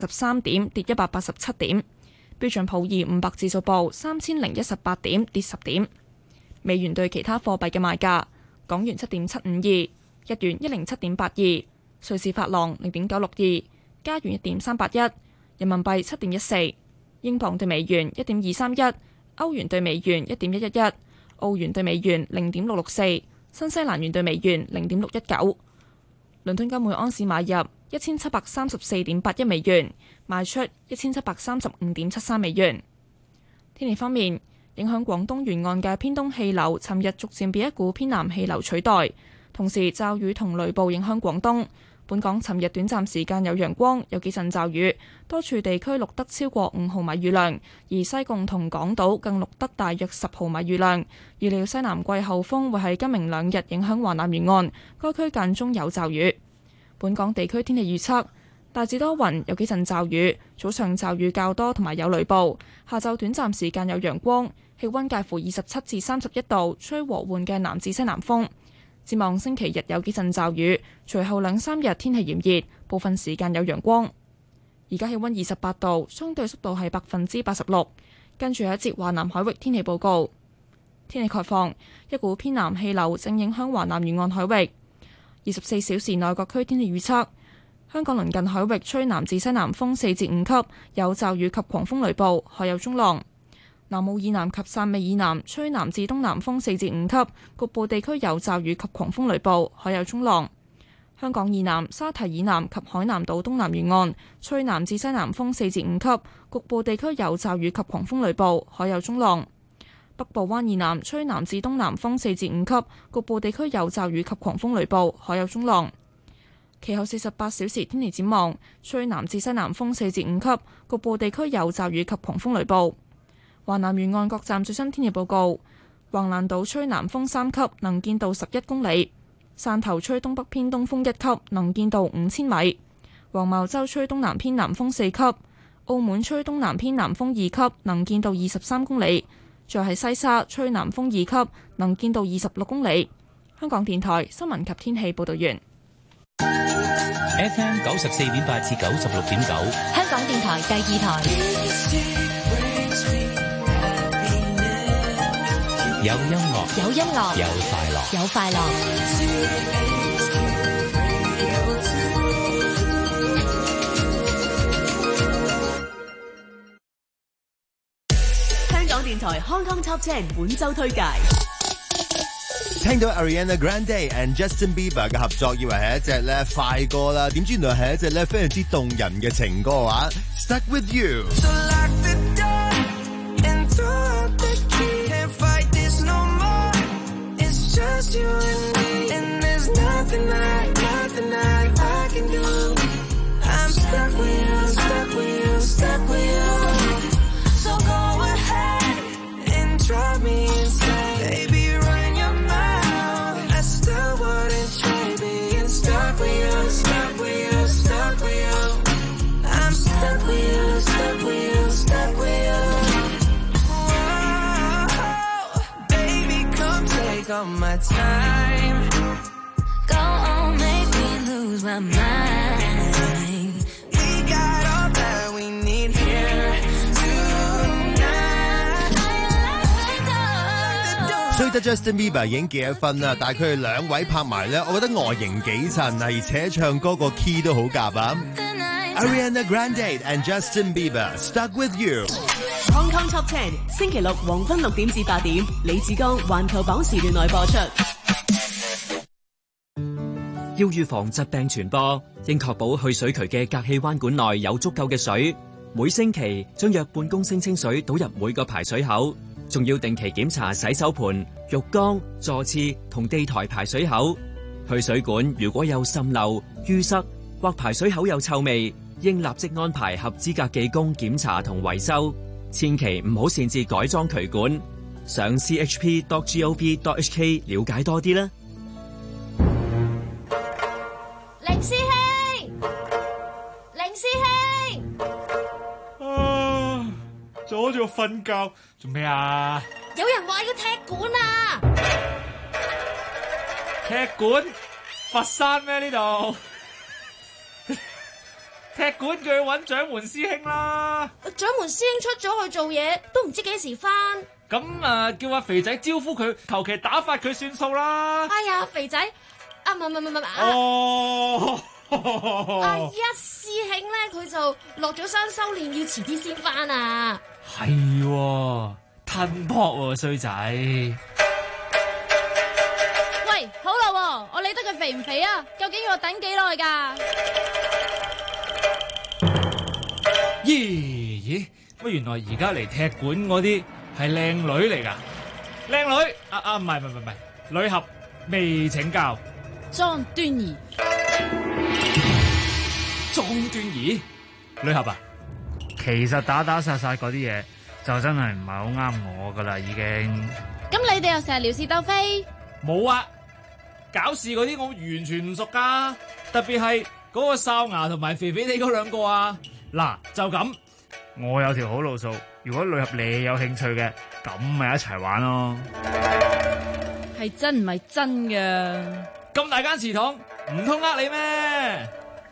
13點，跌187點。標準普爾500指數報3018點，跌10點。美元對其他貨幣嘅賣價：港元7.752，日元107.82，瑞士法郎0.962，加元1.381，人民幣7.14，英鎊對美元1.231，歐元對美元1.111，澳元對美元0.664，新西蘭元對美元0.619。倫敦金每盎司買入1734.81美元，賣出1735.73美元。天氣方面，影響廣東沿岸嘅偏東氣流，尋日逐漸被一股偏南氣流取代，同時驟雨同雷暴影響廣東。本港尋日短暫時間有陽光，有幾陣驟雨，多處地區錄得超過5毫米雨量，而西貢同港島更錄得大約10毫米雨量。預料西南季候風會喺今明兩日影響華南沿岸，該區間中有驟雨。本港地區天氣預測，大致多雲，有幾陣驟雨，早上驟雨較多同埋有雷暴，下晝短暫時間有陽光，氣溫介乎27至31度，吹和緩嘅南至西南風。展望星期日有幾陣驟雨，隨後2-3日天氣炎熱，部分時間有陽光。而家氣溫28度，相對濕度係86%。跟住有一節華南海域天氣報告。天氣概況，一股偏南氣流正影響華南沿岸海域。24小時內各區天氣預測：香港鄰近海域吹南至西南風4至5級，有驟雨及狂風雷暴，海有中浪。南澳以南及汕尾以南吹南至東南風4至5級，局部地區有驟雨及狂風雷暴，海有中浪。香港以南、沙堤以南及海南島東南沿岸吹南至西南風4至5級，局部地區有驟雨及狂風雷暴，海有中浪。北部灣以南吹南至東南風4至5級，局部地區有驟雨及狂風雷暴，海有中浪。其後48小時天氣展望，吹南至西南風4至5級，局部地區有驟雨及狂風雷暴。華南沿岸各站最新天氣報告：橫瀾島吹南風3級，能見度11公里；汕頭吹東北偏東風1級，能見度5000米；黃茅洲吹東南偏南風4級；澳門吹東南偏南風2級，能見度23公里；再係西沙吹南風2級，能見度26公里。香港電台新聞及天氣報道完。 FM 94.8至96.9， 香港電台第2台。 有音樂， 有音樂， 有快樂， 有快樂。香港電台 Hong Kong Top 10本周推介。 聽到 Ariana Grande and Justin Bieber 嘅合作，以為係一隻咧快歌啦，點知原來係一隻咧非常之動人嘅情歌啊 ！Stuck with you。 Just you and me, and there's nothing I can do. I'm stuck with you, stuck with you, stuck with you. So go ahead and drive me insane. Baby, run your mouth. I still wouldn't trade being stuck with you, stuck with you, stuck with you. I'm stuck with you, stuck with you, stuck with you. Take all my time. Go on, make me lose my mind. We got all that we need here tonight. 雖得 Justin Bieber 已經結咗婚啦，但係佢哋兩位拍埋咧，我覺得外形幾襯啊，而且唱歌個 key 都好夾啊。Ariana Grande and Justin Bieber, Stuck with You。 Hong Kong Top 10星期六黃昏6點至8點，李志剛環球榜時段內播出。 要預防疾病傳播，應確保去水渠嘅隔氣彎管內有足夠嘅水。每星期將約半公升清水倒入每個排水口，仲要定期檢查洗手盆、浴缸、座廁同地台排水口。去水管如果有滲漏、淤塞或排水口有臭味，應立即安排合資格技工檢查同維修。千祈唔好擅自改裝渠管，上 chp.gov.hk 了解多啲啦。 凌師兄，凌師兄， 阻住我瞓覺，做咩啊？ 有人話要踢館啊！ 踢館？佛山咩呢度？踢踢館叫佢揾掌門師兄啦。 掌門師兄出咗去做嘢，都唔知幾時翻。 咁叫阿肥仔招呼佢，求其打發佢算數啦。 哎呀，肥仔，唔係， 哦， 一師兄咧，佢就落咗山修煉，要遲啲先翻啊。 係喎，吞撲喎衰仔。 喂，好啦，我理得佢肥唔肥啊？究竟要我等幾耐㗎？ 咦，乜原來而家嚟踢館嗰啲係靚女嚟㗎？靚女唔係，女俠未請教。 莊端儀， 女俠啊，其實打殺嗰啲嘢就真係唔係好啱我㗎啦，已經。 咁你哋又成日撩是鬥非？ 冇啊，搞事嗰啲我完全唔熟㗎，特別係嗰個哨牙同埋肥肥哋嗰兩個啊。嗱，就咁，我有條好路數，如果女俠你有興趣嘅，咁咪一齊玩咯。 係真唔係真㗎？ 咁大間祠堂，唔通呃你咩？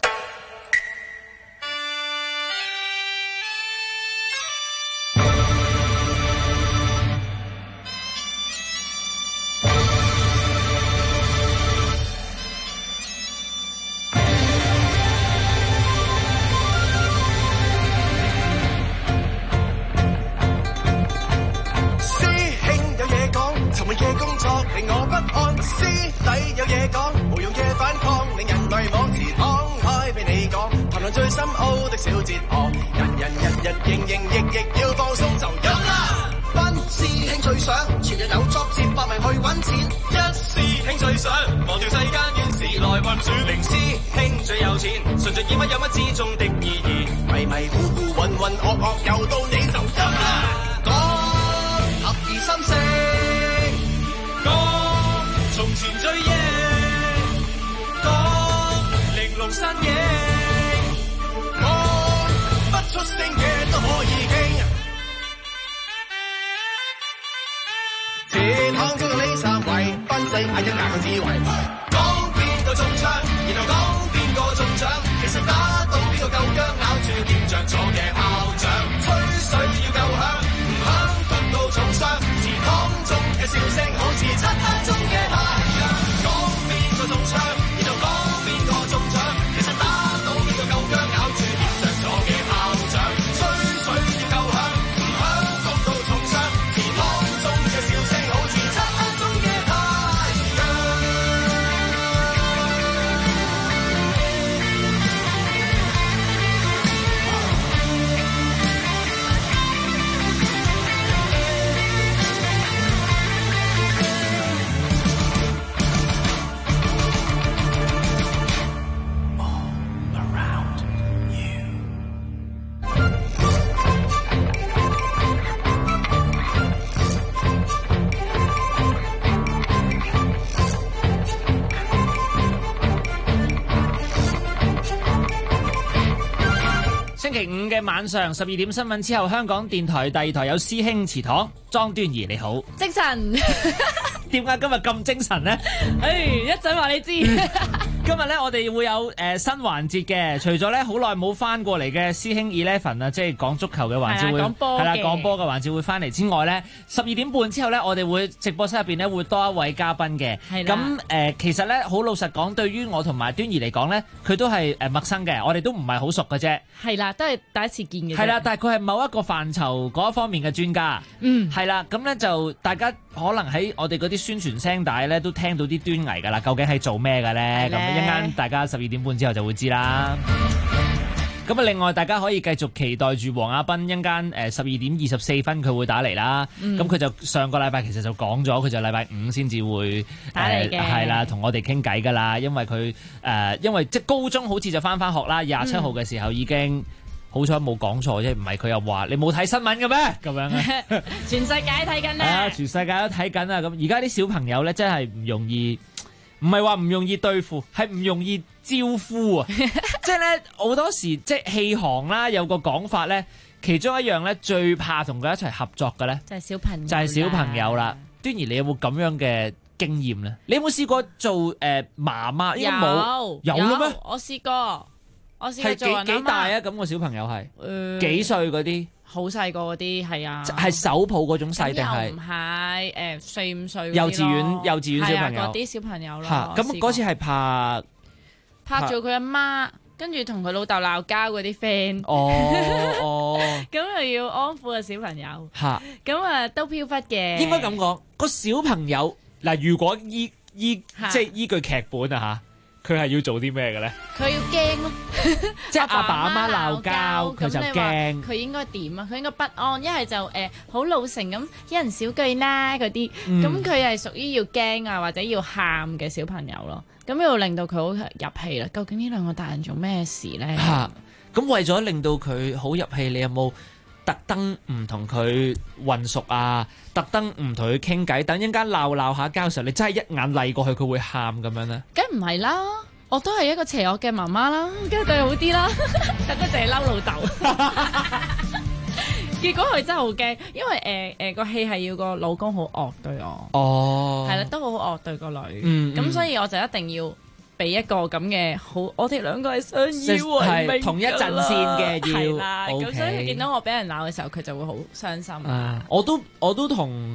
令我不安，師弟有嘢講，無用嘅反抗，令人類妄自敞開俾你講，談論最深奧的小哲學，人日亦要放鬆就飲啦。班師兄最想全日有作接百名去揾錢，一師兄最想忘掉世間怨事來運轉，零師兄最有錢，純粹以乜有乜之中的意義，迷糊渾噩又到你就飲啦。講合二心聲。從前追憶，講玲瓏身影，講不出聲嘅都可以傾。祠堂中呢三位，賓仔嗌一牙個智慧，講邊個中槍，然後講邊個中獎，其實打到邊個夠薑，咬住劍像左嘅炮仗，吹水要夠響，唔響焗到重傷。祠堂中嘅笑聲好似漆黑中嘅太陽，講邊個中槍，然後講邊個中獎，其實打到邊個夠薑，咬住劍像左嘅炮仗，吹水要夠響，唔響焗到重傷。祠堂中嘅笑聲好似漆黑中嘅太陽。 星期五嘅晚上12點新聞之後，香港電台第二台有師兄祠堂，莊端儀你好。 精神。 點解今日咁精神呢？ 一陣話你知。 今日咧，我哋會有新環節嘅，除咗咧好耐冇翻過嚟嘅師兄 Eleven 啊，即係講足球嘅環節會係啦，講波嘅環節會翻嚟之外咧，12點半之後咧，我哋會直播室入邊咧會多一位嘉賓嘅。咁其實咧好老實講，對於我同埋端儀嚟講咧，佢都係陌生嘅，我哋都唔係好熟嘅啫。 係啦，都係第一次見嘅。 係啦，但係佢係某一個範疇嗰一方面嘅專家。係啦，咁咧就大家可能喺我哋嗰啲宣傳聲帶咧都聽到啲端倪㗎啦，究竟係做咩嘅咧？咁一陣間大家12點半之後就會知啦。咁啊，另外大家可以繼續期待住黃亞斌一陣間12點24分佢會打嚟啦。咁佢就上個禮拜其實就講咗，佢就禮拜5先至會打嚟嘅。 係啦，同我哋傾偈㗎啦。因為佢因為即係高中好似就翻學啦，27號嘅時候已經。好彩冇講錯啫，唔係佢又話你冇睇新聞嘅咩？咁樣啊， 全世界睇緊啊！ 全世界都睇緊啊！咁而家啲小朋友咧真係唔容易，唔係話唔容易對付，係唔容易招呼啊！即係咧好多時即係戲行啦，有個講法咧，其中一樣咧最怕同佢一齊合作嘅咧， 就係小朋友， 就係小朋友啦。端儀，你有冇咁樣嘅經驗咧？你有冇試過做媽媽？有啦咩？ 我試過。 我試過係做人阿媽幾大啊？咁個小朋友係幾歲嗰啲？ 好細個嗰啲係啊， 係手抱嗰種細定係唔係4-5歲嗰啲咯幼稚園小朋友嗰啲小朋友咯。 咁嗰次係拍咗佢阿媽，跟住同佢老豆鬧交嗰啲 friend。 哦， 咁又要安撫個小朋友。 嚇， 咁都飄忽嘅。 應該咁講，個小朋友嗱，如果即係依句劇本啊嚇，佢係要做啲咩嘅咧？ 佢要驚咯， 即係阿爸阿媽鬧交，佢就驚。 佢應該點啊？佢應該不安，一係就好老成咁一人少句啦嗰啲。咁佢係屬於要驚啊或者要喊嘅小朋友咯。咁要令到佢好入戲啦。究竟呢兩個大人做咩事咧？ 嚇！咁為咗令到佢好入戲，你有冇特登唔同佢混熟啊？特登唔同佢傾偈，等一間鬧下交嘅時候，你真係一眼嚟過去，佢會喊咁樣咧？ 梗唔係啦，我都係一個邪惡嘅媽媽啦，梗係對佢好啲啦，特登淨係嬲老豆。結果佢真係好驚，因為個戲係要個老公好惡對我，係啦，都好惡對個女，咁所以我就一定要俾一個咁嘅好，我哋兩個係相依為命， 同一陣線嘅要， 係啦，咁所以佢見到我俾人鬧嘅時候，佢就會好傷心。 我都同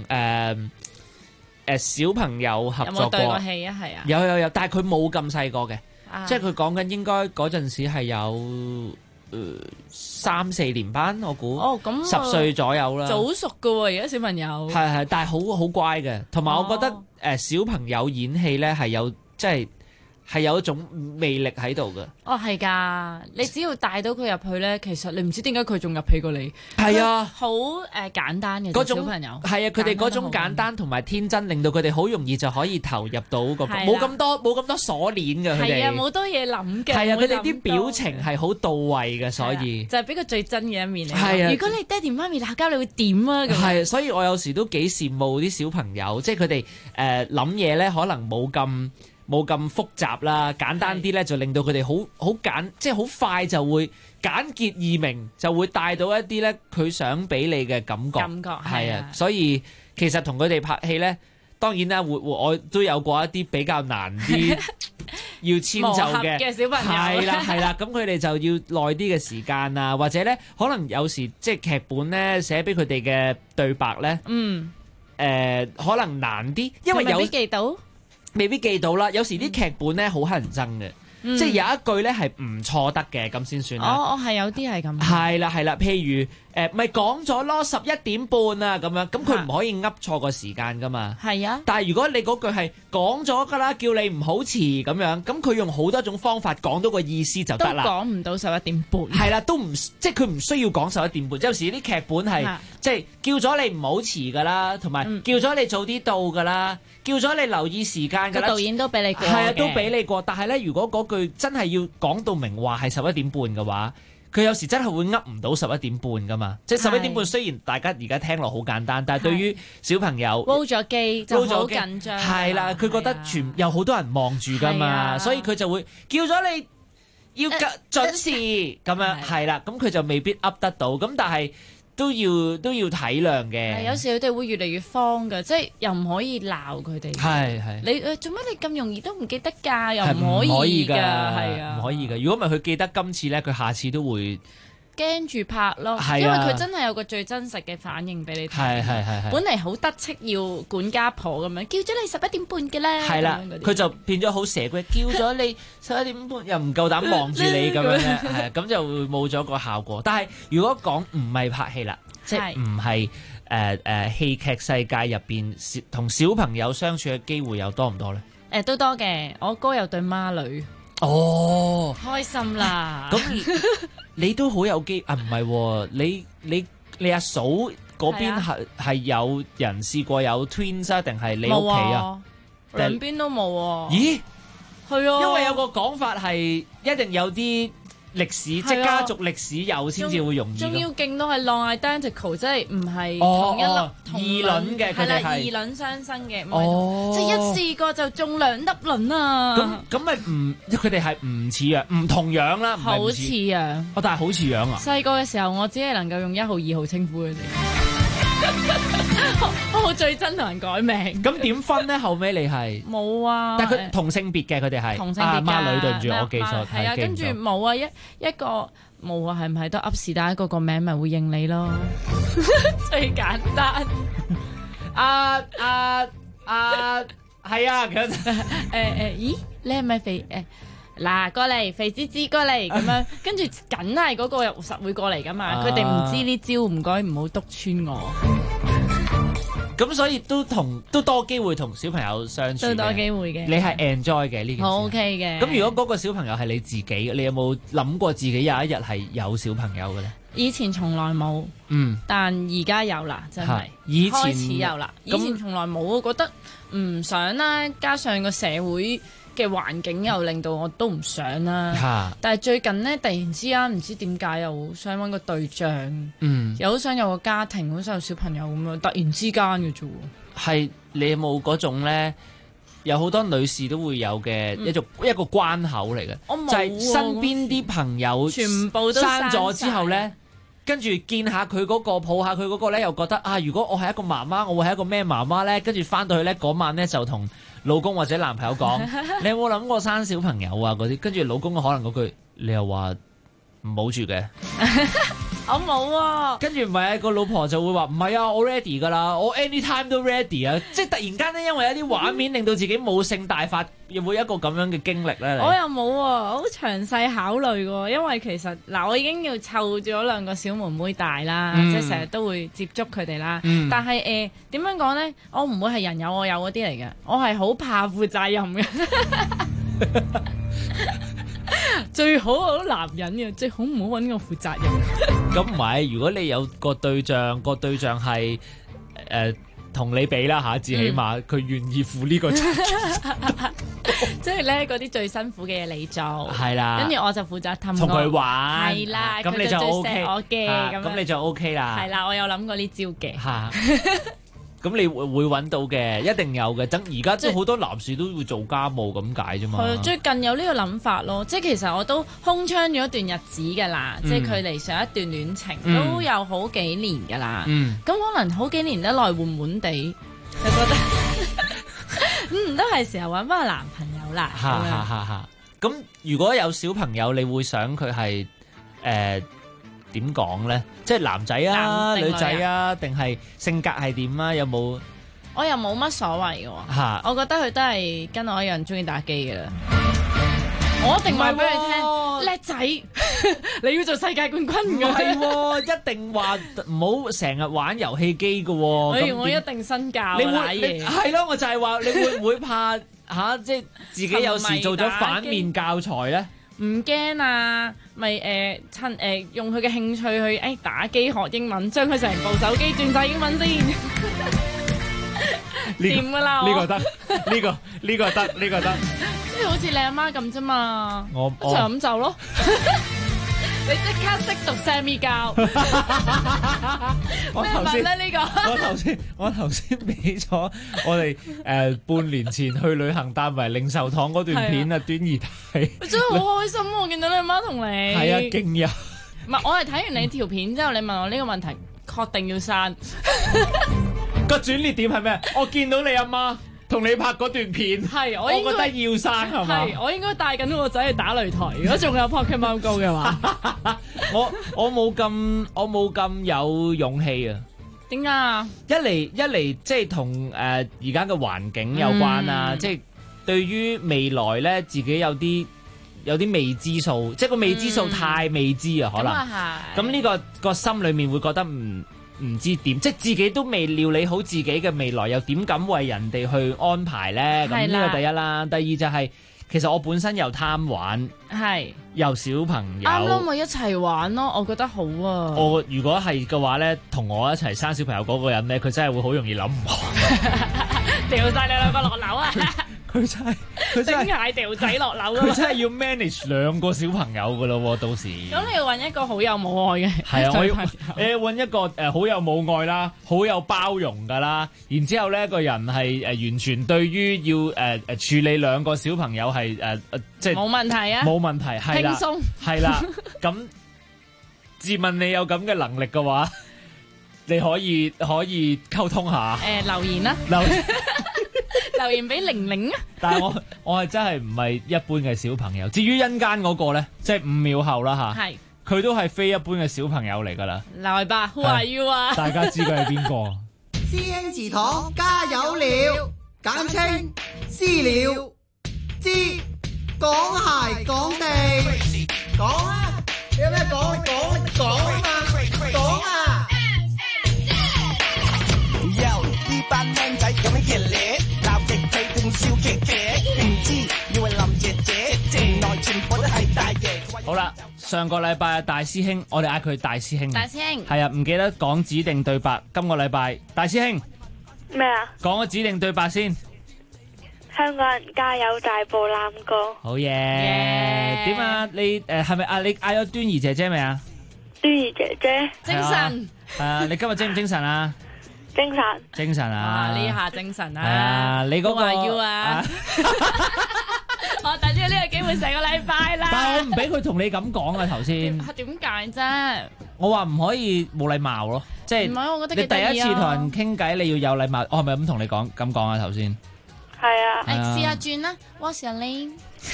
小朋友合作過， 有冇對過戲啊？係啊， 有，但係佢冇咁細個嘅，即係佢講緊應該嗰陣時係有3-4年班，我估咁10歲左右啦， 早熟㗎喎，而家小朋友係，但係好乖嘅，同埋我覺得小朋友演戲咧係有即係有一種魅力喺度嘅。 哦，係㗎，你只要帶到佢入去咧，其實你唔知點解佢仲入戲過你。 係啊， 好簡單嘅嗰種小朋友。 係啊，佢哋嗰種簡單同埋天真，令到佢哋好容易就可以投入到個冇咁多鎖鏈嘅佢哋。 係啊，冇多嘢諗嘅。 係啊，佢哋啲表情係好到位嘅，所以就係俾佢最真嘅一面嚟。 係啊， 如果你爹哋媽咪鬧交，你會點啊？咁係，所以我有時都幾羨慕啲小朋友，即係佢哋諗嘢咧，可能冇咁複雜啦，簡單啲咧就令到佢哋好簡，即係好快就會簡潔易明，就會帶到一啲咧佢想俾你嘅感覺。係啊，所以其實同佢哋拍戲咧，當然啦，我都有過一啲比較難啲要遷就嘅小朋友。 係啦，咁佢哋就要耐啲嘅時間啊，或者咧可能有時即係劇本咧寫俾佢哋嘅對白咧，可能難啲，因為未必記到啦，有時啲劇本咧好乞人憎嘅，即係有一句咧係唔錯得嘅，咁先算啦。 係有啲係咁。 係啦，譬如咪講咗咯，11點半啊咁樣，咁佢唔可以噏錯個時間噶嘛。係啊。但係如果你嗰句係講咗㗎啦，叫你唔好遲咁樣，咁佢用好多種方法講到個意思就得啦。 都講唔到11點半。 係啦，都唔即係佢唔需要講11點半。有時啲劇本係即係叫咗你唔好遲㗎啦，同埋叫咗你早啲到㗎啦。叫咗你留意時間㗎啦， 導演都俾你過嘅， 係啊，都俾你過。但係咧，如果嗰句真係要講到明話係11點半嘅話，佢有時真係會噏唔到11點半㗎嘛。即係11點半，雖然大家而家聽落好簡單，但係對於小朋友煲咗機就好緊張。 係啦，佢覺得有好多人望住㗎嘛，所以佢就會叫咗你要準時咁樣，係啦，咁佢就未必噏得到。咁但係都要體諒嘅。 有時佢哋會越嚟越慌㗎，即係又唔可以鬧佢哋。 係你做乜你咁容易都唔記得㗎？又唔可以㗎，係啊， 唔可以㗎。如果唔係佢記得今次咧，佢下次都會驚住拍咯，因為佢真係有個最真實嘅反應俾你睇。係。本嚟好得戚要管家婆咁樣，叫咗你11點半嘅咧。 係啦，佢就變咗好蛇龜，叫咗你11點半又唔夠膽望住你咁樣咧，係咁就會冇咗個效果。但係如果講唔係拍戲啦，即係唔係戲劇世界入邊同小朋友相處嘅機會有多唔多咧？ 都多嘅，我哥有對孖女。 哦， 開心啦！ 咁你都好有機啊？唔係，你阿嫂嗰邊係有人試過有 twins 啊？定係你屋企啊？ 兩邊都冇喎。 咦？ 係啊， 因為有個講法係一定有啲歷史，即係家族歷史有先至會容易。 仲要勁到係 long identical，即係唔係同一粒異卵嘅，佢哋係異卵相生嘅，即係一試過就中2粒卵啊！ 咁咪佢哋係唔似樣，唔同樣啦， 好似樣。 但係好似樣啊！ 細個嘅時候，我只係能夠用1號、2號稱呼佢哋。 我好最憎同人改名。 咁點分咧？後尾你係冇啊？ 但係佢同性別嘅，佢哋係同性別㗎孖女，對唔住，我記錯係啊，跟住冇啊，一個冇啊，係唔係都噏是但一個個名咪會應你咯？最簡單。 係啊，其實咦，你係咪肥嗱過嚟，肥滋滋過嚟咁樣，跟住梗係嗰個又實會過嚟噶嘛？佢哋唔知呢招，唔該唔好督穿我。 咁所以都多機會同小朋友相處， 都多機會嘅。 你係 enjoy 嘅呢件事。 好 OK 嘅。 咁如果嗰個小朋友係你自己，你有冇諗過自己有一日係有小朋友嘅咧？ 以前從來冇，但而家有啦，真係。 以前開始有啦，以前從來冇，我覺得唔想啦，加上個社會嘅環境又令到我都唔想啦。但係最近呢，突然之間唔知點解又想揾個對象，又好想有個家庭，好想有小朋友咁樣，突然之間嘅啫喎。 係你有冇嗰種咧？有好多女士都會有嘅一個關口嚟嘅，就係身邊啲朋友全部都生咗之後咧。跟住見下佢嗰個，抱下佢嗰個咧，又覺得啊，如果我係一個媽媽，我會係一個咩媽媽咧？跟住翻到去咧嗰晚咧，就同老公或者男朋友講：你有冇諗過生小朋友啊？嗰啲跟住老公可能嗰句，你又話唔好住嘅。 我冇啊。 跟住唔係啊，個老婆就會話唔係啊，我 ready 㗎啦，我 anytime 都 ready 啊！即係突然間咧，因為一啲畫面令到自己冇性大發，有冇一個咁樣嘅經歷咧？ 我又冇喎，好詳細考慮喎，因為其實嗱，我已經要湊咗兩個小妹妹大啦，即係成日都會接觸佢哋啦。但係點樣講咧？我唔會係人有我有嗰啲嚟嘅，我係好怕負責任嘅。最好我都男人嘅，最好唔好揾我負責任。 咁唔係，如果你有個對象，個對象係同你比啦嚇，至起碼佢願意負呢個責任。 即係咧嗰啲最辛苦嘅嘢你做， 係啦， 跟住我就負責氹同佢玩， 係啦， 咁你就 OK 我嘅， 咁你就 OK 啦。 係啦，我有諗過呢招嘅。 嚇，咁你會揾到嘅，一定有嘅。而家都好多男士都會做家務咁解啫嘛。係最近有呢個諗法咯，即係其實我都空窗咗一段日子㗎啦，即係距離上一段戀情都有好幾年㗎啦。咁可能好幾年得來悶悶地，就覺得都係時候揾翻個男朋友啦。 咁如果有小朋友，你會想佢係點講咧？即係男仔啊、女仔啊，定係性格係點啊？有冇？ 我又冇乜所謂嘅喎。我覺得佢都係跟我一樣中意打機嘅啦。我一定話俾佢聽，叻仔，你要做世界冠軍㗎。 係喎，一定話唔好成日玩遊戲機㗎喎。 我一定身教你會係咯？我就係話你會唔會怕嚇？即係自己有時做咗反面教材咧？ 唔驚啊，咪趁用佢嘅興趣去打機學英文，將佢成部手機轉晒英文先，掂㗎啦！ 呢個得，呢個得，呢個得， 即係好似你阿媽咁啫嘛， 我一齊咁就咯。你即刻識讀 Sammy 教，咩問咧呢個？ 我頭先俾咗我哋半年前去旅行帶埋零售堂嗰段片啊，端兒睇， 真係好開心喎！我見到你阿媽同你， 係啊，勁有。 唔係，我係睇完你條片之後，你問我呢個問題，確定要刪。 個轉捩點係咩？我見到你阿媽同你拍嗰段片， 係我覺得要刪係嘛？ 係我應該帶緊個仔去打擂台，如果仲有 Pokemon Go 嘅話， 我冇咁有勇氣啊！ 點解啊？ 一嚟即係同而家嘅環境有關啦，即係對於未來咧自己有啲未知數，即係個未知數太未知啊，可能咁呢個心裏面會覺得唔知點，即係自己都未料理好自己嘅未來，又點敢為人哋去安排咧？咁呢個第一啦，第二就係其實我本身又貪玩，又小朋友， 啱咯，咪一齊玩咯，我覺得好啊。 我如果係嘅話咧，同我一齊生小朋友嗰個人咧，佢真係會好容易諗唔好， 掉晒你兩個落樓啊！ 佢真係掉仔落樓啊！ 佢真係要 manage 兩個小朋友噶咯，到時。 咁你要揾一個好有母愛嘅， 係啊，我要揾一個好有母愛啦，好有包容噶啦，然之後咧個人係完全對於要處理兩個小朋友係即係冇問題啊， 冇問題，係啦， 輕鬆， 係啦。咁自問你有咁嘅能力嘅話， 你可以溝通下。 留言啦，留言俾玲玲啊！ 但係我係真係唔係一般嘅小朋友。至於陰間嗰個咧，即係5秒後啦嚇，佢都係非一般嘅小朋友嚟㗎啦。 來吧，Who are you 啊？ 大家知佢係邊個？ 師兄祠堂加油了，簡稱私了，知講鞋講地，講啊！你有咩講？講啊嘛，講啊！呢班靚仔咁樣熱烈，鬧極佢仲笑騎騎，唔知以為林姐姐，原來全部都係大爺。 好啦，上個禮拜大師兄，我哋嗌佢大師兄。 大師兄係啊，唔記得講指定對白。今個禮拜大師兄咩啊？ 講個指定對白先。 香港人加油！大步攬過。 好嘢！點啊？你係咪啊？你嗌咗端儀姐姐未啊？ 端儀姐姐精神。 你今日精唔精神啊？ 精神啊！ 呢下精神啊！ 係啊，你嗰個要啊！我等住呢個機會成個禮拜啦。 但係我唔俾佢同你咁講啊！頭先點解啫？ 我話唔可以冇禮貌咯，即係唔係我覺得你第一次同人傾偈，你要有禮貌。我係咪咁同你講啊？頭先係啊。 試下轉啦 ，What's your name？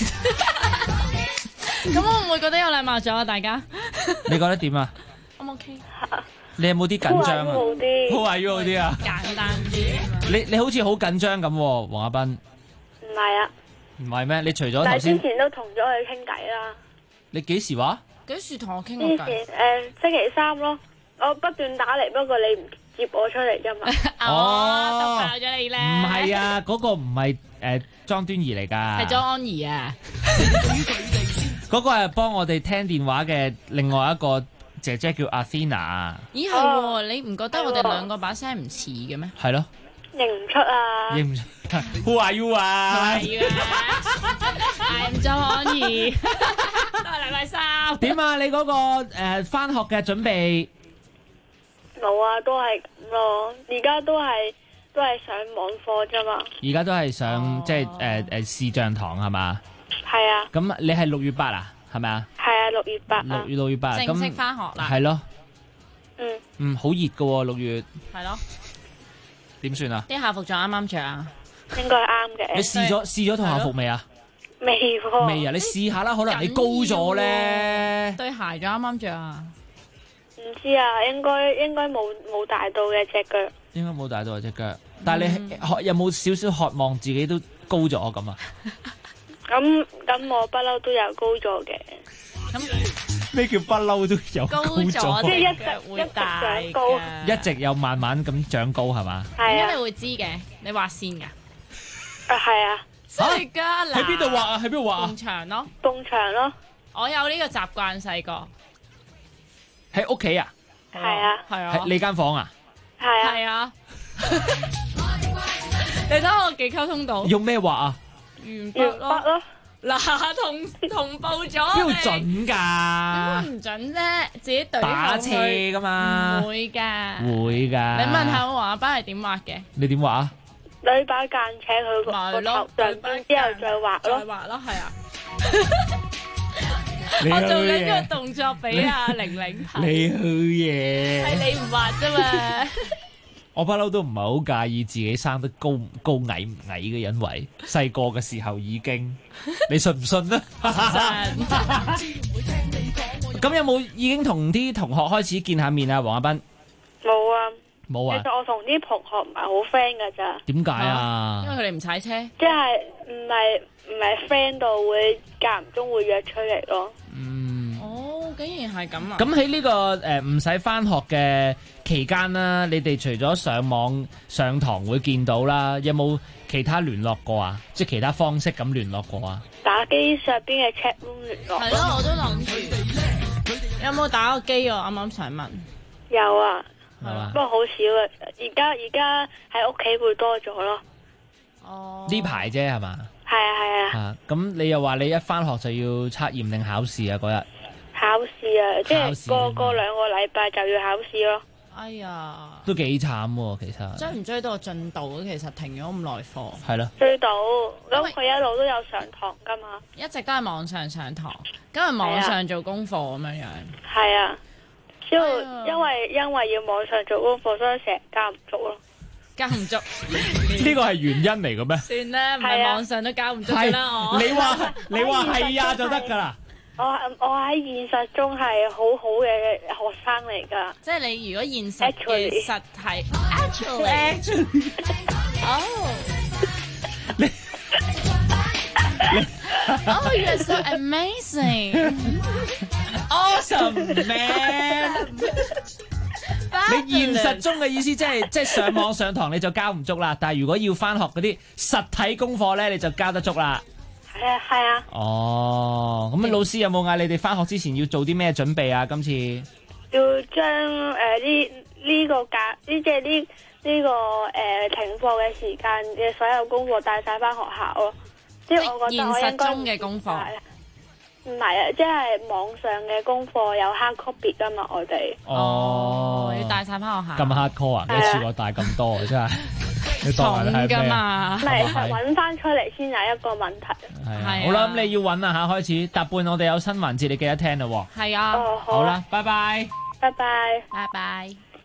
咁我唔會覺得有禮貌咗啊！大家， 你覺得點啊？ 我 OK。 你有冇啲緊張啊？ 好啊，要好啲啊！ 簡單啲。 你好似好緊張咁喎，黃亞斌。 唔係啊。 唔係咩？你除咗頭先， 但係之前都同咗佢傾偈啦。 你幾時話？ 幾時同我傾過偈？之前星期3咯，我不斷打嚟，不過你唔接我出嚟啫嘛。 都爆咗你咧。 唔係啊，嗰個唔係莊端儀嚟㗎。 係莊安儀啊。 嗰個係幫我哋聽電話嘅另外一個姐姐叫 Athena。 咦係喎，你唔覺得我哋兩個把聲唔似嘅咩？ 係咯。 認唔出啊！ 認唔出 ？Who are you 啊 ？I'm 莊安儀。都係禮拜3。 點啊？你嗰個返學嘅準備？ 冇啊，都係咁咯。而家都係上網課啫嘛。 而家都係上即係視像堂係嘛？ 係啊。 咁你係6月8啊？係咪啊？ 係啊，6月8啊。 6月8 正式返學啦。 係咯。好熱㗎喎，6月。 係咯。 點算啊？ 啲校服仲啱啱着啊？ 應該啱嘅。 你試咗套校服未啊？ 未喎。 未啊！你試下啦，可能你高咗咧。 對鞋仲啱啱着啊？ 唔知啊，應該冇大到嘅隻腳。 應該冇大到隻腳，但係你有冇少少渴望自己都高咗咁啊？ 咁我不嬲都有高咗嘅。 咩叫不嬲都有高咗？ 即係一直會大長高， 一直有慢慢咁長高係嘛？ 係啊。 點解你會知嘅？你畫線㗎？ 係啊。 真係㗎？ 喺邊度畫啊？喺邊度畫啊？ 埲牆咯。 埲牆咯。 我有呢個習慣，細個。 喺屋企啊？ 係啊。 係啊。 喺你間房啊？ 係啊。你睇我幾溝通到？ 用咩畫啊？ 鉛筆咯。嗱，同步咗。邊度準㗎？ 點會唔準啫？自己對打斜㗎嘛？ 唔會㗎。 會㗎。 你問下我黃亞斌係點畫嘅？ 你點畫啊？ 女把間尺佢個頭上邊之後再畫咯。 再畫咯，係啊。我做緊呢個動作俾阿玲玲睇。 你好嘢。 係你唔畫啫嘛。 我不嬲都唔係好介意自己生得高矮唔矮嘅，因為細個嘅時候已經，你信唔信呢？咁有冇已經同啲同學開始見下面啊？黃亞斌冇啊， 冇啊。 其實我同啲同學唔係好 friend 㗎咋。 點解啊？ 因為佢哋唔踩車。 即係唔係 friend 到會間唔中會約出嚟咯。 哦，竟然係咁啊！ 咁喺呢個唔使返學嘅期間啦，你哋除咗上網上堂會見到啦，有冇其他聯絡過啊？即係其他方式咁聯絡過啊？ 打機上邊嘅 chat room 聯絡。 係咯，我都諗住。有冇打過機啊？啱啱想問。 有啊， 係嘛？ 不過好少啊。而家喺屋企會多咗咯。 哦。 呢排啫係嘛？ 係啊係啊。 咁你又話你一返學就要測驗定考試啊？嗰日。 考試啊，即係過2個禮拜就要考試咯。 哎呀， 都幾慘喎，其實。 追唔追到個進度？其實停咗咁耐課。 係咯。 追到，咁佢一路都有上堂噶嘛。 一直都係網上上堂，今日網上做功課咁樣樣。 係啊。 因為要網上做功課，所以成日交唔足咯。 交唔足， 呢個係原因嚟嘅咩？ 算啦，唔係網上都交唔足㗎啦。 你話係啊就得㗎啦。 我喺現實中係好好嘅學生嚟㗎。 即係你如果現實嘅實係 actually， Oh, you're so amazing, awesome man。你現實中嘅意思即係上網上堂你就交唔足啦，但係如果要翻學嗰啲實體功課咧，你就交得足啦。 係啊。 哦，咁老師有冇嗌你哋翻學之前要做啲咩準備啊？今次要將呢個停課嘅時間嘅所有功課帶晒翻學校咯。即係我覺得我應該現實中嘅功課。 唔係啊，即係網上嘅功課有 hard copy 噶嘛，我哋。 哦，要帶晒翻學校。 咁 hardcore 啊！一次過帶咁多啊，真係。你當係㗎嘛？ 唔係揾翻出嚟先有一個問題。 係。好啦，咁你要揾啦嚇，開始搭半我哋有新環節，你記得聽啦喎。 係啊。 好啦，拜拜。 拜拜。 拜拜。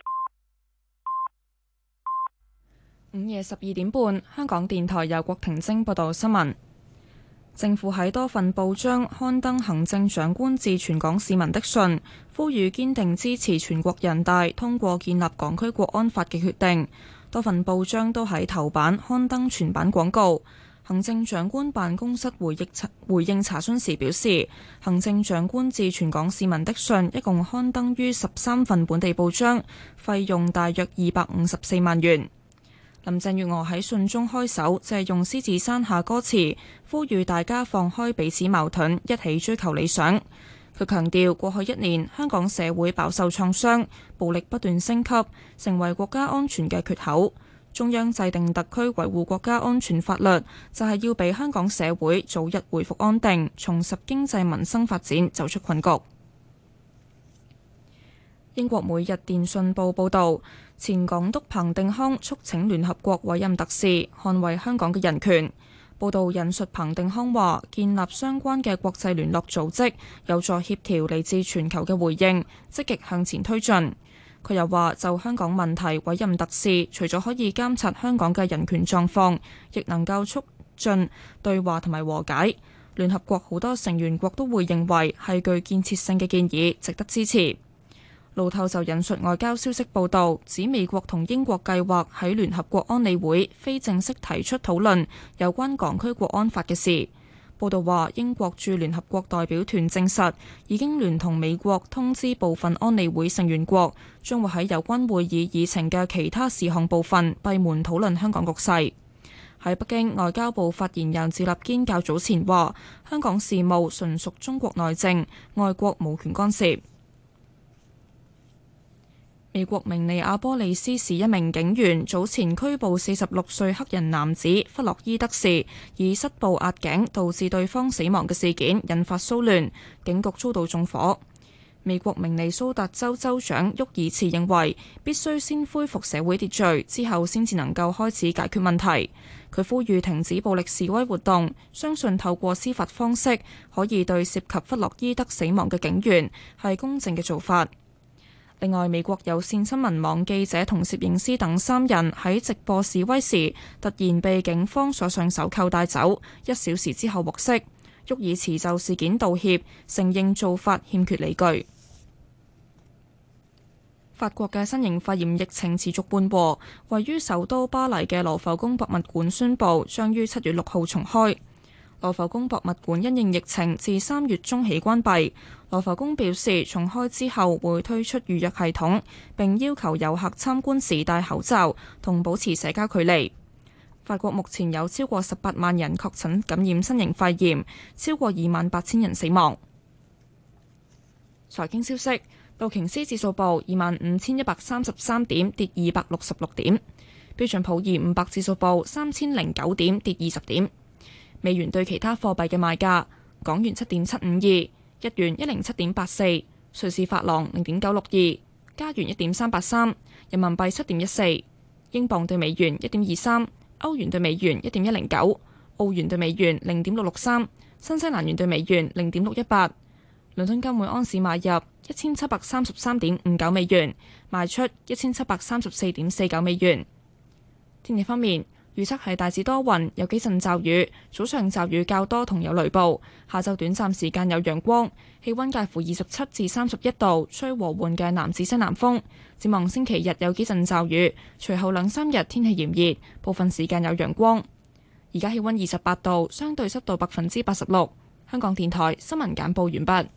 午夜12點半，香港電台由郭婷晶報道新聞。政府喺多份報章刊登行政長官致全港市民的信，呼籲堅定支持全國人大通過建立港區國安法嘅決定。多份報章都喺頭版刊登全版廣告。行政長官辦公室回應查詢時表示，行政長官致全港市民的信一共刊登於13份本地報章，費用大約254萬元。林鄭月娥喺信中開首，借用獅子山下歌詞，呼籲大家放開彼此矛盾，一起追求理想。佢強調，過去1年香港社會飽受創傷，暴力不斷升級，成為國家安全嘅缺口。中央制定特區維護國家安全法律，就係要俾香港社會早日恢復安定，重拾經濟民生發展，走出困局。英國每日電訊報報導，前港督彭定康促請聯合國委任特使，捍衛香港嘅人權。報導引述彭定康話，建立相關嘅國際聯絡組織，有助協調嚟自全球嘅回應，積極向前推進。佢又話，就香港問題委任特使，除咗可以監察香港嘅人權狀況，亦能夠促進對話同埋和解。聯合國好多成員國都會認為係具建設性嘅建議，值得支持。路透就引述外交消息報導，指美國同英國計劃喺聯合國安理會非正式提出討論有關港區國安法嘅事。報導話，英國駐聯合國代表團證實已經聯同美國通知部分安理會成員國，將會喺有關會議議程嘅其他事項部分閉門討論香港局勢。喺北京，外交部發言人趙立堅較早前話，香港事務純屬中國內政，外國無權干涉。美國明尼阿波利斯市一名警員早前拘捕46歲黑人男子弗洛伊德士，以膝部壓頸導致對方死亡嘅事件引發騷亂，警局遭到縱火。美國明尼蘇達州州長沃爾茨認為，必須先恢復社會秩序，之後先至能夠開始解決問題。佢呼籲停止暴力示威活動，相信透過司法方式可以對涉及弗洛伊德死亡嘅警員係公正嘅做法。另外，美國有線新聞網記者同攝影師等3人喺直播示威時，突然被警方鎖上手銬帶走，1小時之後獲釋。沃爾茨就事件道歉，承認做法欠缺理據。法國嘅新型肺炎疫情持續緩和，位於首都巴黎嘅羅浮宮博物館宣布將於7月6號重開。羅浮宮博物館因應疫情自3月中起關閉。羅浮宮表示，重開之後會推出預約系統，並要求遊客參觀時戴口罩同保持社交距離。法國目前有超過18萬人確診感染新型肺炎，超過28,000人死亡。財經消息，道瓊斯指數報25,133點，跌266點；標準普爾500指數報3,009點，跌20點。美元對其他貨幣嘅賣價：港元7.752，日元107.84，瑞士法郎0.962，加元1.383，人民幣7.14，英鎊對美元1.23，歐元對美元1.109，澳元對美元0.663，新西蘭元對美元0.618。 倫敦金每安士買入1733.59美元，賣出1734.49美元。天氣方面，預測係大致多雲，有幾陣驟雨，早上驟雨較多同有雷暴，下晝短暫時間有陽光，氣溫介乎27至31度，吹和緩嘅南至西南風。展望星期日有幾陣驟雨，隨後2-3日天氣炎熱，部分時間有陽光。而家氣溫28度，相對濕度86%。香港電台新聞簡報完畢。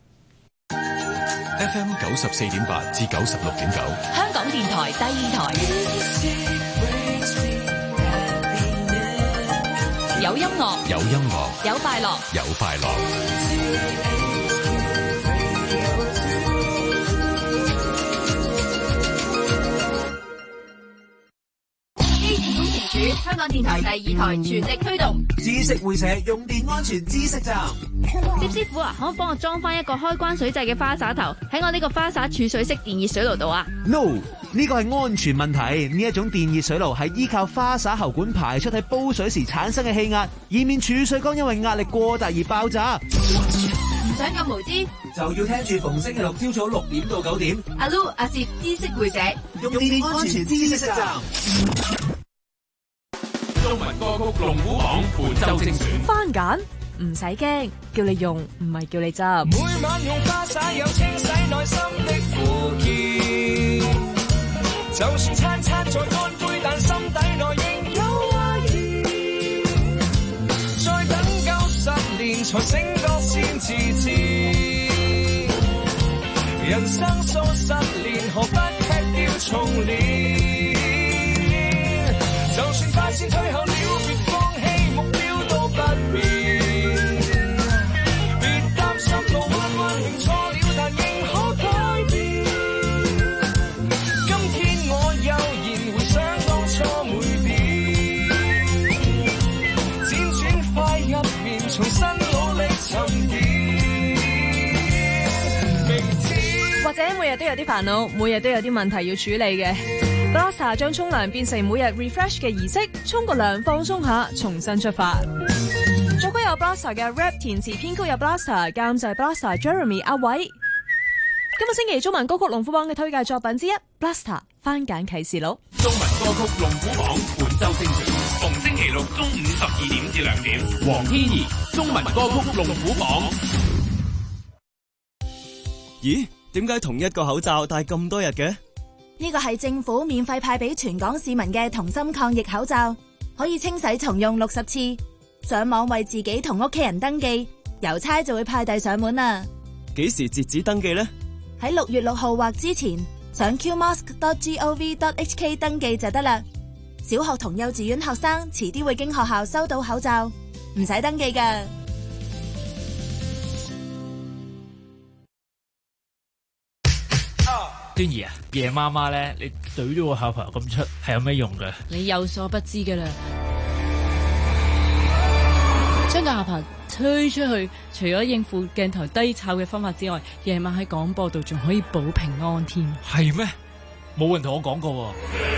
FM 94.8至96.9， 香港電台第二台，有音樂， 有音樂， 有快樂， 有快樂。 香港電台第二台全力推動知識會社用電安全知識站。 葉師傅啊，可唔可以幫我裝翻一個開關水掣嘅花灑頭喺我呢個花灑儲水式電熱水爐度啊 ？No， 呢個係安全問題。呢一種電熱水爐係依靠花灑喉管排出喺煲水時產生嘅氣壓，以免儲水缸因為壓力過大而爆炸。 唔想咁無知， 就要聽住逢星期六朝早6點到9點。 阿 Lu 阿攝知識會社用電安全知識站。 中文歌曲龍虎榜本周精選。 番梘唔使驚，叫你用唔係叫你執。 每晚用花灑有清洗內心的苦澀，就算餐餐在乾杯，但心底內仍有懷疑。再等90年才醒覺先自知，人生數10年，何不劈掉重練？就算快先退後了，別放棄目標都不變。別擔心路彎彎行錯了，但仍可改變。今天我悠然回想當初每遍，輾轉快入面，重新努力沉澱。明天或者每日都有啲煩惱，每日都有啲問題要處理嘅。Blaster 將沖涼變成每日 refresh 嘅儀式，沖個涼放鬆下，重新出發。作曲有 Blaster 嘅 rap， 填詞編曲有 Blaster， 監製 Blaster Jeremy 阿偉。今個星期中文歌曲龍虎榜嘅推介作品之一 Blaster 番梘啟示錄。 中文歌曲龍虎榜本周精選，逢星期六中午12點至2點。黃天怡中文歌曲龍虎榜。 咦？點解同一個口罩戴咁多日嘅？ 呢個係政府免費派俾全港市民嘅同心抗疫口罩，可以清洗重用60次。上網為自己同屋企人登記，郵差就會派遞上門啦。 幾時截止登記呢？ 喺6月6號或之前，上 qmask.gov.hk 登記就得啦。小學同幼稚園學生遲啲會經學校收到口罩，唔使登記㗎。 端兒啊，夜媽媽咧，你懟咗個下巴咁出，係有咩用嘅？ 你有所不知噶啦，將個下巴推出去，除咗應付鏡頭低炒嘅方法之外，夜晚喺廣播度仲可以保平安添。 係咩？冇人同我講過喎。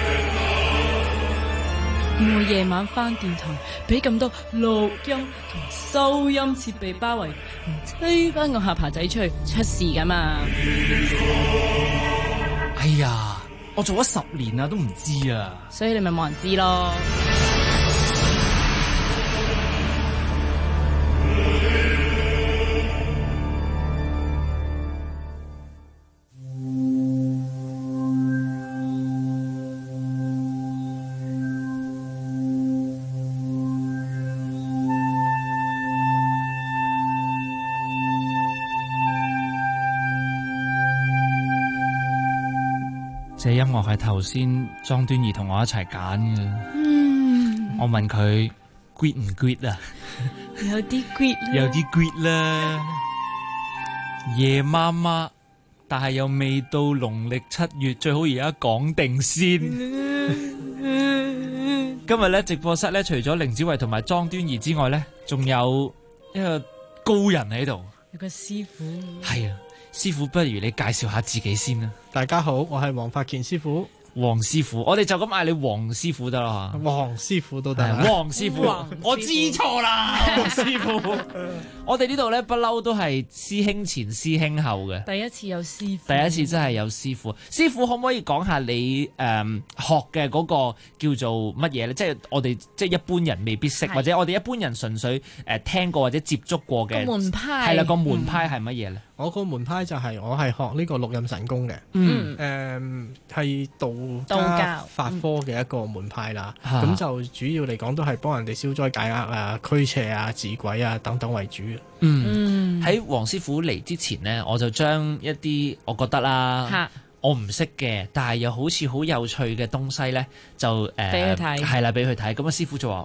原來夜晚返電台，俾咁多錄音同收音設備包圍，唔推翻個下巴仔出去，出事噶嘛？ 哎呀，我做咗10年啦，都唔知啊， 所以你咪冇人知咯。 這音樂係頭先莊端儀同我一齊揀嘅。我問佢 great 唔 great 啊？ 有啲 great 啦， 有啲 great 啦。夜媽媽，但係又未到農曆7月，最好而家講定先。今日咧直播室咧，除咗凌子維同埋莊端儀之外咧，仲有一個高人喺度。 有個師傅。 係啊。師傅，不如你介紹下自己先啦。 大家好，我係黃發健師傅。 黃師傅，我哋就咁嗌你黃師傅得啦嚇。 黃師傅都得， 黃師傅，我知錯啦，黃師傅。我哋呢度咧不嬲都係師兄前師兄後嘅。 第一次有師傅， 第一次真係有師傅。師傅可唔可以講下你學嘅嗰個叫做乜嘢咧？即係我哋即係一般人未必識，或者我哋一般人純粹聽過或者接觸過嘅門派。 係啦，個門派係乜嘢咧？ 我個門派就係我係學呢個六壬神功嘅，係道家法科嘅一個門派啦。咁就主要嚟講都係幫人哋消災解厄啊、驅邪啊、治鬼啊等等為主。 喺黃師傅嚟之前呢，我就將一啲我覺得啦，我唔識嘅，但係又好似好有趣嘅東西咧，就俾佢睇，係啦，俾佢睇。咁啊，師傅就話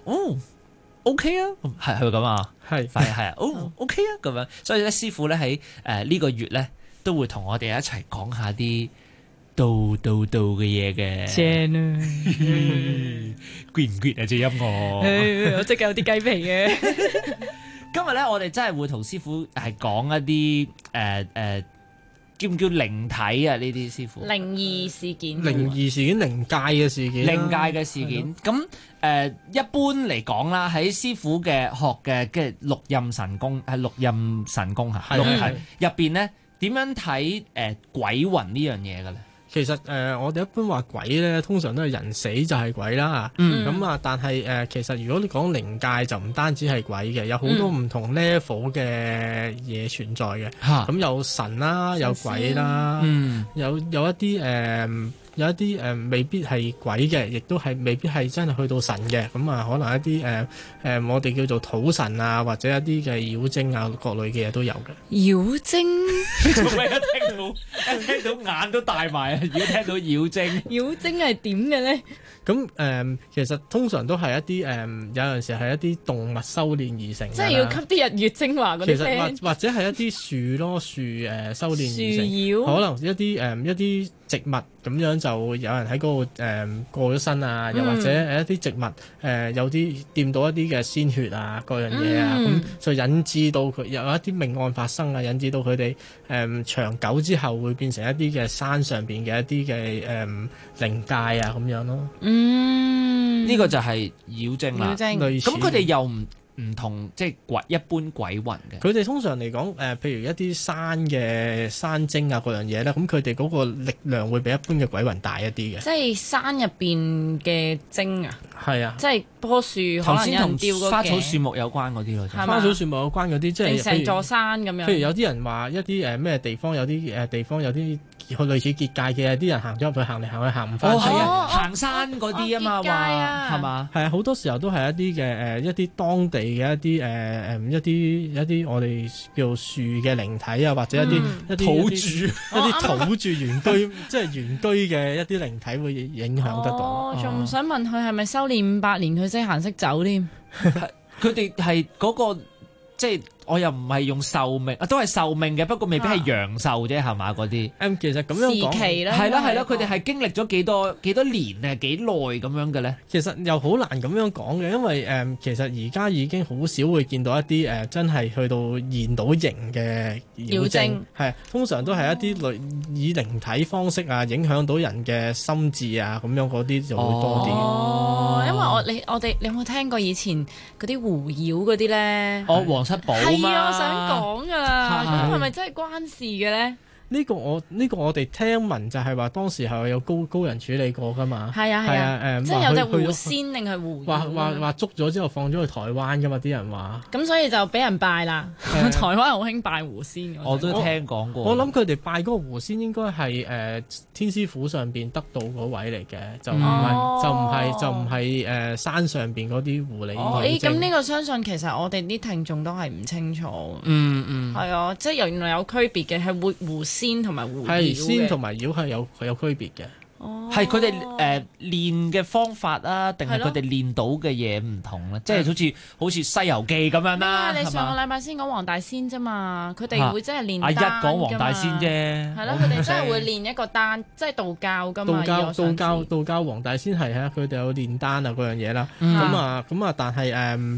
OK 啊，係咁啊，係啊，OK 啊，咁樣。所以咧，師傅咧喺呢個月咧都會同我哋一齊講下啲道嘅嘢嘅。 正啊 ，good 唔 good 啊？隻音樂， 我即刻有啲雞皮嘅。 今日咧，我哋真係會同師傅係講一啲叫唔叫靈體啊？呢啲師傅靈異事件、 靈界嘅事件， 靈界嘅事件。咁一般嚟講啦，喺師傅嘅學嘅六壬神功係六壬神功嚇，入邊咧點樣睇鬼魂呢樣嘢嘅咧？ 其實我哋一般話鬼咧，通常都係人死就係鬼啦。咁啊，但係其實如果你講靈界就唔單止係鬼嘅，有好多唔同 level 嘅嘢存在嘅。咁有神啦，有鬼啦，有一啲有一啲未必係鬼嘅，亦都係未必係真係去到神嘅。咁啊，可能一啲我哋叫做土神啊，或者一啲嘅妖精啊，各類嘅嘢都有嘅。 妖精？ 做咩一聽到眼都大埋啊！如果聽到妖精， 妖精係點嘅咧？ 咁其實通常都係一啲有陣時係一啲動物修煉而成嘅。即係要吸啲日月精華嗰啲。 其實或者係一啲樹咯，樹修煉而成。樹妖。可能一啲植物咁樣就有人喺嗰度過咗身啊，又或者一啲植物有啲掂到一啲嘅鮮血啊，各樣嘢啊，咁就引致到佢有一啲命案發生啊，引致到佢哋長久之後會變成一啲嘅山上邊嘅一啲嘅靈界啊咁樣咯。 呢個就係妖精啦。 類似。 咁佢哋又唔同即係鬼一般鬼魂嘅。 佢哋通常嚟講譬如一啲山精啊嗰樣嘢咧，咁佢哋嗰個力量會比一般嘅鬼魂大一啲嘅。 即係山入邊嘅精啊？ 係啊， 即係棵樹可能有人吊過嘅。 花草樹木有關嗰啲咯， 花草樹木有關嗰啲，即係成座山咁樣。 譬如有啲人話一啲咩地方有啲地方有啲類似結界嘅，啲人行咗入去行嚟行去行唔翻。 行山嗰啲啊嘛，話係嘛？ 係啊，好多時候都係一啲嘅一啲當地嘅一啲我哋叫做樹嘅靈體啊，或者一啲土著原居，即係原居嘅一啲靈體會影響得到。 我仲想問佢係咪修煉500年佢識行識走添？ 佢哋係嗰個即係。我又唔係用壽命，都係壽命嘅，不過未必係陽壽啫，係嘛嗰啲？ 其實咁樣講， 時期係啦，佢哋係經歷咗幾多年啊，幾耐咁樣嘅咧？ 其實又好難咁樣講嘅，因為其實而家已經好少會見到一啲真係去到現到形嘅妖精，係通常都係一啲以靈體方式啊，影響到人嘅心智啊，咁樣嗰啲就會多啲。 因為你有冇聽過以前嗰啲狐妖嗰啲咧？ 皇室堡。 係啊，我想講啊，咁係咪真係關事嘅咧？ 呢個我哋聽聞就係話當時係有高人處理過噶嘛。 係啊，即係有隻狐仙定係狐妖？ 話捉咗之後放咗去台灣噶嘛，啲人話。 咁所以就俾人拜啦。台灣好興拜狐仙。 我都聽講過。 我諗佢哋拜嗰個狐仙應該係天師府上邊得到嗰位嚟嘅，就唔係山上邊嗰啲狐狸。 咁呢個相信其實我哋啲聽眾都係唔清楚。係啊，即係原來有區別嘅，係狐仙同埋狐妖嘅。 仙同埋妖係有區別嘅。 係佢哋練嘅方法啊，定係佢哋練到嘅嘢唔同咧？即係好似《西遊記》咁樣啦。 你上個禮拜先講黃大仙啫嘛，佢哋會真係練丹㗎嘛。 一講黃大仙啫。 係咯，佢哋真係會練一個丹，即係道教㗎嘛。 道教黃大仙係啊，佢哋有練丹啊嗰樣嘢啦。咁啊，但係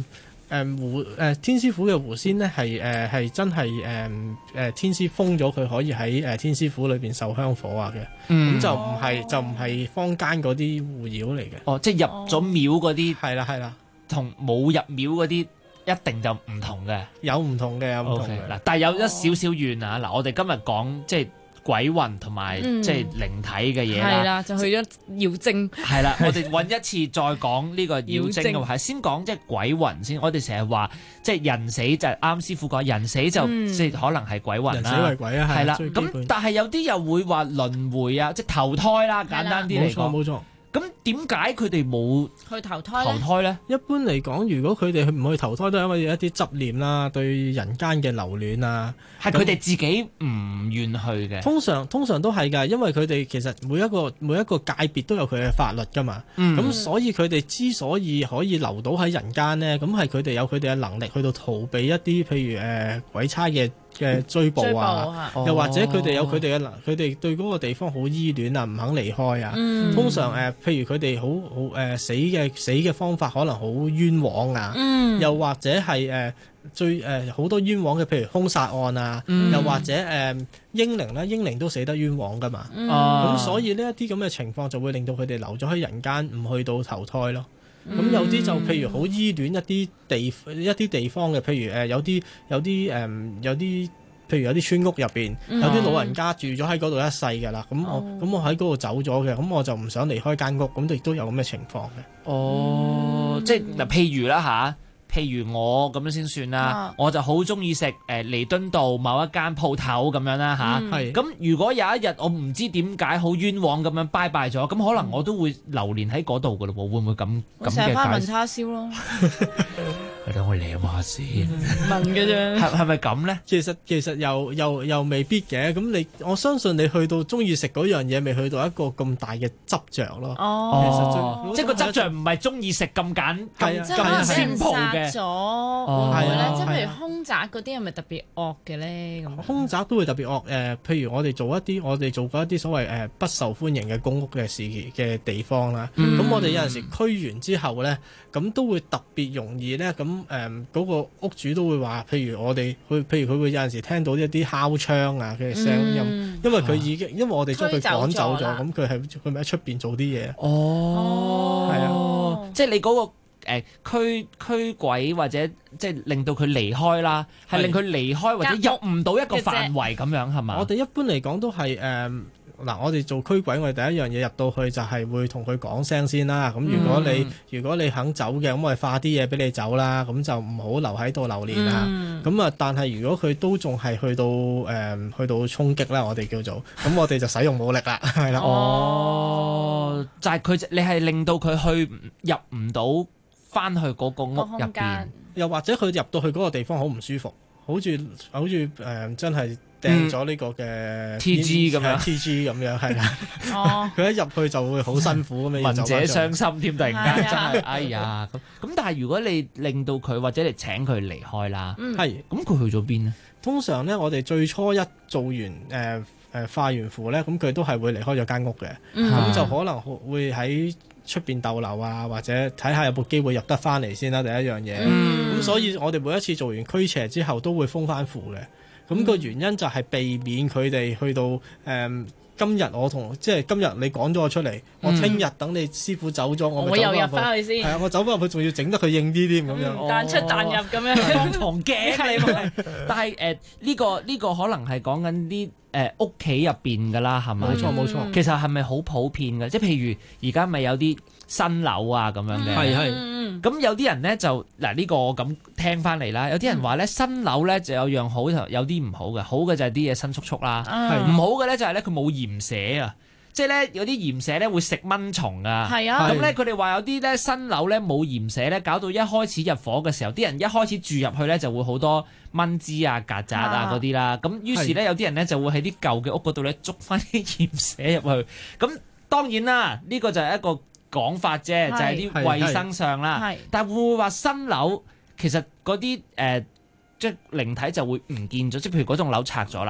天師府嘅狐仙咧係真係天師封咗佢可以喺天師府裏邊受香火啊嘅，咁就唔係坊間嗰啲狐妖嚟嘅。 哦，即係入咗廟嗰啲係啦， 同冇入廟嗰啲一定就唔同嘅， 有唔同嘅。 嗱，但係有一少少怨啊！嗱，我哋今日講即係鬼魂同埋即係靈體嘅嘢啦， 係啦，就去咗妖精。 係啦，我哋揾一次再講呢個妖精嘅話，係先講即係鬼魂先。我哋成日話即係人死就啱師傅講，人死就即係可能係鬼魂啦。 人死為鬼啊， 係啦。咁但係有啲又會話輪迴啊，即係投胎啦，簡單啲嚟講。 冇錯。 咁點解佢哋冇去投胎咧？ 一般嚟講，如果佢哋唔去投胎，都係因為一啲執念啦，對人間嘅留戀啊， 係佢哋自己唔願去嘅。 通常都係㗎，因為佢哋其實每一個界別都有佢嘅法律㗎嘛。咁所以佢哋之所以可以留到喺人間呢，咁係佢哋有佢哋嘅能力去到逃避一啲譬如鬼差嘅追捕啊，又或者佢哋有佢哋對嗰個地方好依戀啊，唔肯離開啊。通常譬如佢哋好死嘅方法可能好冤枉啊，又或者係最好多冤枉嘅，譬如兇殺案啊，又或者英靈咧，英靈都死得冤枉噶嘛。咁所以呢一啲咁嘅情況就會令到佢哋留咗喺人間，唔去到投胎咯。咁有啲就譬如好依戀一啲地方嘅，譬如有啲譬如有啲村屋入邊有啲老人家住咗喺嗰度一世㗎啦。咁我喺嗰度走咗嘅，咁我就唔想離開間屋，咁亦都有咁嘅情況嘅。 即係嗱，譬如啦嚇。譬如我咁樣先算啦，我就好中意食彌敦道某一間鋪頭咁樣啦嚇。咁如果有一日我唔知點解好冤枉咁樣拜拜咗，咁可能我都會流連喺嗰度噶咯喎，會唔會咁嘅成日翻問叉燒咯。 等我嚟話先問嘅啫， 係咪咁咧？ 其實又未必嘅。咁我相信你去到中意食嗰樣嘢，未去到一個咁大嘅執着咯。 即係個執着唔係中意食咁簡咁simple嘅。 咗會唔會咧？即係譬如凶宅嗰啲係咪特別惡嘅咧？咁凶宅都會特別惡。譬如我哋做過一啲所謂不受歡迎嘅公屋嘅地方啦。咁我哋有陣時驅完之後咧，咁都會特別容易咧。咁嗰個屋主都會話，譬如佢會有陣時聽到一啲敲窗啊嘅聲音，因為我哋將佢趕走咗，咁佢咪喺出邊做啲嘢。係啊， 即係你嗰個。驅鬼或者即係令到佢離開啦，係令佢離開或者入唔到一個範圍咁樣係嘛？ 我哋一般嚟講都係我哋做驅鬼，我哋第一樣嘢入到去就係會同佢講聲先啦。咁如果你肯走嘅，咁我哋化啲嘢俾你走啦。咁就唔好留喺度留連啦。咁但係如果佢都仲係去到衝擊啦，我哋叫做咁，我哋就使用武力啦，係啦。 就係你係令到佢入唔到。翻去嗰個屋入邊， 又或者佢入到去嗰個地方好唔舒服，好似真係掟咗呢個嘅 TG 咁樣 ，TG 咁樣係啦。佢一入去就會好辛苦咁樣， 聞者傷心添，突然間真係哎呀咁。但係如果你令到佢或者你請佢離開啦， 係咁佢去咗邊呢？ 通常咧，我哋最初一做完化完符咧，咁佢都係會離開咗間屋嘅，咁就可能會喺出邊逗留啊，或者睇下有冇機會入得翻嚟先啦。第一樣嘢，咁所以我哋每一次做完驅邪之後都會封翻符嘅。咁個原因就係避免佢哋去到今日今日你趕咗我出嚟，我聽日等你師傅走咗，我又入翻去先。 係啊，我走翻入去仲要整得佢硬啲添咁樣， 彈出彈入咁樣， 當堂驚你咪。但係呢個可能係講緊啲屋企入邊㗎啦，係咪？ 冇錯。 其實係咪好普遍嘅？即係譬如而家咪有啲新樓啊咁樣嘅。 係。 咁有啲人咧就呢個我咁聽翻嚟啦，有啲人話咧新樓咧就有樣好，有啲唔好嘅。好嘅就係啲嘢新速速啦，唔好嘅咧就係咧佢冇鹽蛇啊。即係咧有啲鹽蛇咧會食蚊蟲啊，咁咧佢哋話有啲咧新樓咧冇鹽蛇咧，搞到一開始入伙嘅時候，啲人一開始住入去咧就會好多蚊滋啊、曱甴啊嗰啲啦。咁於是咧有啲人咧就會喺啲舊嘅屋嗰度咧捉翻啲鹽蛇入去。咁當然啦，呢個就係一個講法啫，就係啲衞生上啦。但係會唔會話新樓其實嗰啲即係靈體就會唔見咗？即係譬如嗰棟樓拆咗啦。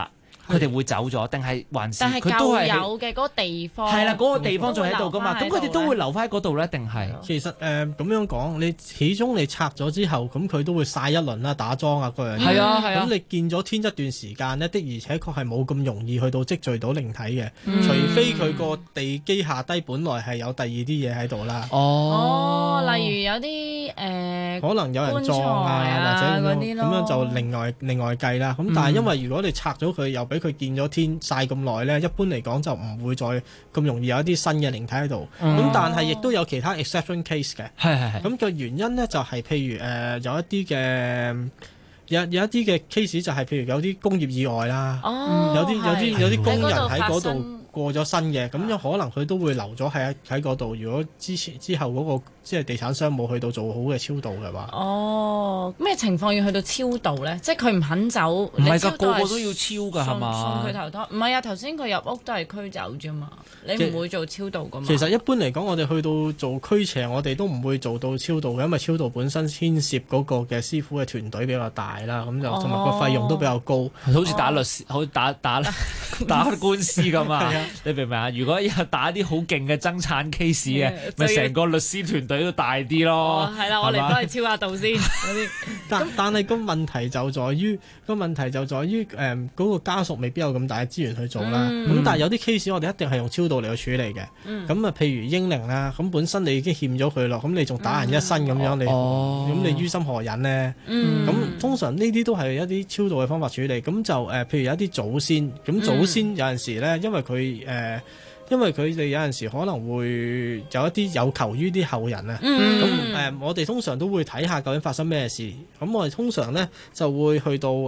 佢哋會走咗，定係還是但係佢都係舊有嘅嗰個地方係啦，嗰個地方仲喺度噶嘛？咁佢哋都會留翻喺嗰度咧，定係？ 其實咁樣講，你始終你拆咗之後，咁佢都會曬一輪啦，打樁啊嗰樣嘢。 係啊係啊。 咁你見咗天一段時間呢，的而且確係冇咁容易去到積聚到靈體嘅，除非佢個地基下低本來係有第二啲嘢喺度啦。 哦，例如有啲可能有人撞啊，或者咁樣就另外計啦。咁但係因為如果你拆咗佢，又俾佢見咗天曬咁耐呢，一般嚟講就唔會再咁容易有一啲新嘅靈體喺度。咁但係亦都有其他 exception case 嘅。係。咁嘅原因呢，就係譬如有一啲嘅。有一啲嘅 case 就係譬如有啲工業意外啦，有啲工人喺嗰度過咗身嘅，咁有可能佢都會留咗喺嗰度。如果之後嗰個即係地產商冇去到做好嘅超度嘅話， 咩情況要去到超度咧？即係佢唔肯走， 唔係㗎，個個都要超㗎係嘛？ 送佢投胎，唔係啊！頭先佢入屋都係驅走啫嘛，你唔會做超度㗎嘛？ 其實一般嚟講，我哋去到做驅邪，我哋都唔會做到超度嘅，因為超度本身牽涉嗰個嘅師傅嘅團隊比較大啦，咁就同埋個費用都比較高， 好似打律師，好似打官司咁啊！你明唔明啊？如果有打啲好勁嘅爭產 case 嘅，咪成個律師團隊都大啲咯。 係啦，我嚟幫你超下度先嗰啲。 但係個問題就在於嗰個家屬未必有咁大嘅資源去做啦。咁但係有啲 case 我哋一定係用超度嚟去處理嘅。咁啊，譬如英靈啦，咁本身你已經欠咗佢咯，咁你仲打人一身咁樣，咁你於心何忍呢？咁通常呢啲都係一啲超度嘅方法處理。咁就譬如有一啲祖先，咁祖先有陣時咧，因為佢哋有陣時可能會有一啲有求於啲後人啊，咁我哋通常都會睇下究竟發生咩事，咁我哋通常咧就會去到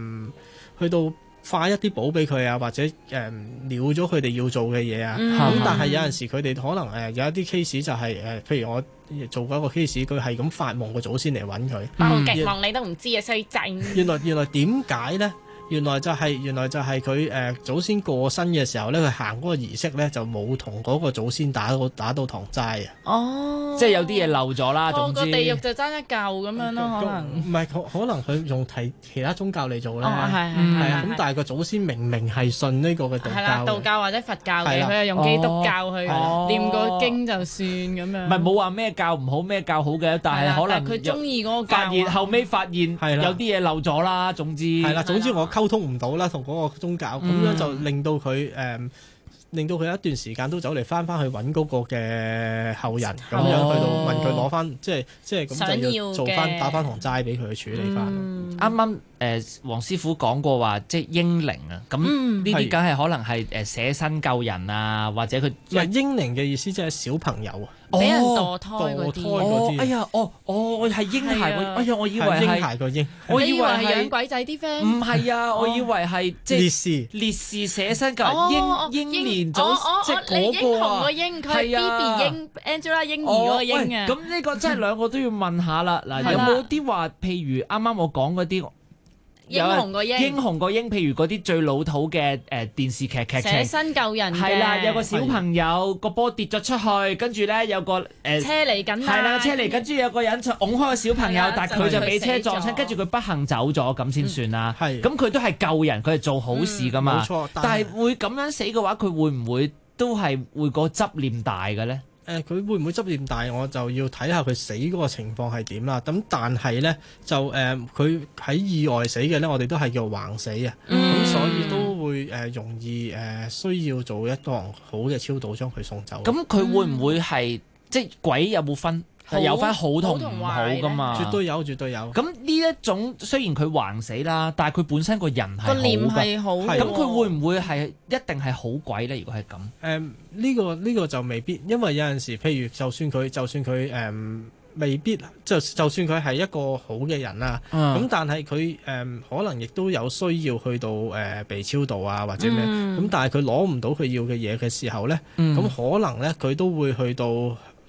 化一啲寶俾佢啊，或者了咗佢哋要做嘅嘢啊，咁但係有陣時佢哋可能有一啲 case 就係譬如我做過一個 case， 佢係咁發夢個祖先嚟揾佢， 爆極夢你都唔知啊，衰仔！ 原來點解咧？原來就係佢祖先過身嘅時候咧，佢行嗰個儀式咧就冇同嗰個祖先打到堂齋啊！ 即係有啲嘢漏咗啦。總之個地獄就爭一嚿咁樣咯，可能唔係可能佢用其他宗教嚟做咧，係啊。 咁但係個祖先明明係信呢個嘅道教， 道教或者佛教嘅，佢又用基督教去唸個經就算咁樣。 唔係冇話咩教唔好咩教好嘅，但係可能佢中意嗰個教。 後尾發現有啲嘢漏咗啦。總之係啦，總之我溝通唔到啦，同嗰個宗教，咁樣就令到佢一段時間都走嚟翻去揾嗰個嘅後人，咁樣去到問佢攞翻，即係咁就要做翻打翻堂齋俾佢去處理翻。 啱啱黃師傅講過話，即係英靈啊，咁呢啲梗係可能係捨身救人啊，或者佢英靈嘅意思即係小朋友啊。 俾人墮胎嗰啲， 哎呀，係嬰孩嗰，哎呀，我以為係嬰孩個嬰， 我以為係養鬼仔啲 friend， 唔係啊，我以為係即係烈士捨身救人，英年早，即係嗰個啊， 佢係 BB 英 Angela 嬰兒嗰個嬰啊， 咁呢個真係兩個都要問下啦。嗱，有冇啲話，譬如啱啱我講嗰啲？ 英雄個英，譬如嗰啲最老土嘅電視劇情， 捨身救人嘅， 係啦，有個小朋友個波跌咗出去，跟住咧有個車嚟緊， 係啦，車嚟緊，跟住有個人就擁開個小朋友，但係佢就俾車撞親，跟住佢不幸走咗，咁先算啦。係，咁佢都係救人，佢係做好事噶嘛。冇錯，但係會咁樣死嘅話，佢會唔會都係會個執念大嘅咧？ 佢會唔會執念大，我就要睇下佢死嗰個情況係點啦。咁但係咧就佢喺意外死嘅咧，我哋都係叫橫死啊。咁所以都會容易需要做一個好嘅超度將佢送走。 咁佢會唔會係即係鬼有冇分？係有翻好同唔好噶嘛？ 絕對有，絕對有。 咁呢一種雖然佢橫死啦，但係佢本身個人係好個念係好。 咁佢會唔會係一定係好鬼咧？如果係咁， 呢個就未必，因為有陣時，譬如就算佢未必，就算佢係一個好嘅人啦，咁但係佢可能亦都有需要去到被超度啊或者咩，咁但係佢攞唔到佢要嘅嘢嘅時候咧，咁可能咧佢都會去到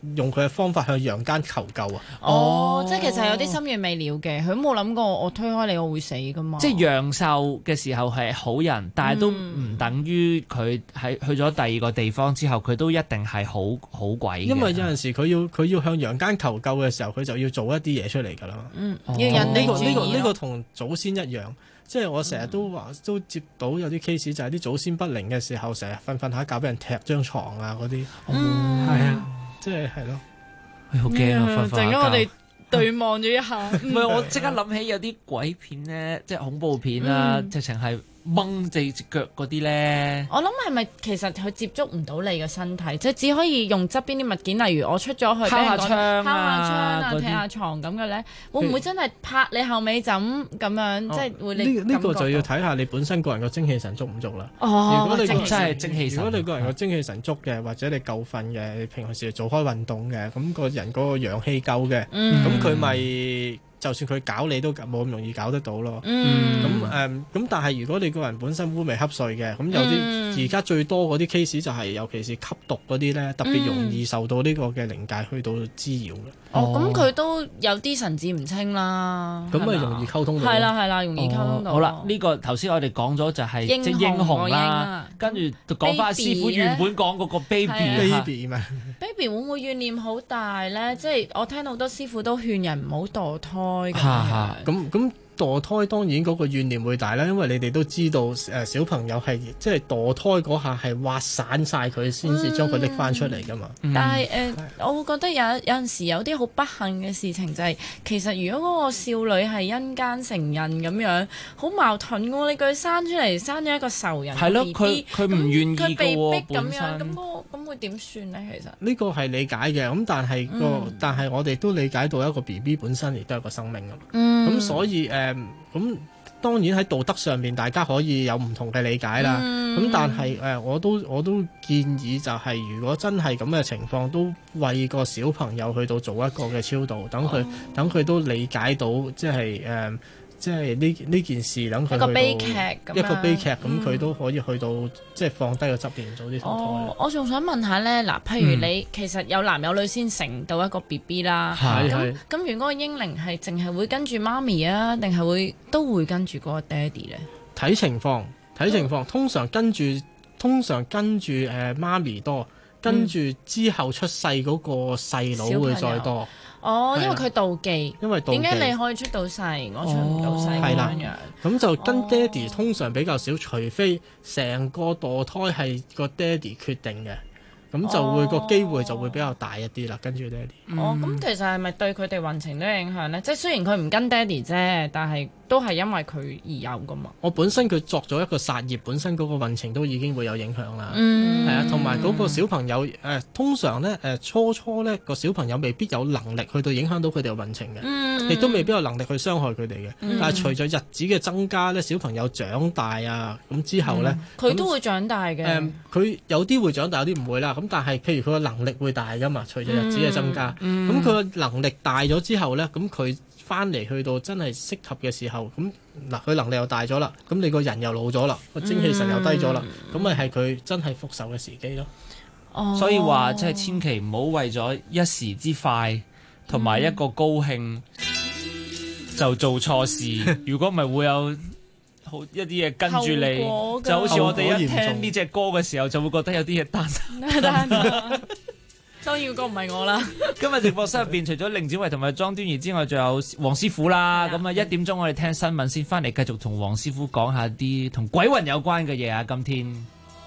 用佢嘅方法向陽間求救啊！ 即係其實有啲心願未了嘅，佢都冇諗過我推開你我會死噶嘛。 即係陽壽嘅時候係好人，但係都唔等於佢喺去咗第二個地方之後，佢都一定係好鬼嘅。 因為有陣時佢要向陽間求救嘅時候，佢就要做一啲嘢出嚟㗎啦。 要人哋注意咯。 呢個同祖先一樣。即係我成日都話都接到有啲 case 就係啲祖先不靈嘅時候，成日瞓下覺俾人踢張床啊嗰啲，係啊，即係咯， 好驚啊！瞓陣間我哋對望咗一下， 唔係我即刻諗起有啲鬼片咧，即係恐怖片啊，直情係掹隻腳嗰啲咧。 我諗係咪其實佢接觸唔到你嘅身體，即係只可以用側邊啲物件，例如我出咗去， 敲下窗啊，踢下床咁嘅咧，會唔會真係拍你後尾枕咁樣？即係會你呢個就要睇下你本身個人個精氣神足唔足啦。 如果你真係精氣神， 如果你個人個精氣神足嘅，或者你夠瞓嘅，你平時做開運動嘅，咁個人嗰個陽氣夠嘅，咁佢咪。就算佢搞你都冇咁容易搞得到咯。咁但係如果你個人本身烏眉瞌睡嘅，咁有啲而家最多嗰啲 case 就係尤其是吸毒嗰啲咧，特別容易受到呢個嘅靈界去到滋擾嘅。 咁佢都有啲神志唔清啦。 咁咪容易溝通到。 係啦，容易溝通到。 好啦，呢個頭先我哋講咗就係即係英雄啦，跟住講翻師傅原本講嗰個 baby 嘛。 baby 會唔會怨念好大咧？即係我聽到好多師傅都勸人唔好墮胎。 咁墮胎當然嗰個怨念會大啦，因為你哋都知道小朋友係即係墮胎嗰下係挖散晒佢先至將佢拎翻出嚟噶嘛。 但係我會覺得有陣時有啲好不幸嘅事情就係，其實如果嗰個少女係因姦成孕咁樣，好矛盾喎。你佢生出嚟生咗一個仇人， 係咯，佢唔願意佢被逼咁樣， 本身咁會點算咧？其實呢個係理解嘅，咁但係我哋都理解到一個 BB 本身亦都係一個生命啊。咁所以咁當然喺道德上面大家可以有唔同嘅理解啦。咁但係我都建議就係，如果真係咁嘅情況，都為個小朋友去到做一個嘅超度，等佢都理解到即係呢件事，等佢一個悲劇咁佢都可以去到即係放低個執念，早啲投胎。 我仲想問下咧，嗱，譬如你其實有男有女先成到一個 BB 啦，咁如果個嬰靈係淨係會跟住媽咪啊，定係都會跟住嗰個爹哋咧？睇情況，通常跟住媽咪多，跟住之後出世嗰個細佬會再多。因為佢妒忌，點解你可以出到世，我出唔到世咁樣？ 咁就跟爹哋通常比較少，除非成個墮胎係個爹哋決定嘅，咁就會個機會就會比較大一啲啦。跟住爹哋。 咁其實係咪對佢哋運程都有影響咧？即係雖然佢唔跟爹哋啫，但係都係因為佢而有噶嘛。 我本身佢作咗一個殺業，本身嗰個運程都已經會有影響啦。係啊，同埋嗰個小朋友通常咧初咧個小朋友未必有能力去到影響到佢哋嘅運程嘅，亦都未必有能力去傷害佢哋嘅。但係隨著日子嘅增加咧，小朋友長大啊，咁之後咧， 佢都會長大嘅。 佢有啲會長大，有啲唔會啦。咁但係譬如佢個能力會大噶嘛，隨著日子嘅增加，咁佢個能力大咗之後咧，咁佢翻嚟去到真係適合嘅時候，咁嗱佢能力又大咗啦，咁你個人又老咗啦，個精氣神又低咗啦，咁咪係佢真係復仇嘅時機咯。 所以話即係千祈唔好為咗一時之快同埋一個高興就做錯事，如果唔係會有一啲嘢跟住你，就好似我哋一聽呢隻歌嘅時候就會覺得有啲嘢單。 當然個唔係我啦。 今日直播室入邊除咗凌子維同埋莊端儀之外，仲有黃師傅啦。咁啊1點鐘我哋聽新聞先，翻嚟繼續同黃師傅講下啲同鬼魂有關嘅嘢啊！今天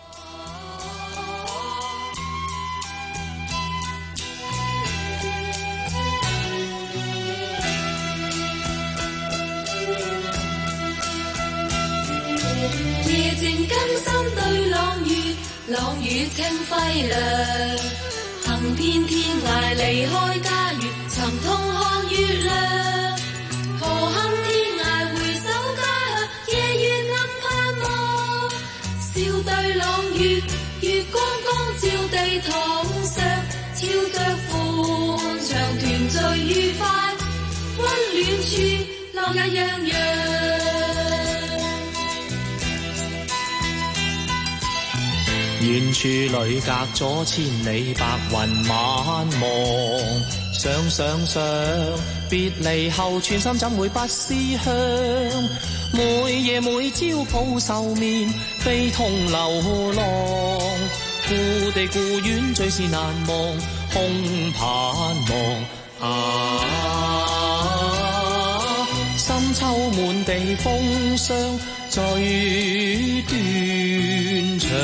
夜靜更深對朗月清輝亮。行遍天涯離開家園，尋痛看月亮。何堪天涯回首家鄉，夜月暗盼望。笑對朗月，月光光照地堂上，跳着歡暢團聚愉快，溫暖處樂也洋洋。 遠處裏隔咗千里，白雲晚望。想想想，別離後寸心怎會不思鄉？每夜每朝抱愁眠，悲痛流浪。故地故園最是難忘，空盼望。深秋滿地風霜，最斷腸。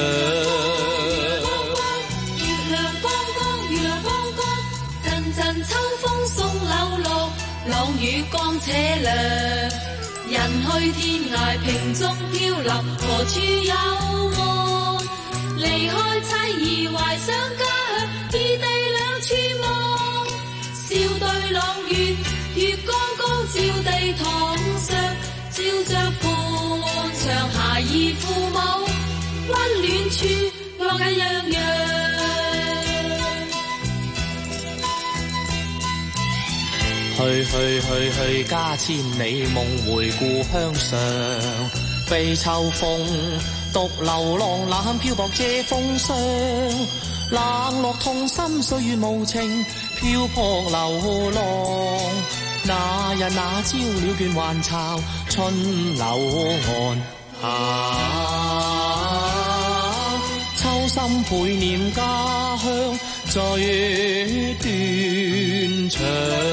月亮光光，月亮光光，陣陣秋風送柳綠，朗雨光且涼。人去天涯萍蹤飄流，何處有望？離開妻兒懷想家鄉，異地兩處望。笑對朗月，月光光照地堂上，照着伴長孩兒父母，溫暖處樂也洋洋。 去，家千里夢回故鄉上。悲秋風，獨流浪，冷漂泊遮風霜。冷落痛心，歲月無情，漂泊流浪。那日那朝鳥倦還巢，春柳岸。秋心倍念家鄉，最斷腸。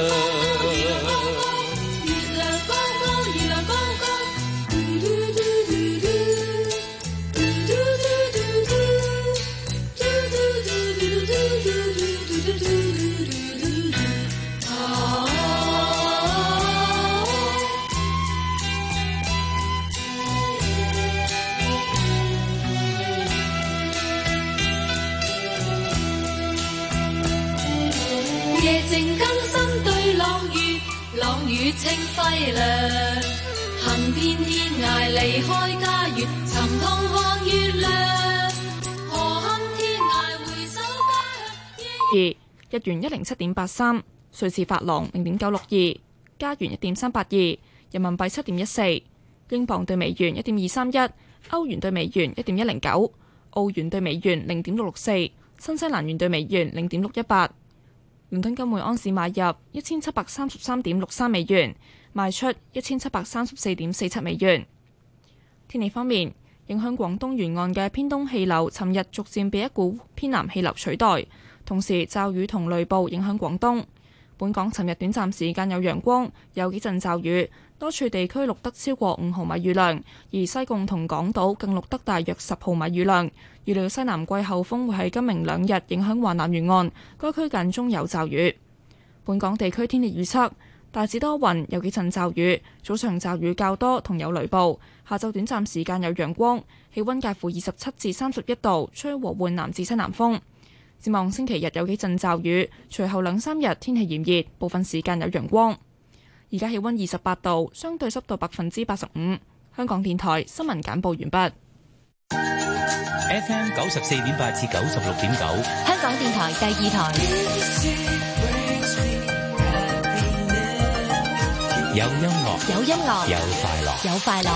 夜靜更深對朗月，朗雨清輝亮。行遍天涯離開家園，尋痛看月亮。何堪天涯回首家鄉。 日元107.83，瑞士法郎0.962，加元1.382，人民幣7.14，英鎊對美元1.231，歐元對美元1.109，澳元對美元0.664，新西蘭元對美元0.618。倫敦金每安士買入1733.63美元，賣出1734.47美元。天氣方面，影響廣東沿岸嘅偏東氣流，尋日逐漸被一股偏南氣流取代，同時驟雨同雷暴影響廣東。本港尋日短暫時間有陽光，有幾陣驟雨，多處地區錄得超過5毫米雨量，而西貢同港島更錄得大約10毫米雨量。預料西南季候風會喺今明2日影響華南沿岸，該區間中有驟雨。本港地區天氣預測大致多雲，有幾陣驟雨，早上驟雨較多同有雷暴，下晝短暫時間有陽光，氣溫介乎27至31度，吹和緩南至西南風。展望星期日有幾陣驟雨，隨後2-3日天氣炎熱，部分時間有陽光。而家氣溫28度，相對濕度85%。香港電台新聞簡報完畢。 FM 94.8至96.9， 香港電台第2台。 有音樂， 有音樂， 有快樂， 有快樂。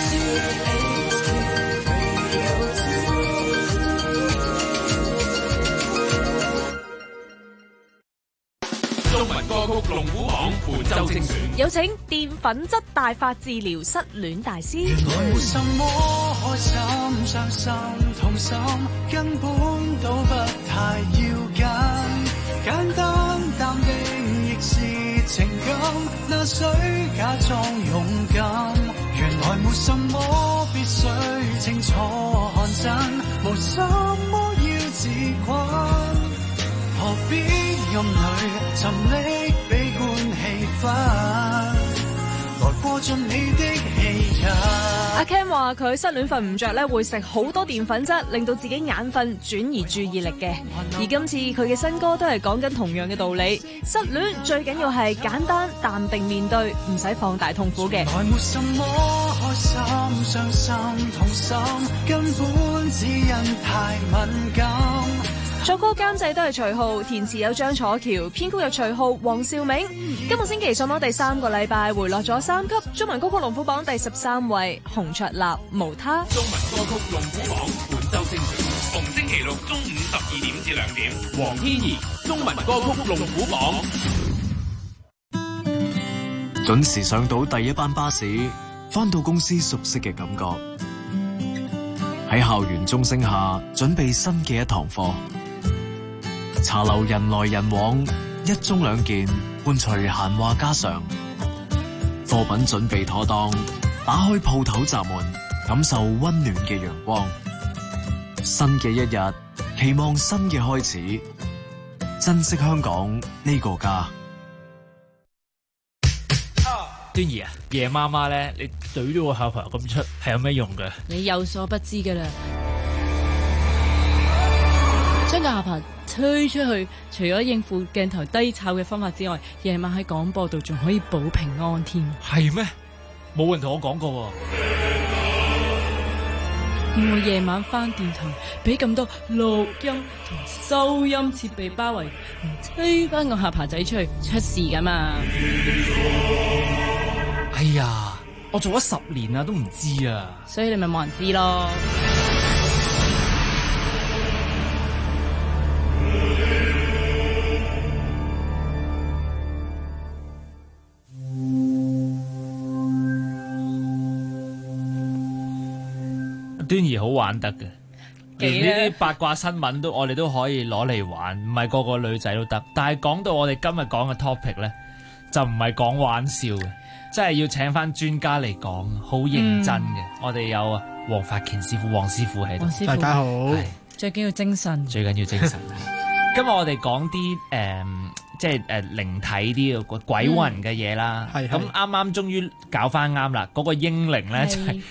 中文歌曲龍虎榜本周精選， 有請澱粉質大法治療失戀大師。 原來沒什麼開心、傷心、痛心，根本都不太要緊。簡單淡定亦是情感，那需假裝勇敢。原來沒什麼必須清楚看真，無什麼要自困。何必暗裏沉溺悲觀氣氛，來過盡你的氣氛。 阿 Ken 話佢失戀瞓唔着咧，會食好多澱粉質，令到自己眼瞓，轉移注意力嘅。而今次佢嘅新歌都係講緊同樣嘅道理。失戀最緊要係簡單淡定面對，唔使放大痛苦嘅。 來沒什麼開心、傷心、痛心，根本只因太敏感。 作歌監製都係徐浩，填詞有張楚喬，編曲有徐浩、黃兆銘。今個星期上榜第3個禮拜，回落咗3級，中文歌曲龍虎榜第13位，洪卓立無他。 中文歌曲龍虎榜本周精選。 逢星期六中午12點至2點，黃天怡中文歌曲龍虎榜。 準時上到第一班巴士，返到公司熟悉嘅感覺。喺校園鐘聲下，準備新嘅一堂課。茶樓人來人往，一盅兩件，伴隨閒話家常。貨品準備妥當，打開鋪頭閘門，感受溫暖嘅陽光。新嘅一日，期望新嘅開始，珍惜香港呢個家。 端儀啊，夜媽媽咧，你懟咗個下巴咁出，係有咩用㗎？ 你有所不知㗎啦，將個下巴推出去，除咗應付鏡頭低炒嘅方法之外，夜晚喺廣播度仲可以保平安添。 係咩？冇人同我講過喎。 我夜晚返電台，俾咁多錄音同收音設備包圍，推翻個下巴仔出去，出事㗎嘛？ 哎呀，我做咗10年啦，都唔知啊。 所以你咪冇人知咯。 端儀好玩得嘅，連呢啲八卦新聞我哋都可以攞嚟玩，唔係個個女仔都得。但係講到我哋今日講嘅 topic 咧，就唔係講玩笑嘅，真係要請翻專家嚟講，好認真嘅。我哋有黃發乾師傅，黃師傅喺度。 大家好， 最緊要精神， 最緊要精神。今日我哋講啲即係靈體啲嘅鬼魂嘅嘢啦。咁啱啱終於搞翻啱啦，嗰個英靈咧就係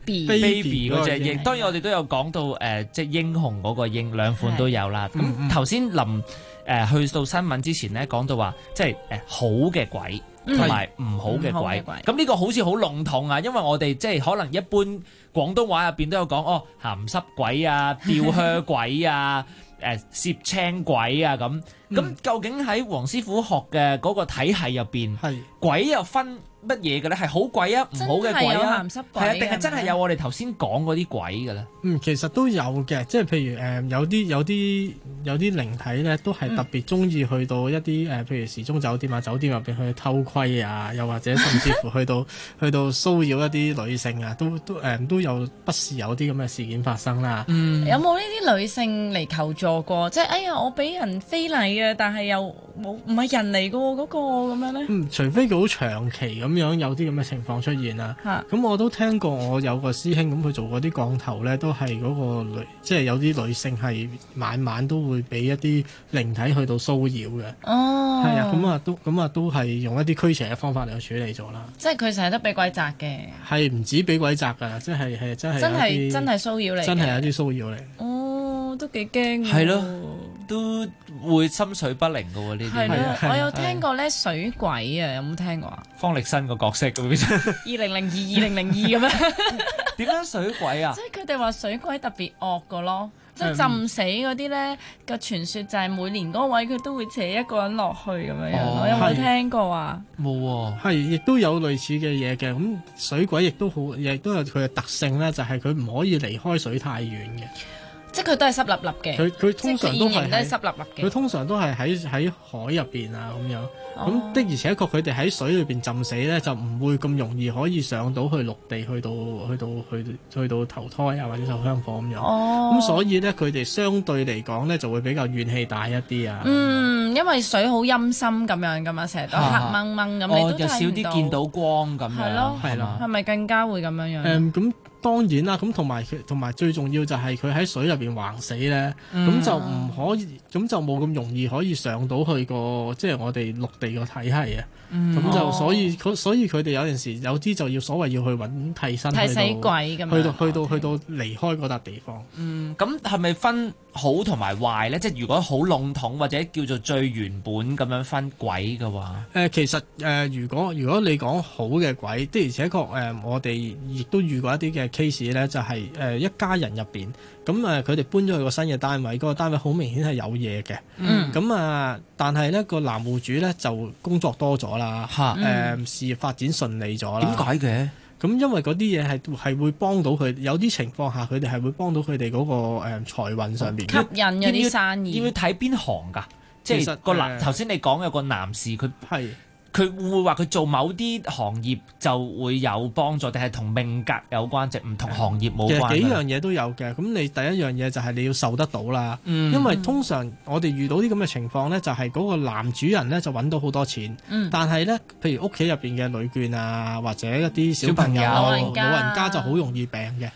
baby 嗰隻鷹。當然我哋都有講到即係英雄嗰個鷹，兩款都有啦。咁頭先臨去到新聞之前咧，講到話即係好嘅鬼同埋唔好嘅鬼。咁呢個好似好籠統啊，因為我哋即係可能一般廣東話入邊都有講鹹濕鬼啊、吊靴鬼啊。攝青鬼啊咁，究竟喺黃師傅學嘅嗰個體系入邊，鬼又分乜嘢嘅咧？係好鬼啊，唔好嘅鬼啊，係啊，定係真係有我哋頭先講嗰啲鬼嘅咧？ 其實都有嘅，即係譬如有啲靈體咧，都係特別中意去到一啲譬如時鐘酒店啊、酒店入邊去偷窺啊，又或者甚至乎去到騷擾一啲女性啊，都有不時有啲咁嘅事件發生啦。 有冇呢啲女性嚟求助過？即係哎呀，我俾人非禮啊，但係又唔係人嚟嘅喎，嗰個咁樣咧？除非佢好長期咁樣有啲咁嘅情況出現啦。咁我都聽過，我有個師兄咁佢做嗰啲降頭咧，都係嗰個女，即係有啲女性係晚晚都會俾一啲靈體去到騷擾嘅。係啊，咁啊都係用一啲驅邪嘅方法嚟去處理咗啦。即係佢成日都俾鬼責嘅。係唔止俾鬼責㗎，即係真係騷擾嚟。真係有啲騷擾嚟。都幾驚。係咯， 都會心水不寧㗎喎呢啲。係咯， 我有聽過咧水鬼啊，有冇聽過啊？ 方力申個角色咁樣。 2002咁樣。 點樣水鬼啊？ 即係佢哋話水鬼特別惡㗎咯，即係浸死嗰啲咧個傳說就係每年嗰個位佢都會扯一個人落去咁樣樣。我有冇聽過啊？冇喎。係，亦都有類似嘅嘢嘅。咁水鬼亦都有佢嘅特性咧，就係佢唔可以離開水太遠嘅。即係佢都係濕立立嘅，佢通常都係濕立立嘅。佢通常都係喺海入邊啊咁樣。咁的而且確佢哋喺水裏邊浸死咧，就唔會咁容易可以上到去陸地，去到投胎啊或者受香火咁樣。咁所以咧，佢哋相對嚟講咧就會比較怨氣大一啲啊。因為水好陰森咁樣噶嘛，成日都黑掹掹咁，你都睇唔到。就少啲見到光咁樣。係咯，係咯。係咪更加會咁樣樣？咁當然啦，咁同埋最重要就係佢喺水入邊橫死咧，咁就唔可以，咁就冇咁容易可以上到去個即係我哋陸地個體系啊。咁就所以佢哋有陣時有啲就要所謂要去揾替身，替死鬼咁樣，去到離開嗰笪地方。 咁係咪分好同埋壞咧？即係如果好籠統或者叫做最原本咁樣分鬼嘅話， 其實如果你講好嘅鬼，的而且確我哋亦都遇過一啲嘅 case 咧，就係一家人入邊，咁佢哋搬咗去個新嘅單位，嗰個單位好明顯係有嘢嘅。咁但係咧個男戶主咧就工作多咗啦，事業發展順利咗啦。點解嘅？ 咁因為嗰啲嘢係會幫到佢，有啲情況下佢哋係會幫到佢哋嗰個財運上邊吸引嗰啲生意。 要睇邊行㗎？即係個男頭先你講有個男士佢係。佢會話佢做某啲行業就會有幫助，定係同命格有關，即唔同行業冇關？ 其實幾樣嘢都有嘅。咁你第一樣嘢就係你要受得到啦。因為通常我哋遇到啲咁嘅情況呢，就係嗰個男主人呢就揾到好多錢，但係呢，譬如屋企入邊嘅女眷啊，或者一啲小朋友、老人家就好容易病嘅。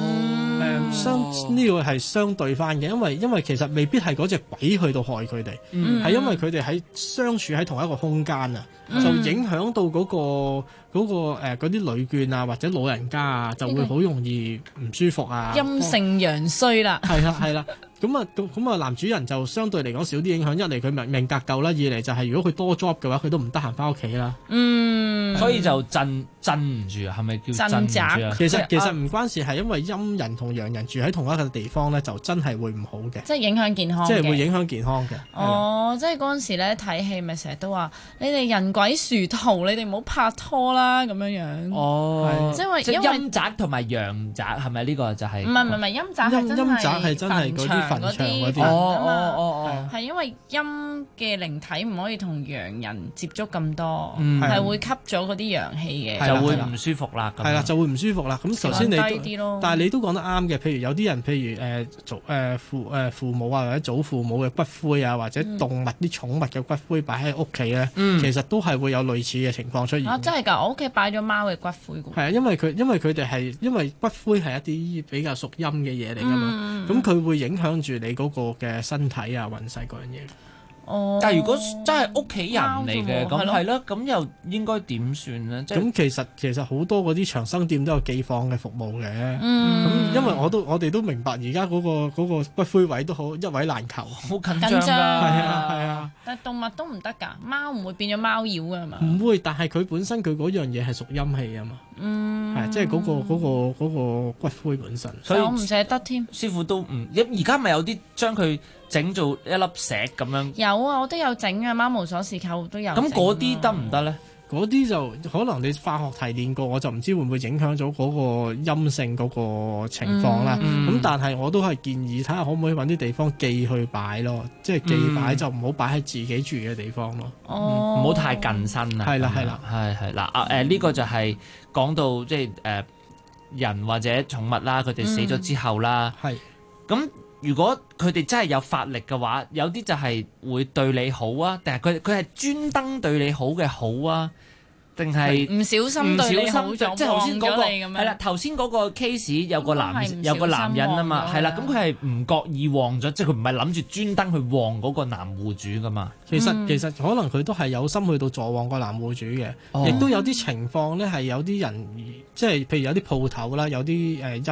呢個係相對翻嘅，因為其實未必係嗰隻鬼去到害佢哋，係因為佢哋喺相處喺同一個空間啊，就影響到嗰啲女眷啊或者老人家啊，就會好容易唔舒服啊。 陰盛陽衰啦， 係啦。咁啊，男主人就相對嚟講少啲影響。一嚟佢命格夠啦，二嚟就係如果佢多 job 嘅話，佢都唔得閒翻屋企啦。 所以就鎮唔住啊？係咪叫鎮唔住啊？ 其實唔關事，係因為陰人同陽人住喺同一個地方咧，就真係會唔好嘅。 即係影響健康。 即係會影響健康嘅。 哦，即係嗰陣時咧睇戲咪成日都話你哋人鬼殊途，你哋唔好拍拖啦咁樣樣。 哦， 因為陰宅同埋陽宅係咪呢個就係？ 唔係陰宅係真係嗰啲墳場嗰啲係因為陰嘅靈體唔可以同陽人接觸咁多，係會吸咗嗰啲陽氣嘅， 就會唔舒服啦。 係啦，就會唔舒服啦。咁頭先但係你都講得啱嘅。譬如有啲人，譬如父母啊或者祖父母嘅骨灰啊，或者動物啲寵物嘅骨灰擺喺屋企咧，其實都係會有類似嘅情況出現。 真係㗎！我屋企擺咗貓嘅骨灰㗎。 係啊，因為佢哋係因為骨灰係一啲比較屬陰嘅嘢嚟㗎嘛，咁佢會影響住你嗰個嘅身體啊運勢嗰樣嘢。 但係如果真係屋企人嚟嘅，咁係咯，咁又應該點算呢？ 咁其實好多嗰啲長生店都有寄放嘅服務嘅。咁因為我哋都明白而家嗰個骨灰位都好一位難求， 好緊張㗎。係啊。 但係動物都唔得㗎，貓唔會變咗貓妖㗎嘛？ 唔會，但係佢本身佢嗰樣嘢係屬陰氣啊嘛。係即係嗰個骨灰本身。 所以我唔捨得添。 師傅都唔而家咪有啲將佢整做一粒石咁樣。 有啊，我都有整啊，貓毛鎖匙扣都有。 咁嗰啲得唔得咧？ 嗰啲就可能你化學提煉過，我就唔知會唔會影響咗嗰個陰性嗰個情況啦。咁但係我都係建議睇下可唔可以揾啲地方寄去擺咯，即係寄擺就唔好擺喺自己住嘅地方咯。 唔好太近身啦。係啦，係嗱呢個就係講到即係人或者寵物啦，佢哋死咗之後啦。係咁。如果佢哋真係有法力嘅話，有啲就係會對你好啊，定係佢係專登對你好嘅好啊？定係唔小心對你好咗， 即係頭先嗰個係啦，頭先嗰個 case 有個男人啊嘛，係啦，咁佢係唔覺意旺咗，即係佢唔係諗住專登去旺嗰個男戶主噶嘛。 其實可能佢都係有心去到助旺個男戶主嘅，亦都有啲情況咧係有啲人即係譬如有啲鋪頭啦，有啲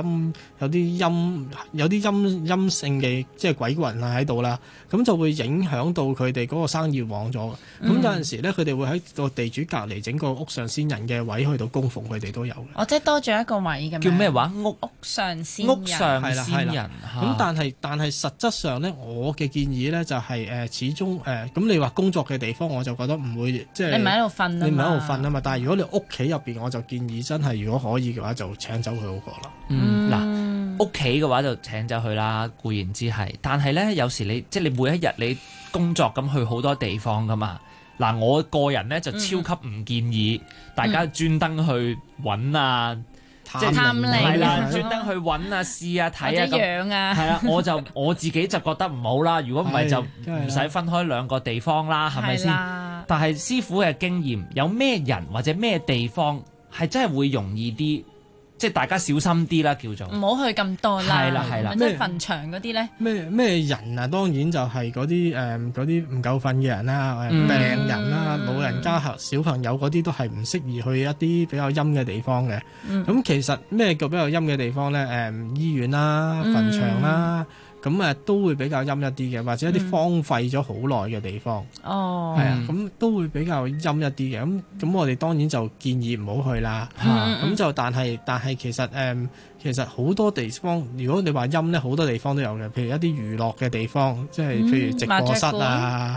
陰性嘅即係鬼魂啊喺度啦，咁就會影響到佢哋嗰個生意旺咗。咁有陣時咧，佢哋會喺個地主隔離整個屋上仙人嘅位去到供奉佢哋都有嘅。 我即係多咗一個位咁樣。叫咩話？屋上仙人。 屋上仙人。 咁但係實質上咧，我嘅建議咧就係始終咁你話工作嘅地方，我就覺得唔會即係。 你唔係喺度瞓啊嘛。 你唔係喺度瞓啊嘛，但係如果你屋企入邊，我就建議真係如果可以嘅話，就請走佢好過啦。 嗱，屋企嘅話就請走佢啦，固然之係。但係咧，有時你即係你每一日你工作咁去好多地方噶嘛。嗱，我個人咧就超級唔建議大家專登去揾啊，即係探靈係啦，專登去揾啊、試啊、睇啊咁啊， 係啊，我自己就覺得唔好啦。如果唔係就唔使分開兩個地方啦，係咪先？但係師傅嘅經驗，有咩人或者咩地方係真係會容易啲？即係大家小心啲啦，叫做唔好去咁多啦。 係啦， 即係墳場嗰啲咧。 咩人啊？當然就係嗰啲唔夠瞓嘅人啦，病人啦，老人家小朋友嗰啲都係唔適宜去一啲比較陰嘅地方嘅。咁其實咩叫比較陰嘅地方咧？醫院啦、墳場啦。咁都會比較陰一啲嘅，或者一啲荒廢咗好耐嘅地方，係啊，咁都會比較陰一啲嘅。咁我哋當然就建議唔好去啦。咁就但係其實好多地方，如果你話陰咧，好多地方都有嘅。譬如一啲娛樂嘅地方，即係譬如直播室啊、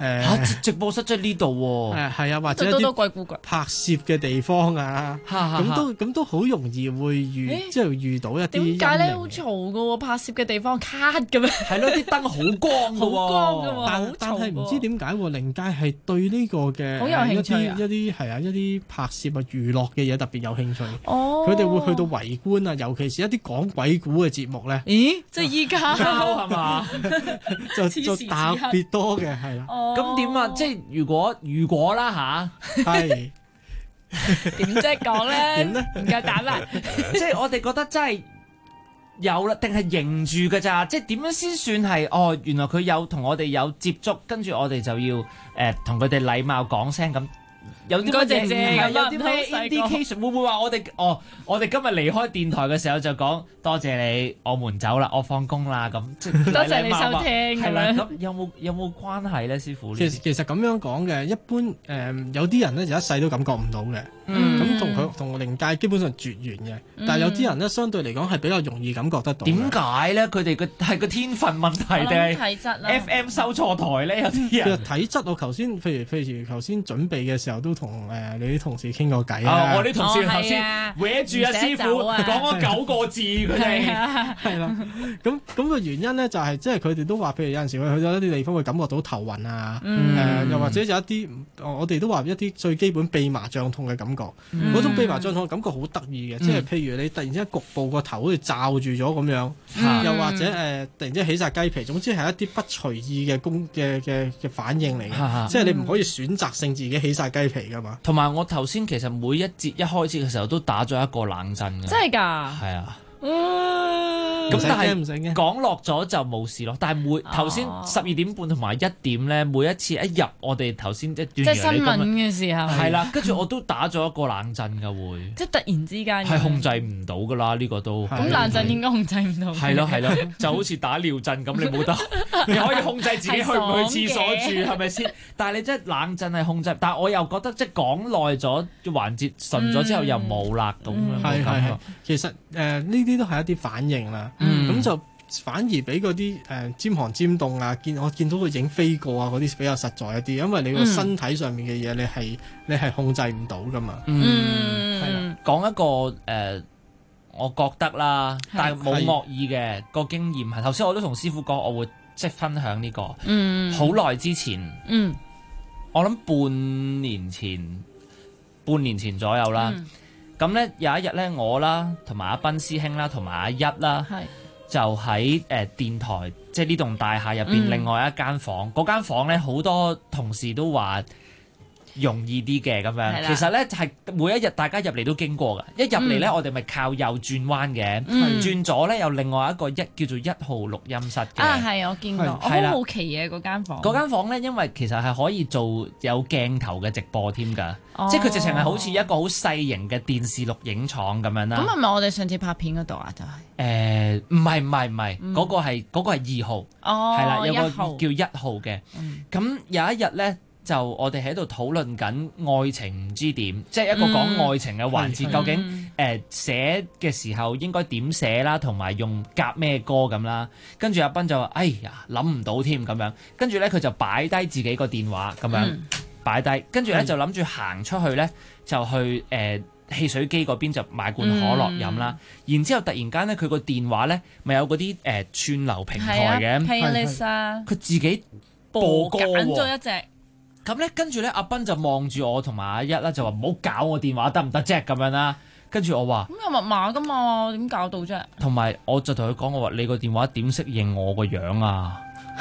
直播室即係呢度喎。 係啊，或者一啲拍攝嘅地方啊，咁都好容易會即係遇到一啲。 點解咧？好嘈㗎喎，拍攝嘅地方卡嘅咩？ 係咯，啲燈好光㗎喎， 但係唔知點解靈界係對呢個嘅好有興趣一啲拍攝啊娛樂嘅嘢特別有興趣。佢哋會去到圍觀啊，尤其是一啲講鬼故嘅節目咧。 咦？即係依家係嘛？ 就特別多嘅係啦。 咁點啊？即係如果啦吓，係點即係講咧？點咧？唔夠膽啦！ 即係我哋覺得真係有啦，定係認住㗎咋？即係點樣先算係？哦，原來佢有同我哋有接觸，跟住我哋就要同佢哋禮貌講聲咁。有啲乜嘢？有啲咩 indication？會唔會話我哋今日離開電台嘅時候就講多謝你，我們走啦，我放工啦咁。 多謝你收聽係啦。咁有冇關係咧，師傅？ 其實咁樣講嘅，一般有啲人咧就一世都感覺唔到嘅。咁同靈界基本上絕緣嘅。但係有啲人咧相對嚟講係比較容易感覺得到。點解咧？佢哋係個天分問題定係體質啦 ？FM 收錯台咧，有啲人。 其實體質我頭先譬如頭先準備嘅時候都同你啲同事傾過偈啊！ 我啲同事頭先搲住阿師傅講咗9個字，佢哋係啦。咁個原因咧就係即係佢哋都話，譬如有陣時會去到一啲地方會感覺到頭暈啊，又或者有一啲我哋都話一啲最基本秘麻脹痛嘅感覺。嗰種秘麻脹痛嘅感覺好得意嘅，即係譬如你突然之間局部個頭好似罩住咗咁樣，又或者突然之間起晒雞皮，總之係一啲不隨意嘅反應嚟嘅，即係你唔可以選擇性自己起晒雞皮噶嘛。 同埋我頭先其實每一節一開始嘅時候都打咗一個冷震嘅， 真係㗎？ 係啊。咁但係講落咗就冇事咯。但係頭先12點半同埋1點咧，每一次一入我哋頭先一段即係新聞嘅時候係啦，跟住我都打咗一個冷震㗎會， 即係突然之間係控制唔到㗎啦，呢個都咁冷震應該控制唔到。 係咯，就好似打尿震咁，你冇得你可以控制自己去唔去廁所住係咪先？但係你真係冷震係控制，但係我又覺得即係講耐咗環節順咗之後又冇啦咁樣嘅感覺。 其實呢啲都係一啲反應啦。咁就反而俾嗰啲尖寒尖凍啊，我見到個影飛過啊，嗰啲比較實在一啲，因為你個身體上面嘅嘢，你係控制唔到噶嘛。係啦， 講一個我覺得啦，但係冇惡意嘅個經驗係，頭先我都同師傅講，我會即係分享呢個。好耐之前，我諗半年前左右啦。咁咧有一日咧，我啦同埋阿斌師兄啦，同埋阿一啦。就喺電台，即係呢棟大廈入邊另外一間房，嗰間房咧好多同事都話容易啲嘅咁樣。其實咧係每一日大家入嚟都經過嘅，一入嚟咧我哋咪靠右轉彎嘅，轉左咧有另外一個叫做1號錄音室嘅。 係我見過，我好好奇嘅嗰間房。 嗰間房咧，因為其實係可以做有鏡頭嘅直播添㗎，即係佢直情係好似一個好細型嘅電視錄影廠咁樣啦。 咁係咪我哋上次拍片嗰度啊？就係唔係，嗰個係2號，係啦，有個叫1號嘅。咁有一日咧，就我哋喺度討論緊愛情唔知點，即係一個講愛情嘅環節，究竟寫嘅時候應該點寫啦，同埋用夾咩歌咁啦。跟住阿斌就話：哎呀，諗唔到添咁樣。跟住咧，佢就擺低自己個電話咁樣擺低，跟住咧就諗住行出去咧，就去汽水機嗰邊就買罐可樂飲啦。然之後突然間咧，佢個電話咧咪有嗰啲串流平台嘅 ，Playlist啊， 佢自己播歌喎， 揀咗一隻。 咁咧，跟住咧，阿斌就望住我同埋阿一啦，就話唔好搞我電話得唔得啫？咁樣啦。跟住我話： 咁有密碼噶嘛，點搞到啫？ 同埋我就同佢講，我話你個電話點識認我個樣啊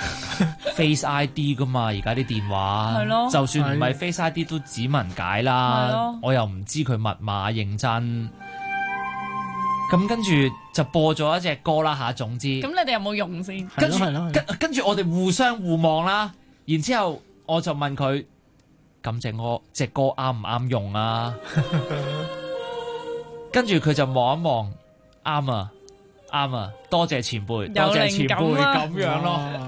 ？Face ID 噶嘛，而家啲電話， 係咯， 就算唔係 Face ID 都指紋解啦。我又唔知佢密碼認真。咁跟住就播咗一隻歌啦嚇，總之。咁你哋有冇用先？ 跟住我哋互相互望啦，然之後。我就問佢：咁隻歌啱唔啱用啊？跟住佢就望一望，啱啊，多謝前輩，多謝前輩咁樣咯。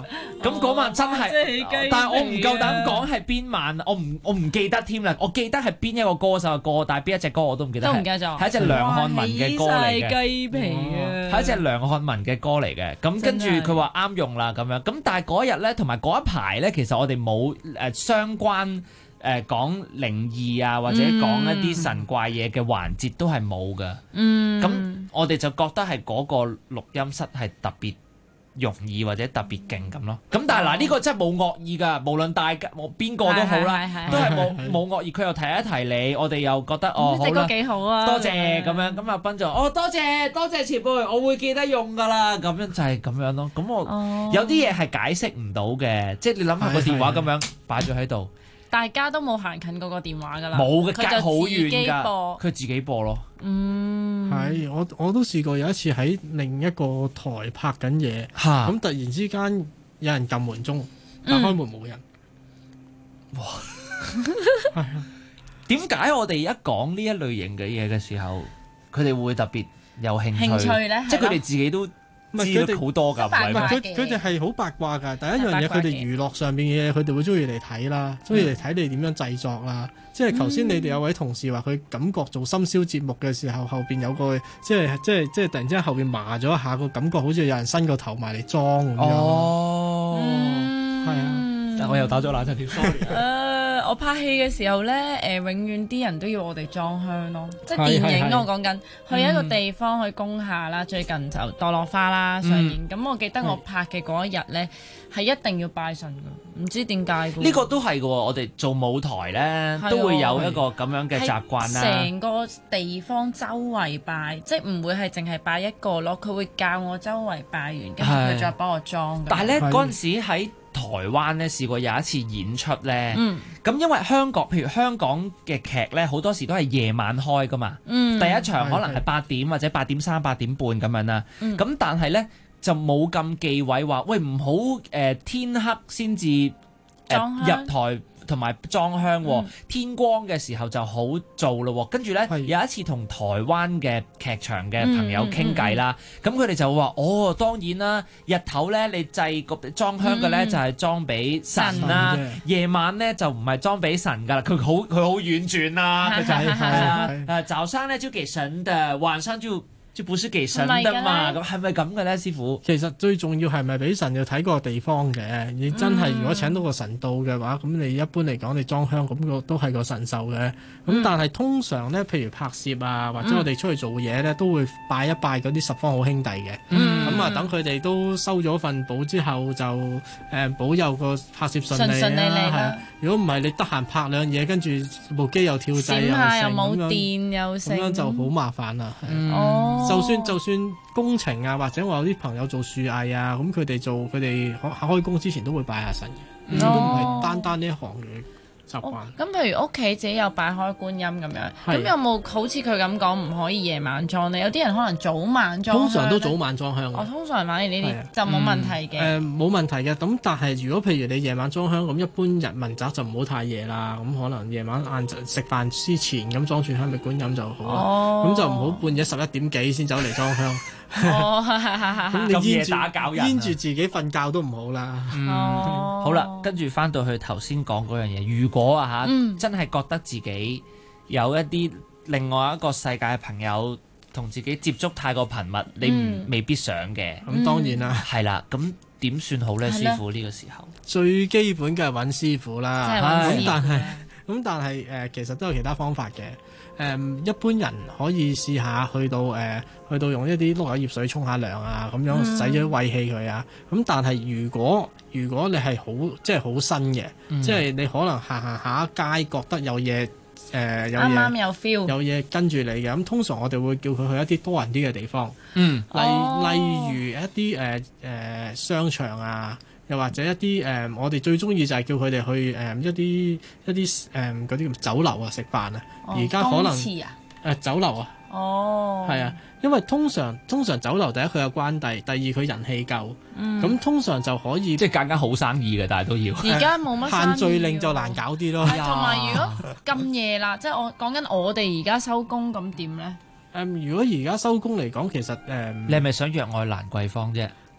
咁嗰晚真係，但係我唔夠膽講係邊晚，我唔記得添啦。我記得係邊一個歌手嘅歌，但係邊一隻歌我都唔記得。 都唔記得咗。 係一隻梁漢文嘅歌嚟嘅。 起晒雞皮啊！ 係一隻梁漢文嘅歌嚟嘅。咁跟住佢話啱用啦咁樣。咁但係嗰日咧，同埋嗰一排咧，其實我哋冇相關講靈異啊，或者講一啲神怪嘢嘅環節都係冇嘅。咁我哋就覺得係嗰個錄音室係特別容易或者特別勁咁咯，咁但係嗱呢個真係冇惡意㗎，無論大家邊個都好啦，都係冇惡意。佢又提一提你，我哋又覺得哦好啦， 幾好啊， 多謝咁樣。咁阿斌就多謝前輩，我會記得用㗎啦。咁樣就係咁樣咯。咁我有啲嘢係解釋唔到嘅，即係你諗下個電話咁樣擺咗喺度。 大家都冇行近嗰個電話㗎啦， 冇嘅，隔好遠㗎， 佢就自己播， 佢自己播咯。 係我都試過有一次喺另一個台拍緊嘢，咁突然之間有人撳門鐘，打開門冇人。 哇！係啊，點解我哋一講呢一類型嘅嘢嘅時候，佢哋會特別有興趣咧？即係佢哋自己都知道好多㗎，唔係佢哋係好八卦㗎。第一樣嘢，佢哋娛樂上邊嘅嘢，佢哋會中意嚟睇啦，中意嚟睇你點樣製作啦。即係頭先你哋有位同事話佢感覺做深宵節目嘅時候，後邊有個即係突然之間後邊麻咗一下，個感覺好似有人伸個頭埋嚟裝咁樣。 哦， 係啊， 但我又打咗冷震條 sorry。 我拍戲嘅時候咧，永遠啲人都要我哋裝香咯，即係電影我講緊去一個地方去工廈啦，最近就《墮落花》啦上映，咁我記得我拍嘅嗰一日咧係一定要拜神㗎，唔知點解㗎。 呢個都係㗎喎，我哋做舞台咧都會有一個咁樣嘅習慣啦。 成個地方周圍拜，即係唔會係淨係拜一個咯，佢會教我周圍拜完，跟住佢再幫我裝。 但係咧嗰陣時喺台灣咧試過有一次演出咧，咁因為譬如香港嘅劇咧，好多時都係夜晚開噶嘛，第一場可能係8點或者8點3、8點半咁樣啦，咁但係咧就冇咁忌諱話，喂唔好天黑先至入台。同埋裝香，天光嘅時候就好做咯。跟住呢，有一次同台灣嘅劇場嘅朋友傾偈啦，咁佢哋就話：當然啦，日頭呢，你製個裝香嘅呢，就係裝俾神啦，夜晚呢，就唔係裝俾神噶啦。佢好婉轉啦，佢就係早上呢就給神的，晚上就不是給神的嘛。咁係咪咁嘅咧，師傅？ 其實最重要係咪俾神要睇個地方嘅？你真係如果請到個神到嘅話，咁你一般嚟講你裝香咁個都係個神獸嘅。咁但係通常咧，譬如拍攝啊，或者我哋出去做嘢咧，都會拜一拜嗰啲十方好兄弟嘅。咁啊，等佢哋都收咗份寶之後，就保佑個拍攝順利啦。係啊，如果唔係你得閒拍兩嘢，跟住部機又跳掣又冇電又咁樣就好麻煩啦。就算工程啊，或者我有啲朋友做樹藝啊，咁佢哋開工之前都會拜下神嘅，都唔係單呢一行嘅習慣。 咁譬如屋企自己有拜開觀音咁樣，咁有冇好似佢咁講唔可以夜晚裝呢？有啲人可能早晚裝香。通常都早晚裝香。 通常買呢啲就冇問題嘅。 冇問題嘅。咁但係如果譬如你夜晚裝香，咁一般日民宅就唔好太夜啦。咁可能夜晚晏食飯之前咁裝串香俾觀音就好啦。咁就唔好半夜11點幾先走嚟裝香。咁你夜打攪人， 煙住自己瞓覺都唔好啦。 好啦，跟住翻到去頭先講嗰樣嘢，如果真係覺得自己有一啲另外一個世界嘅朋友同自己接觸太過頻密，你未必想嘅。 咁當然啦， 係啦，咁點算好呢？師傅呢個時候最基本嘅係揾師傅啦。咁但係其實都有其他方法嘅。一般人可以試下去到用一啲碌柚葉水沖下涼啊，咁樣洗咗胃氣佢啊。咁但係如果你係好新嘅，即係你可能行下街覺得有嘢啱啱有 feel， 有嘢跟住你嘅，咁通常我哋會叫佢去一啲多人啲嘅地方，例如一啲商場啊。又或者一啲我哋最中意就係叫佢哋去一啲嗰啲酒樓啊食飯啊。而家可能酒樓啊。係啊，因為通常酒樓第一佢有關帝，第二佢人氣夠，咁通常就可以即係間間好生意嘅，但係都要。 而家冇乜限聚令就難搞啲咯。 同埋如果咁夜啦，即係我講緊我哋而家收工咁點咧？ 如果而家收工嚟講，其實你係咪想約我去蘭桂坊啫？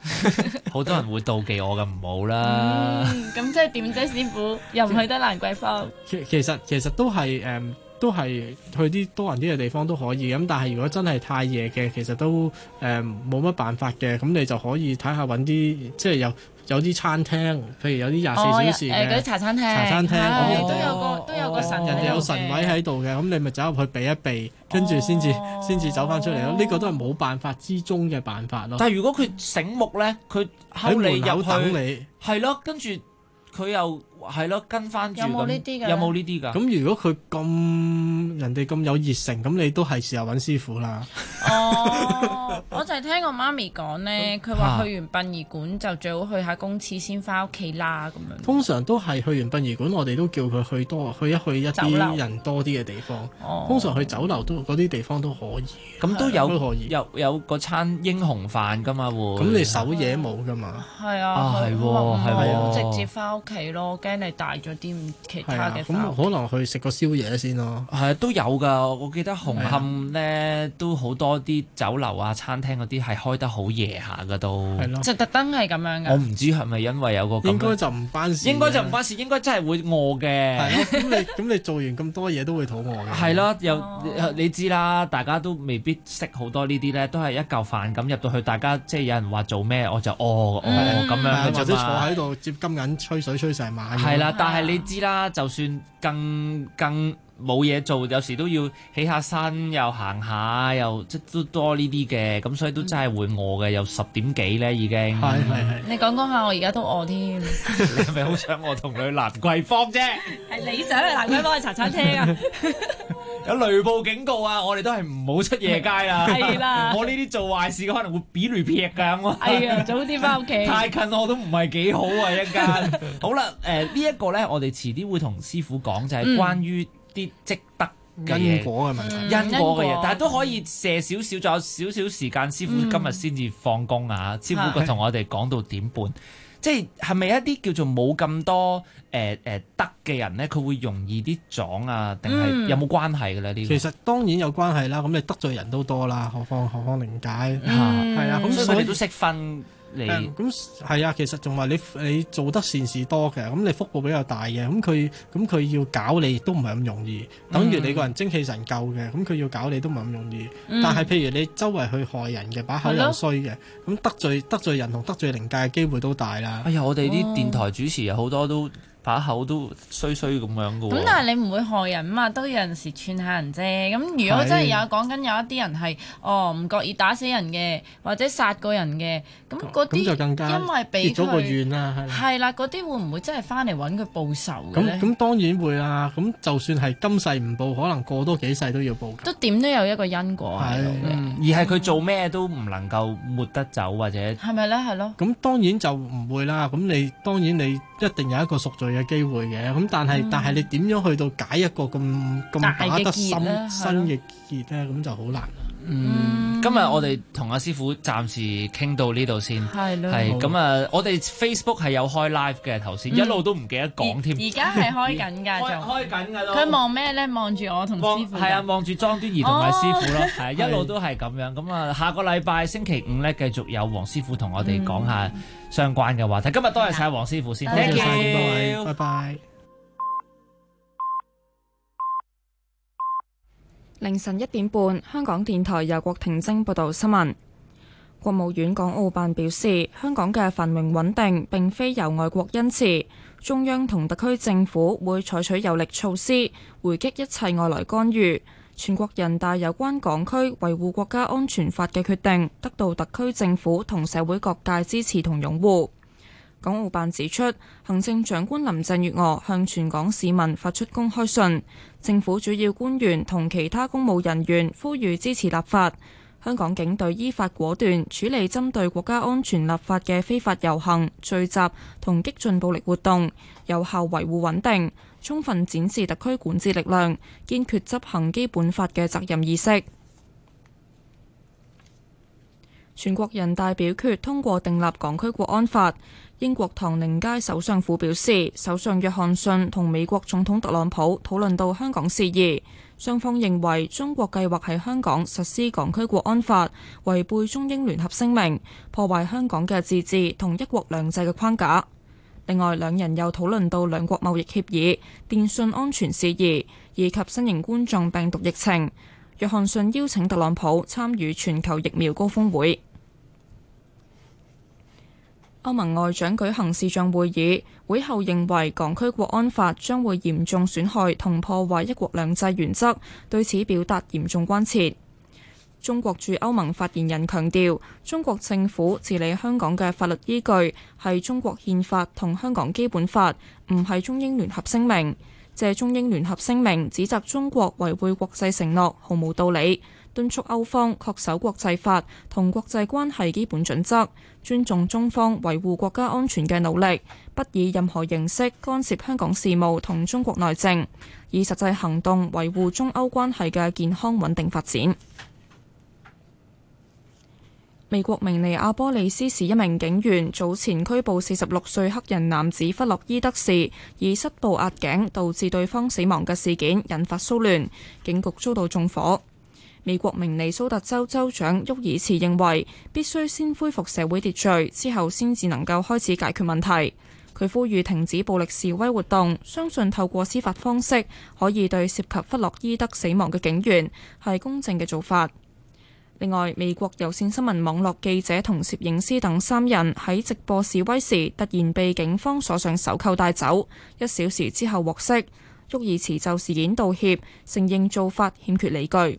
好多人會妒忌我嘅，唔好啦。 咁即係點啫，師傅又唔去得蘭桂坊？ 其實都係都係去啲多人啲嘅地方都可以咁，但係如果真係太夜嘅，其實都冇乜辦法嘅。咁你就可以睇下揾啲即係有啲餐廳，譬如有啲24小時嘅嗰啲茶餐廳，都有個神， 人哋有神位喺度嘅，咁你咪走入去避一避，跟住先至走翻出嚟咯。呢個都係冇辦法之中嘅辦法咯。 但係如果佢醒目咧，佢喺門口等你， 係咯，跟住佢又係咯跟翻住。有冇呢啲㗎？有冇呢啲㗎？ 咁如果佢人哋咁有熱誠，咁你都係時候揾師傅啦。 我就係聽我媽咪講咧，佢話去完殯儀館就最好去下公廁先翻屋企啦咁樣。通常都係去完殯儀館，我哋都叫佢去一啲人多啲嘅地方。通常去酒樓嗰啲地方都可以。 咁都有個餐英雄飯㗎嘛喎。 咁你守夜冇㗎嘛？ 係啊， 係喎， 直接翻屋企咯，驚你帶咗啲其他嘅。 咁可能去食個宵夜先咯。 係都有㗎，我記得紅磡咧都好多啲酒樓啊、餐廳嗰啲係開得好夜下㗎都。 係咯， 就特登係咁樣㗎。 我唔知係咪因為有個咁。應該就唔關事。 應該真係會餓嘅。 係咯，咁你做完咁多嘢都會肚餓嘅。 係咯，你知啦，大家都未必識好多呢啲咧，都係一嚿飯咁入到去，大家即係有人話做咩我就咁樣， 或者坐喺度接金銀吹水吹成晚。 係啦，但係你知啦，就算更冇嘢做，有時都要起下身，又行下，又即都多呢啲嘅，咁所以都真係會餓嘅，又10點幾咧已經。 係。 你講下，我而家都餓添。 你係咪好想我同你去蘭桂坊啫？ 係你想去蘭桂坊嘅茶餐廳啊？ 有雷暴警告啊！我哋都係唔好出夜街啦。 係啦， 我呢啲做壞事嘅可能會俾雷劈㗎。 係啊，早啲翻屋企。 太近我都唔係幾好啊！一間好啦，呢一個咧，我哋遲啲會同師傅講，就係關於啲積德嘅因果嘅問題， 因果嘅嘢，但係都可以射少少，仲有少少時間。師傅今日先至放工啊！師傅佢同我哋講到點半，即係咪一啲叫做冇咁多德嘅人咧，佢會容易啲撞啊？定係有冇關係嘅咧？呢其實當然有關係啦。咁你得罪人都多啦，何況靈界係啊。咁所以佢哋都識分。 咁係啊，其實仲話你做得善事多嘅，咁你福報比較大嘅，咁佢要搞你都唔係咁容易。等於你個人精氣神夠嘅，咁佢要搞你都唔係咁容易。但係譬如你周圍去害人嘅，把口又衰嘅，咁得罪人同得罪靈界嘅機會都大啦。 哎呀，我哋啲電台主持好多都把口都衰咁樣嘅喎。 咁但係你唔會害人嘛，都有陣時串下人啫。咁如果真係講緊有一啲人係唔覺意打死人嘅，或者殺過人嘅，咁嗰啲就更加因為俾結咗個怨啦。 係啦，嗰啲會唔會真係翻嚟揾佢報仇嘅咧？ 咁當然會啦。咁就算係今世唔報，可能過多幾世都要報。 都點都有一個因果喺度嘅。 而係佢做咩都唔能夠抹得走，或者係咪咧？係咯。 咁當然就唔會啦。咁當然你一定有一個贖罪嘅機會嘅。咁但係你點樣去到解一個咁打得深嘅結咧？咁就好難。 今日我哋同阿師傅暫時傾到呢度先。係咁啊！我哋 Facebook 係有開 live 嘅，頭先一路都唔記得講添。 而家係開緊㗎， 開緊㗎都。 佢望咩咧？望住我同師傅。 係啊，望住莊端儀同埋師傅咯。係一路都係咁樣。咁啊，下個禮拜星期5咧，繼續有黃師傅同我哋講下相關嘅話題。今日多謝晒黃師傅先。 Thank you，拜拜。 凌晨1點半，香港電台由郭婷晶報道新聞。國務院港澳辦表示，香港嘅繁榮穩定並非由外國恩賜，中央同特區政府會採取有力措施，回擊一切外來干預。全國人大有關港區維護國家安全法嘅決定，得到特區政府同社會各界支持同擁護。港澳辦指出，行政長官林鄭月娥向全港市民發出公開信，政府主要官員同其他公務人員呼籲支持立法。香港警隊依法果斷處理針對國家安全立法嘅非法遊行、聚集同激進暴力活動，有效維護穩定，充分展示特區管治力量，堅決執行基本法嘅責任意識。 全國人大表決通過訂立港區國安法。英國唐寧街首相府表示，首相約翰遜同美國總統特朗普討論到香港事宜，雙方認為中國計劃喺香港實施港區國安法，違背中英聯合聲明，破壞香港嘅自治同一國兩制嘅框架。另外，兩人又討論到兩國貿易協議、電訊安全事宜以及新型冠狀病毒疫情。約翰遜邀請特朗普參與全球疫苗高峰會。歐盟外長舉行視像會議，會後認為港區國安法將會嚴重損害同破壞一國兩制原則，對此表達嚴重關切。中國駐歐盟發言人強調，中國政府治理香港嘅法律依據係中國憲法同香港基本法，唔係中英聯合聲明。借中英聯合聲明指責中國違背國際承諾，毫無道理。敦促歐方恪守國際法同國際關係基本準則，尊重中方維護國家安全嘅努力，不以任何形式干涉香港事務同中國內政，以實際行動維護中歐關係嘅健康穩定發展。美國明尼阿波利斯市一名警員早前拘捕46歲黑人男子弗洛伊德士，以膝部壓頸導致對方死亡嘅事件引發騷亂，警局遭到縱火。美國明尼蘇達州州長沃爾茨認為，必須先恢復社會秩序，之後先至能夠開始解決問題。佢呼籲停止暴力示威活動，相信透過司法方式可以對涉及弗洛伊德死亡嘅警員係公正嘅做法。另外，美國有線新聞網絡記者同攝影師等3人喺直播示威時突然被警方鎖上手銬帶走，1小時之後獲釋。沃爾茨就事件道歉，承認做法欠缺理據。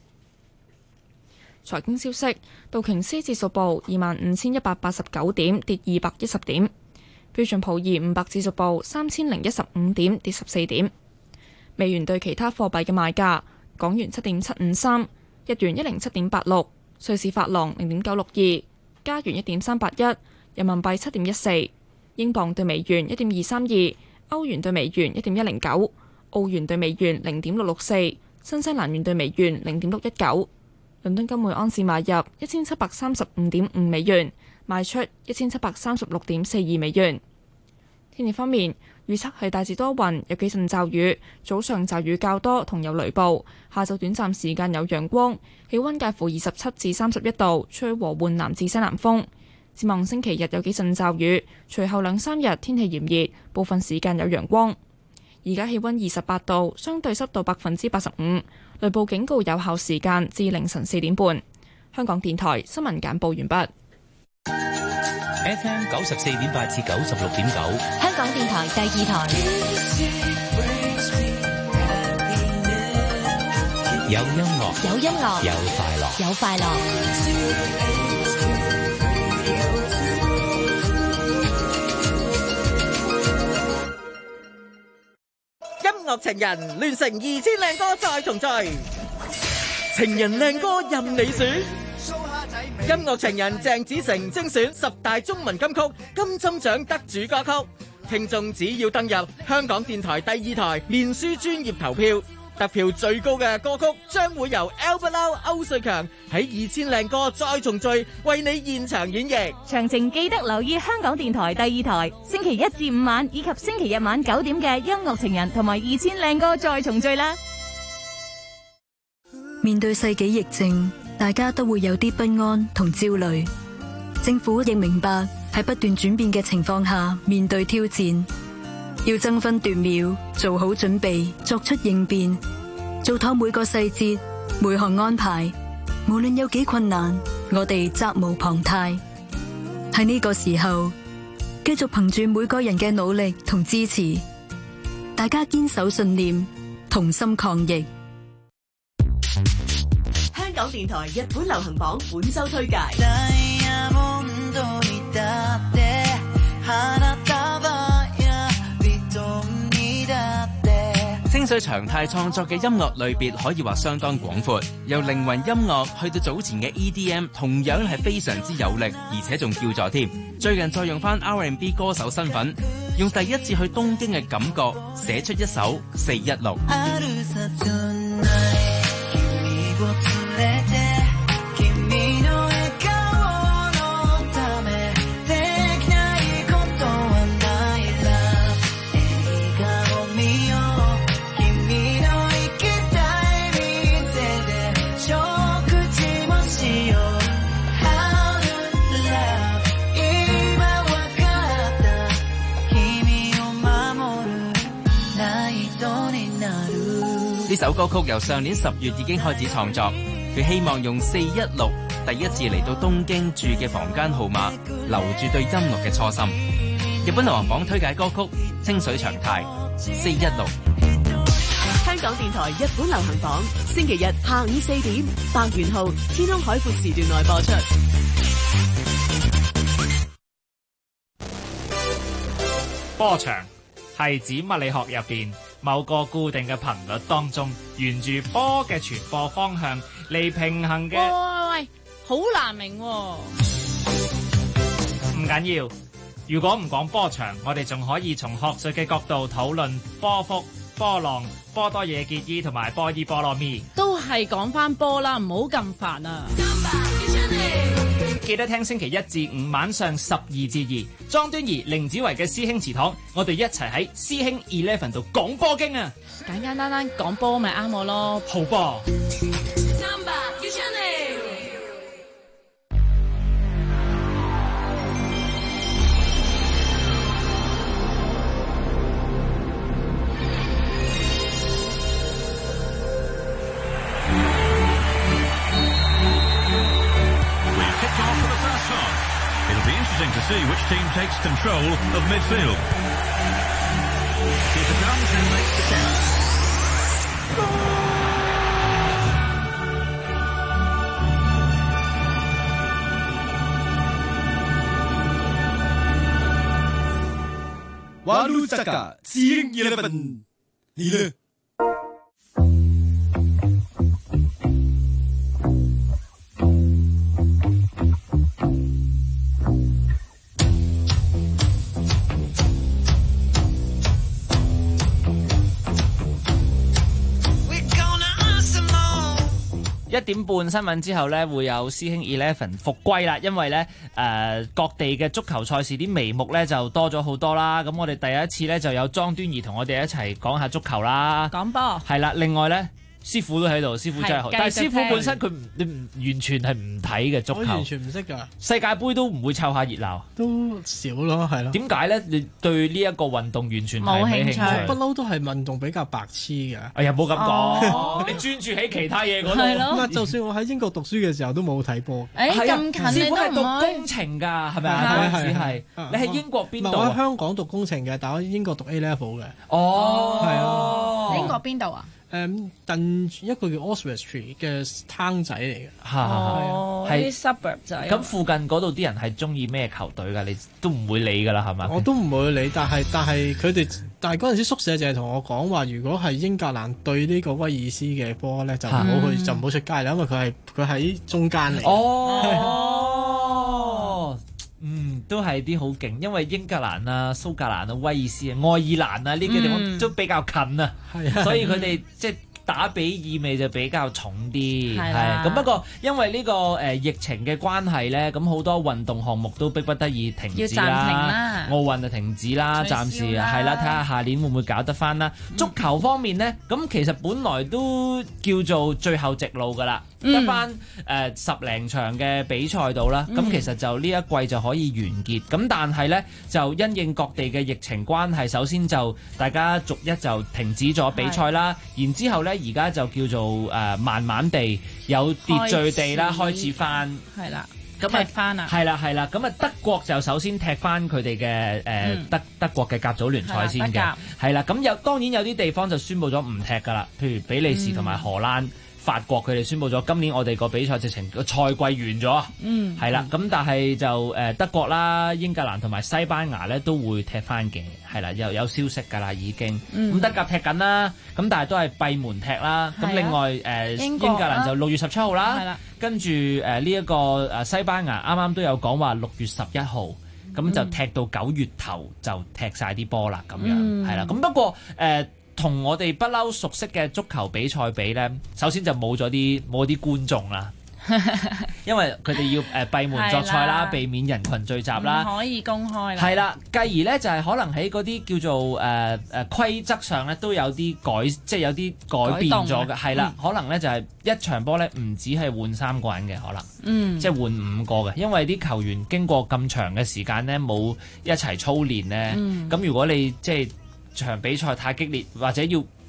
財經消息，道瓊斯指數報25,189點，跌210點；標準普爾500指數報3,015點，跌14點。美元對其他貨幣嘅賣價：港元7.753，日元107.86，瑞士法郎0.962，加元1.381，人民幣7.14，英鎊對美元1.232，歐元對美元1.109，澳元對美元0.664，新西蘭元對美元0.619。倫敦金每盎司買入1735.5美元，賣出1736.42美元。天氣方面，預測係大致多雲，有幾陣驟雨，早上驟雨較多同有雷暴，下晝短暫時間有陽光，氣溫介乎27至31度，吹和緩南至西南風。展望星期日有幾陣驟雨，隨後2-3日天氣炎熱，部分時間有陽光。而家氣溫28度，相對濕度85%，雷暴警告有效時間至凌晨4點半。香港電台新聞簡報完畢。 FM 94.8至96.9， 香港電台第2台。 有音樂， 有音樂， 有快樂， 有快樂。 音樂情人聯成2000靚歌再重聚，情人靚歌任你選。音樂情人鄭子誠精選10大中文金曲金針獎得主歌曲，聽眾只要登入香港電台第2台面書專頁投票，得票最高嘅歌曲將會由 Albert 歐瑞強喺2000靚歌再重聚為你現場演繹。 詳情記得留意香港電台第2台星期1至5晚以及星期日晚9點嘅音樂情人同埋2000靚歌再重聚啦。 面對世紀疫症，大家都會有啲不安同焦慮。政府亦明白喺不斷轉變嘅情況下面對挑戰，要爭分奪秒做好準備，作出應變，做妥每個細節每項安排。無論有幾困難，我哋責無旁貸。喺呢個時候，繼續憑住每個人嘅努力同支持，大家堅守信念，同心抗疫。 香港電台日本流行榜本周推介。 清水長太創作嘅音樂類別可以話相當廣闊，由靈魂音樂去到早前嘅 EDM， 同樣係非常之有力，而且仲叫座添。最近再用翻 R&B 歌手身份，用第一次去東京嘅感覺，寫出一首416。 呢首歌曲由上年10月已經開始創作，佢希望用416第一次嚟到東京住嘅房間號碼，留住對音樂嘅初心。日本流行榜推介歌曲清水長太416。 香港電台日本流行榜，星期日下午4點，白元浩天空海闊時段內播出。 波長係指物理學入邊某個固定嘅頻率當中，沿住波嘅傳播方向嚟平衡嘅。 喂，好難明喎。 唔緊要，如果唔講波長，我哋仲可以從學術嘅角度討論波幅、波浪、波多野結衣同埋波伊波羅蜜。 都係講翻波啦，唔好咁煩啊！ 記得聽星期一至五晚上12至2，莊端儀、凌子維嘅師兄祠堂，我哋一齊喺師兄 Eleven 度講波經啊！ 簡簡單單講波咪啱我咯， 好波。 To see which team takes control of midfield. Keeper comes and makes the catch. Walu Saka, Seeing 11， 你呢？ 1點半新聞之後呢，會有師兄 Eleven 復歸啦，因為呢各地嘅足球賽事啲眉目呢就多咗好多啦。咁我哋第一次呢就有莊端儀同我哋一齊講下足球啦。 講波係啦，另外呢，師傅都喺度，師傅真係好，但係師傅本身佢完全係唔睇嘅足球， 我完全唔識㗎。 世界盃都唔會湊下熱鬧， 都少咯，係咯。 點解咧？你對呢一個運動完全冇興趣？ 不嬲都係運動比較白痴嘅。 哎呀，冇咁講，你專注喺其他嘢嗰度。係咯。就算我喺英國讀書嘅時候都冇睇波。 誒咁近師傅係讀工程㗎，係咪啊？係。你喺英國邊度？ 我喺香港讀工程嘅，但我喺英國讀 A level 嘅。 哦， 係啊。 英國邊度啊？ 近一個叫 Oswestry 嘅攤仔嚟嘅， 係啲 suburb 仔。 咁附近嗰度啲人係中意咩球隊㗎？你都唔會理㗎啦，係咪？ 我都唔會理，但係佢哋，但係嗰陣時宿舍就係同我講話，如果係英格蘭對呢個威爾斯嘅波咧，就唔好去，就唔好出街啦，因為佢喺中間嚟。 都係啲好勁，因為英格蘭啊、蘇格蘭啊、威爾斯啊、愛爾蘭啊呢啲地方都比較近啊，所以佢哋即係打比意味就比較重啲。係咁，不過因為呢個疫情嘅關係咧，咁好多運動項目都逼不得已停止啦，奧運就停止啦，暫時係啦，睇下下年會唔會搞得翻啦。足球方面呢，咁其實本來都叫做最後直路㗎啦。得翻10零場嘅比賽度啦，咁其實就呢一季就可以完結。咁但係呢，就因應各地嘅疫情關係，首先就大家逐一就停止咗比賽啦。然之後呢，而家就叫做慢慢地有秩序地啦開始翻。 係啦， 咁踢翻啦。 係啦係啦，咁啊德國就首先踢翻佢哋嘅德國嘅甲組聯賽先嘅。係啦，咁當然有啲地方就宣布咗唔踢㗎啦，譬如比利時同埋荷蘭。法國佢哋宣布咗今年我哋個比賽直情個賽季完咗，係啦，咁但係就德國啦、英格蘭同埋西班牙咧都會踢翻嘅，係啦，又有消息㗎啦已經，咁德甲踢緊啦，咁但係都係閉門踢啦，咁另外英格蘭就6月17號啦，跟住呢一個西班牙啱啱都有講話6月11號，咁就踢到9月頭就踢晒啲波啦，咁樣係啦，咁不過同我哋不嬲熟悉嘅足球比賽比呢，首先就冇啲觀眾啦，因為佢哋要閉門作賽啦，避免人群聚集啦， 唔可以公開啦。 係啦，繼而呢，就係可能喺嗰啲叫做規則上呢，都有啲即係有啲改變咗嘅，係啦，可能呢，就係一場波呢，唔止係換3個人嘅可能，即係換5個嘅，因為啲球員經過咁長嘅時間呢，冇一齊操練呢。咁如果你即係場比賽太激烈，或者要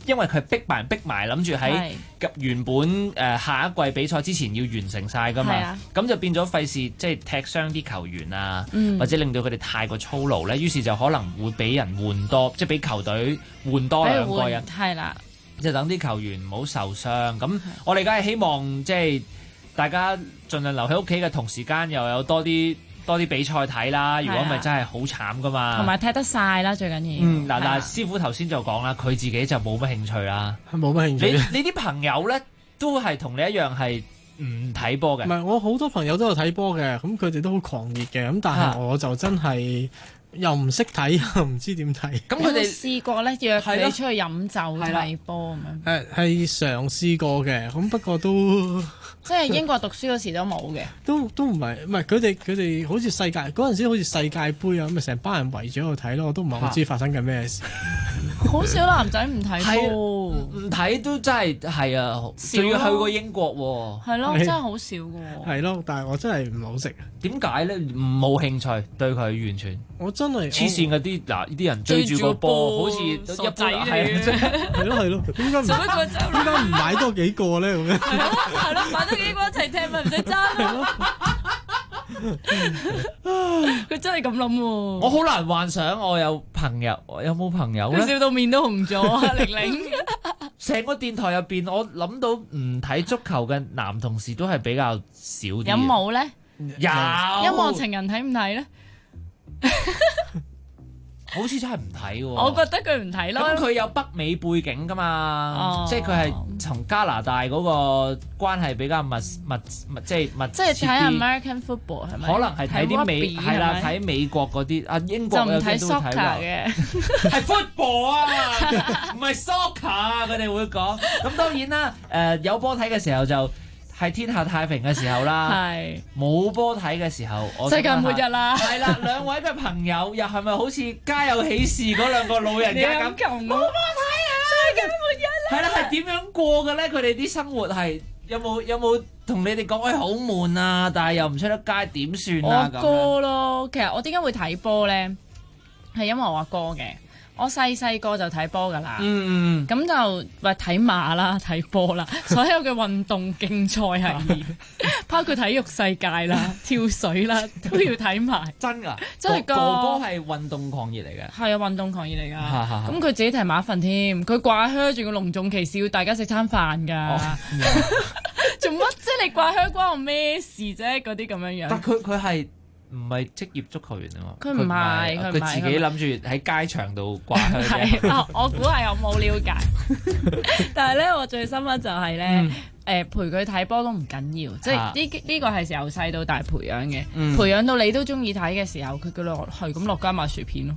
因為佢逼埋，諗住喺原本下一季比賽之前要完成晒㗎嘛，咁就變咗費事即係踢傷啲球員啊，或者令到佢哋太過操勞咧，於是就可能會俾人換多，即係俾球隊換多2個人， 係啦， 就等啲球員唔好受傷。咁我哋梗係希望即係大家盡量留喺屋企嘅同時間又有多啲比賽睇啦，如果唔係真係好慘噶嘛。 同埋踢得晒啦，最緊要。 嗱但係師傅頭先就講啦，佢自己就冇乜興趣啦。 冇乜興趣。 你啲朋友咧都係同你一樣係唔睇波嘅？唔係，我好多朋友都有睇波嘅，咁佢哋都好狂熱嘅，咁但係我就真係又唔識睇，又唔知點睇。 咁佢哋試過咧約你出去飲酒睇波咁樣？ 係嘗試過嘅，咁不過都。 即係英國讀書嗰時都冇嘅， 都唔係佢哋好似世界嗰陣時好似世界盃啊，咁咪成班人圍住喺度睇咯，我都唔係好知發生緊咩事。 好少男仔唔睇波， 唔睇都真係啊，仲要去過英國喎。係咯，真係好少嘅喎。 係咯，但係我真係唔好識。 點解咧？冇興趣對佢完全。 我真係黐線嗰啲嗱，呢啲人追住個波，好似一般係咯，點解唔買多幾個咧咁樣？ 係咯，買多幾個一齊踢咪唔使爭。佢真係咁諗喎。 我好難幻想我有朋友，有冇朋友咧？ 佢笑到面都紅咗啊！玲玲， 成個電台入邊，我諗到唔睇足球嘅男同事都係比較少啲。 有冇咧？ 有。 音樂情人睇唔睇咧？ 好似真係唔睇喎。 我覺得佢唔睇咯。 咁佢有北美背景噶嘛？即係佢係從加拿大嗰個關係比較密即係睇 American football 係咪？ 可能係睇啲美係啦，睇美國嗰啲啊，英國有啲都睇嘅， 係 football 啊，唔係 soccer 啊，佢哋會講。咁當然啦，有波睇嘅時候就係天下太平嘅時候啦，冇波睇嘅時候， 世界末日啦。 係啦，兩位嘅朋友又係咪好似家有喜事嗰兩個老人家咁？ 冇波睇啊！世界末日啦。 係啦，係點樣過嘅咧？佢哋啲生活係有冇同你哋講好悶啊？但係又唔出得街，點算啊？ 我哥咯，其實我點解會睇波咧？係因為我阿哥嘅。我細個就睇波㗎啦，咁就話睇馬啦、睇波啦，所有嘅運動競賽係包括體育世界啦、跳水啦都要睇埋。 真㗎， 真係㗎。哥哥係運動狂熱嚟嘅， 係啊，運動狂熱嚟㗎。咁佢自己提馬糞添，佢掛靴仲要隆重其事要大家食餐飯㗎。做乜啫？你掛靴關我咩事啫？嗰啲咁樣樣。 但佢係。唔係職業足球員啊嘛， 佢唔係， 佢自己諗住喺街場度掛佢啫。我估係我冇了解，但係咧我最深刻就係咧，陪佢睇波都唔緊要，即係呢個係由細到大培養嘅，培養到你都中意睇嘅時候，佢叫你係咁落街買薯片咯。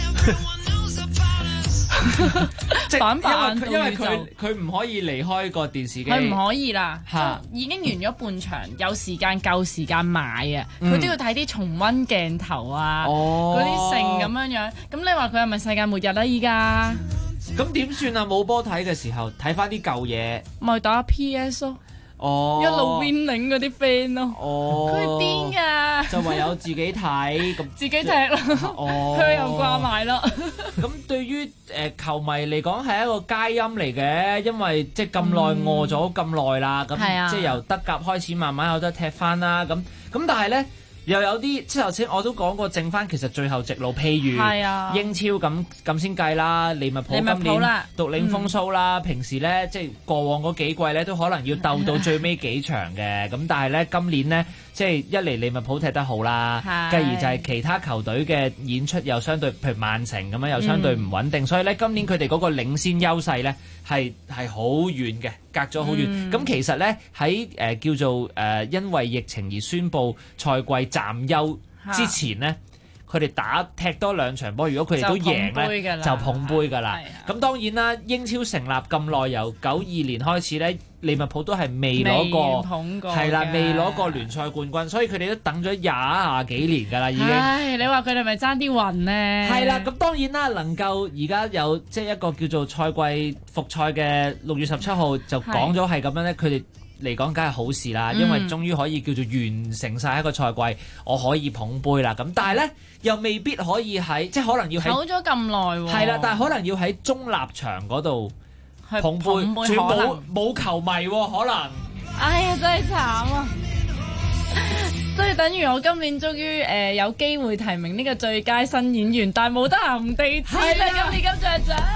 因為佢唔可以離開個電視機， 佢唔可以啦，已經完咗半場，有時間夠時間買啊，佢都要睇啲重溫鏡頭啊，嗰啲性咁樣樣。咁你話佢係咪世界末日啦？依家咁點算啊？冇波睇嘅時候睇翻啲舊嘢， 咪打 PS 咯。一路 winning 嗰啲 friend 咯，佢癲㗎， 就唯有自己睇咁， 自己踢咯，佢又掛埋咯。 咁對於球迷嚟講係一個佳音嚟嘅，因為即係咁耐餓咗咁耐啦，咁即係由德甲開始慢慢有得踢翻啦，咁但係咧。又有啲即係頭先我都講過，剩翻其實最後直路，譬如英超咁先計啦，利物浦今年獨領風騷啦，平時咧即係過往嗰幾季咧都可能要鬥到最尾幾場嘅，咁但係咧今年咧即係一嚟利物浦踢得好啦，繼而就係其他球隊嘅演出又相對，譬如曼城咁樣又相對唔穩定，所以咧今年佢哋嗰個領先優勢咧係好遠嘅，隔咗好遠。咁其實咧喺叫做因為疫情而宣布賽季暫休之前咧，佢哋踢多2場波，如果佢哋都贏咧，就捧杯㗎啦。咁當然啦，英超成立咁耐，由92年開始咧，利物浦都係未攞過，係啦，未攞過聯賽冠軍，所以佢哋都等咗廿幾年㗎啦，已經。 唉，你話佢哋咪爭啲運呢？ 係啦，咁當然啦，能夠而家有即係一個叫做賽季復賽嘅6月17號就講咗係咁樣咧，佢哋嚟講梗係好事啦，因為終於可以叫做完成晒一個賽季，我可以捧杯啦。咁但係咧又未必可以喺即係可能要喺走咗咁耐喎。 係啦，但係可能要喺中立場嗰度捧杯， 捧杯仲可能冇球迷喎，可能。 哎呀，真係慘啊！所以等於我今年終於有機會提名呢個最佳新演員，但係冇得行地氈啦！今年金像獎，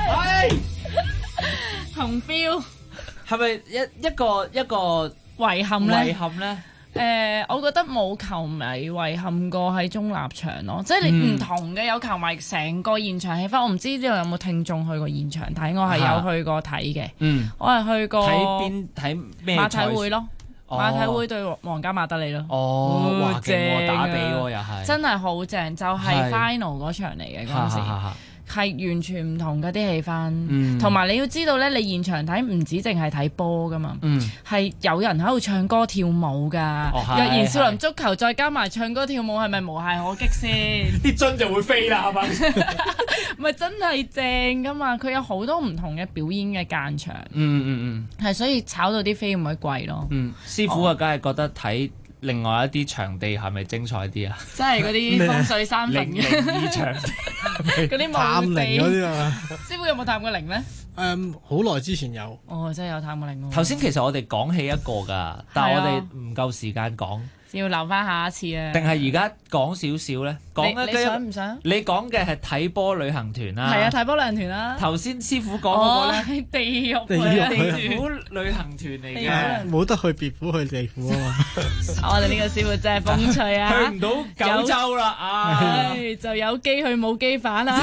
紅標係咪一個遺憾咧？ 遺憾咧？ 我覺得冇球迷遺憾過喺中立場咯，即係你唔同嘅有球迷成個現場氣氛。我唔知呢度有冇聽眾去過現場睇，我係有去過睇嘅。我係去過睇咩馬體會咯。馬體會對皇家馬德里咯， 哇正喎，打比喎又係， 真係好正，就係 final 嗰場嚟嘅嗰陣時，係完全唔同嗰啲氣氛，同埋你要知道咧，你現場睇唔止淨係睇波噶嘛，係有人喺度唱歌跳舞㗎，若然少林足球再加埋唱歌跳舞，係咪無懈可擊先？ 啲樽就會飛啦，係咪？ 咪真係正㗎嘛！佢有好多唔同嘅表演嘅間場，係所以炒到啲飛唔會貴咯。 師傅啊，梗係覺得睇另外一啲場地係咪精彩啲啊？ 即係嗰啲風水三分嘅靈場地， 嗰啲探靈嗰啲啊！ 師傅有冇探過靈咧？ 好耐之前有。 哦，真係有探過靈喎。 頭先其實我哋講起一個㗎，但係我哋唔夠時間講。 要留翻下一次啊！ 定係而家講少少咧？ 你想唔想？ 你講嘅係睇波旅行團啦。 係啊，睇波旅行團啦。 頭先師傅講嗰個咧， 係地獄地府旅行團嚟嘅， 冇得去別府去地府啊嘛！ 我哋呢個師傅真係風趣啊！ 去唔到九州啦， 唉，就有機去冇機返啦。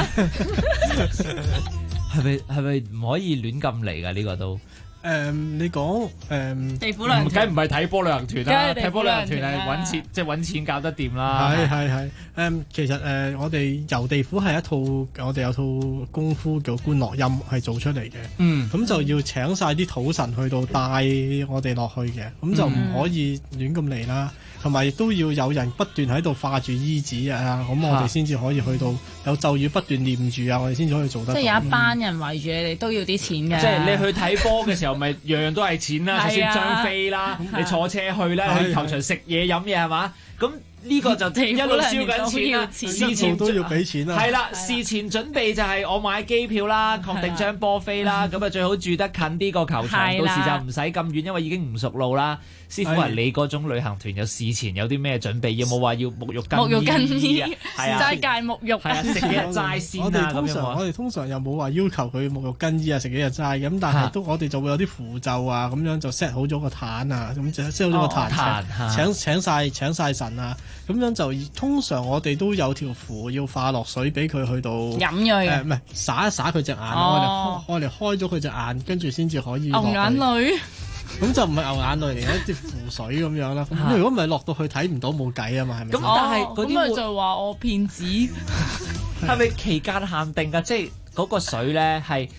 係咪唔可以亂咁嚟㗎？呢個都？ 你講地府旅行團， 梗唔係睇波旅行團啦，睇波旅行團係揾錢，即係揾錢搞得掂啦。 係其實我哋遊地府係一套，我哋有套功夫叫觀落陰係做出嚟嘅。咁就要請晒啲土神去到帶我哋落去嘅，咁就唔可以亂咁嚟啦。同埋亦都要有人不斷喺度化住衣紙啊，咁我哋先至可以去到有咒語不斷念住啊，我哋先至可以做得到。 即係有一班人圍住你哋都要啲錢嘅。 即係你去睇波嘅時候，咪樣樣都係錢啦，就算張飛啦，你坐車去啦，去球場食嘢飲嘢係嘛？咁呢個就一路燒緊錢啦，事前都要俾錢啦。 係啦，事前準備就係我買機票啦，確定張波飛啦，咁啊最好住得近啲個球場，到時就唔使咁遠，因為已經唔熟路啦。師傅話你嗰種旅行團有事前有啲咩準備？有冇話要沐浴更衣啊？ 齋戒沐浴係啊，食幾日齋先啊咁樣。 我哋通常又冇話要求佢沐浴更衣啊，食幾日齋咁，但係我哋就會有啲符咒啊，咁樣就 set 好咗個壇啊，咁就 set 好咗個壇，請晒神啊，咁樣就通常我哋都有條符要化落水俾佢去到飲佢唔係灑一灑佢隻眼，我哋開咗佢隻眼，跟住先至可以牛眼淚。 咁就唔係牛眼淚嚟嘅，一啲符水咁樣啦。咁如果唔係落到去睇唔到冇計啊嘛，係咪？ 咁但係嗰啲咪就話我騙子， 係咪期間限定㗎？即係嗰個水咧係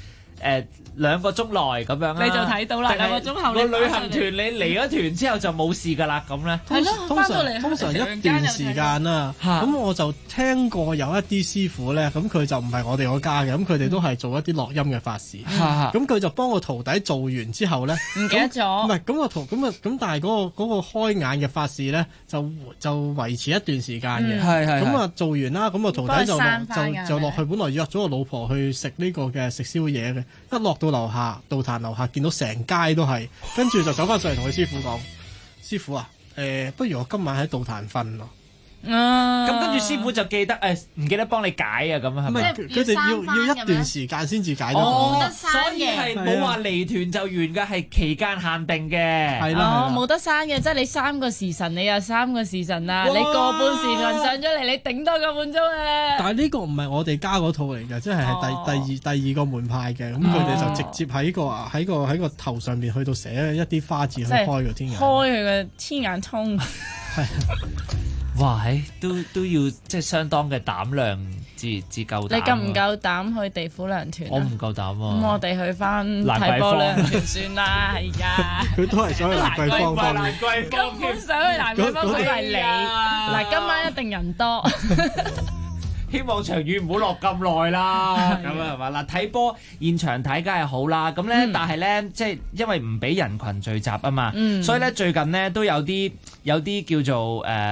2個鐘內咁樣啦， 你就睇到啦。2個鐘後個旅行團你嚟咗團之後就冇事㗎啦，咁咧。 係咯， 通常一段時間啦。咁我就聽過有一啲師傅咧，咁佢就唔係我哋嗰家嘅，咁佢哋都係做一啲落陰嘅法事。咁佢就幫個徒弟做完之後咧， 唔記得咗。 唔係咁個徒咁但係嗰個開眼嘅法事咧，就維持一段時間嘅。咁啊做完啦，咁個徒弟就落去，本來約咗個老婆去食呢個嘅食宵夜嘅，一落到樓下道壇樓下見到成街都係，跟住就走翻上嚟同佢師傅講：師傅啊，不如我今晚喺道壇瞓咯。 咁跟住師傅就記得唔記得幫你解啊？咁係咪？ 佢哋要一段時間先至解到。 所以係冇話離團就完嘅，係期間限定嘅。 係啦， 冇得刪嘅，即係你3個時辰，你有3個時辰啊！你個半時辰上咗嚟，你頂多個半鐘啊！ 但係呢個唔係我哋家嗰套嚟嘅，即係第二個門派嘅，咁佢哋就直接喺個頭上面去到寫一啲花字去開個天眼， 開佢個天眼通。 係。 哇！都要即係相當嘅膽量至夠膽。 你夠唔夠膽去地府旅行團？ 我唔夠膽啊！ 咁我哋去翻睇波旅行團算啦，係啊！ 佢都係想去蘭桂坊多啲，根本想去蘭桂坊都係你。嗱，今晚一定人多。 希望場雨唔好落咁耐啦，咁啊係嘛？嗱，睇波現場睇梗係好啦，咁咧但係咧即係因為唔俾人群聚集啊嘛，所以咧最近咧都有啲叫做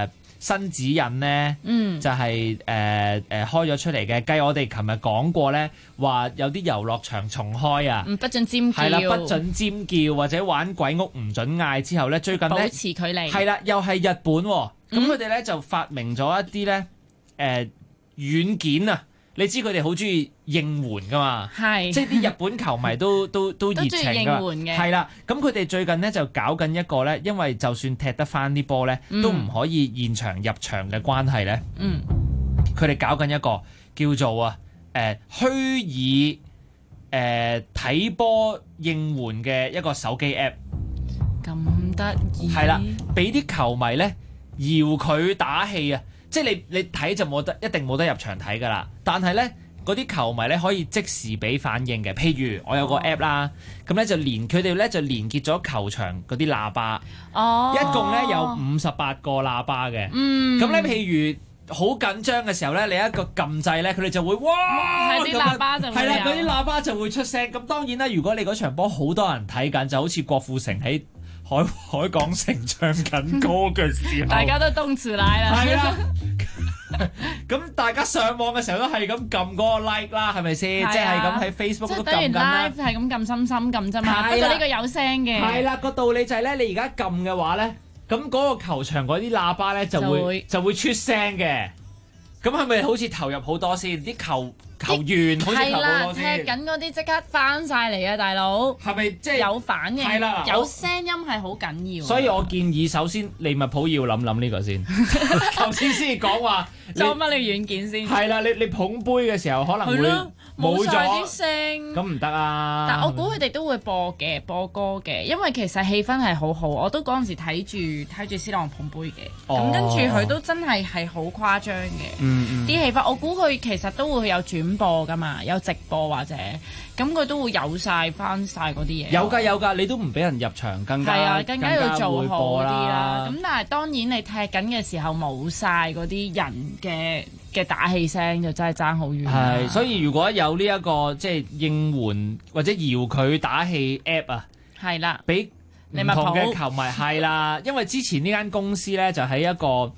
新指引咧，就係開咗出嚟嘅。計我哋琴日講過咧，話有啲遊樂場重開啊， 不准尖叫， 係啦，不准尖叫或者玩鬼屋唔准嗌之後咧，最近咧保持距離， 係啦，又係日本喎，咁佢哋咧就發明咗一啲咧軟件啊。你知佢哋好中意應援噶嘛？係，即係啲日本球迷都熱情㗎。係啦，咁佢哋最近咧就搞緊一個咧，因為就算踢得翻啲波咧，都唔可以現場入場嘅關係咧。佢哋搞緊一個叫做虛擬睇波應援嘅一個手機 app。 咁得意。 係啦，俾啲球迷咧搖佢打氣啊！即係你睇就一定冇得入場睇㗎啦，但係咧嗰啲球迷咧可以即時俾反應嘅。譬如我有個 app 啦，咁咧佢哋咧就連結咗球場嗰啲喇叭，一共咧有58個喇叭嘅。咁咧譬如好緊張嘅時候咧，你一個撳掣咧，佢哋就會哇， 係啲喇叭就會係啦，嗰啲喇叭就會出聲。咁當然啦，如果你嗰場波好多人睇緊，就好似郭富城喺海港城唱緊歌嘅時候， 大家都凍住奶啦。 係啦，咁大家上網嘅時候都係咁撳嗰個 like 啦，係咪先？即係咁喺 Facebook 都撳緊啦。 即係係咁撳心心撳啫嘛。不過呢個有聲嘅。係啦，個道理就係咧，你而家撳嘅話咧，咁嗰個球場嗰啲喇叭咧就會出聲嘅。咁係咪好似投入好多先？啲球員好似投好多先。 踢緊嗰啲即刻翻晒嚟啊，大佬！ 係咪即係有反應？ 係啦， 有聲音係好緊要。 所以我建議首先利物浦要諗呢個先。頭先講話裝乜你軟件先？ 係啦，你捧杯嘅時候可能會冇咗啲聲， 咁唔得啊！ 但我估佢哋都會播歌嘅，因為其實氣氛係好好。我都嗰陣時睇住 C 朗捧杯嘅，咁跟住佢都真係好誇張嘅。啲氣氛，我估佢其實都會有轉播噶嘛，有直播或者咁佢都會有翻晒嗰啲嘢。有㗎，你都唔俾人入場，更加要做好啲啦。咁但係當然你踢緊嘅時候冇晒嗰啲人嘅打氣聲，就真係爭好遠。 係，所以如果有呢一個即係應援或者搖佢打氣 app 啊， 係啦， 俾唔同嘅球迷係啦，因為之前呢間公司咧就喺一個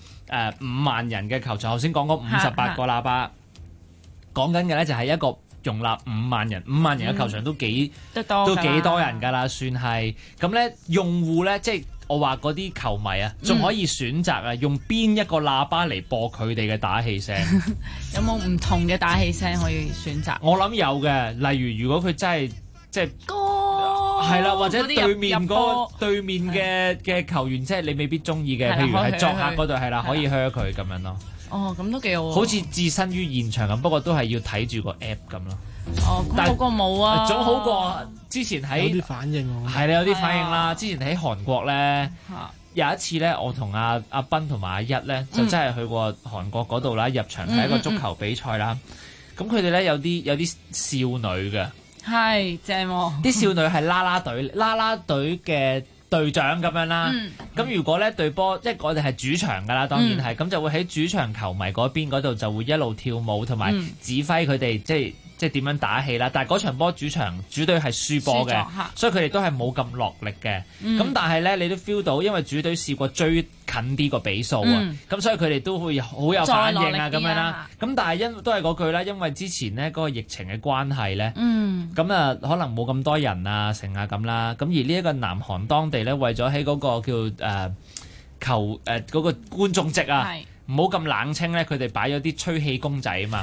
5萬人嘅球場，頭先講嗰58個喇叭，講緊嘅咧就係一個容納5萬人嘅球場都幾多人㗎啦，算係。咁咧用戶咧即係我話嗰啲球迷啊，仲可以選擇啊用邊一個喇叭嚟播佢哋嘅打氣聲。 有冇唔同嘅打氣聲可以選擇？ 我諗有嘅，例如如果佢真係即係係啦，或者對面嘅球員，即係你未必中意嘅，譬如喺作客嗰度係啦，可以噓佢咁樣咯。 哦，咁都幾好。 好似置身於現場咁，不過都係要睇住個 app 咁咯。 哦，咁好過冇啊， 總好過之前喺有啲反應喎。 係啦，有啲反應啦。之前喺韓國咧，有一次咧，我同阿斌同埋阿一咧，就真係去過韓國嗰度啦，入場睇一個足球比賽啦。咁佢哋咧有啲少女嘅。 係正喎， 啲少女係啦啦隊嘅隊長咁樣啦。咁如果咧隊波，即係我哋係主場㗎啦，當然係咁就會喺主場球迷嗰邊嗰度就會一路跳舞同埋指揮佢哋即係點樣打氣啦。但係嗰場波主隊係輸波嘅，所以佢哋都係冇咁落力嘅。咁但係咧你都 feel 到，因為主隊試過追近啲個比數啊，咁所以佢哋都會好有反應啊咁樣啦。咁但係都係嗰句啦，因為之前咧嗰個疫情嘅關係咧，咁啊可能冇咁多人啊成啊咁啦。咁而呢一個南韓當地咧，為咗喺嗰個叫嗰個觀眾席啊，唔好咁冷清咧，佢哋擺咗啲吹氣公仔啊嘛。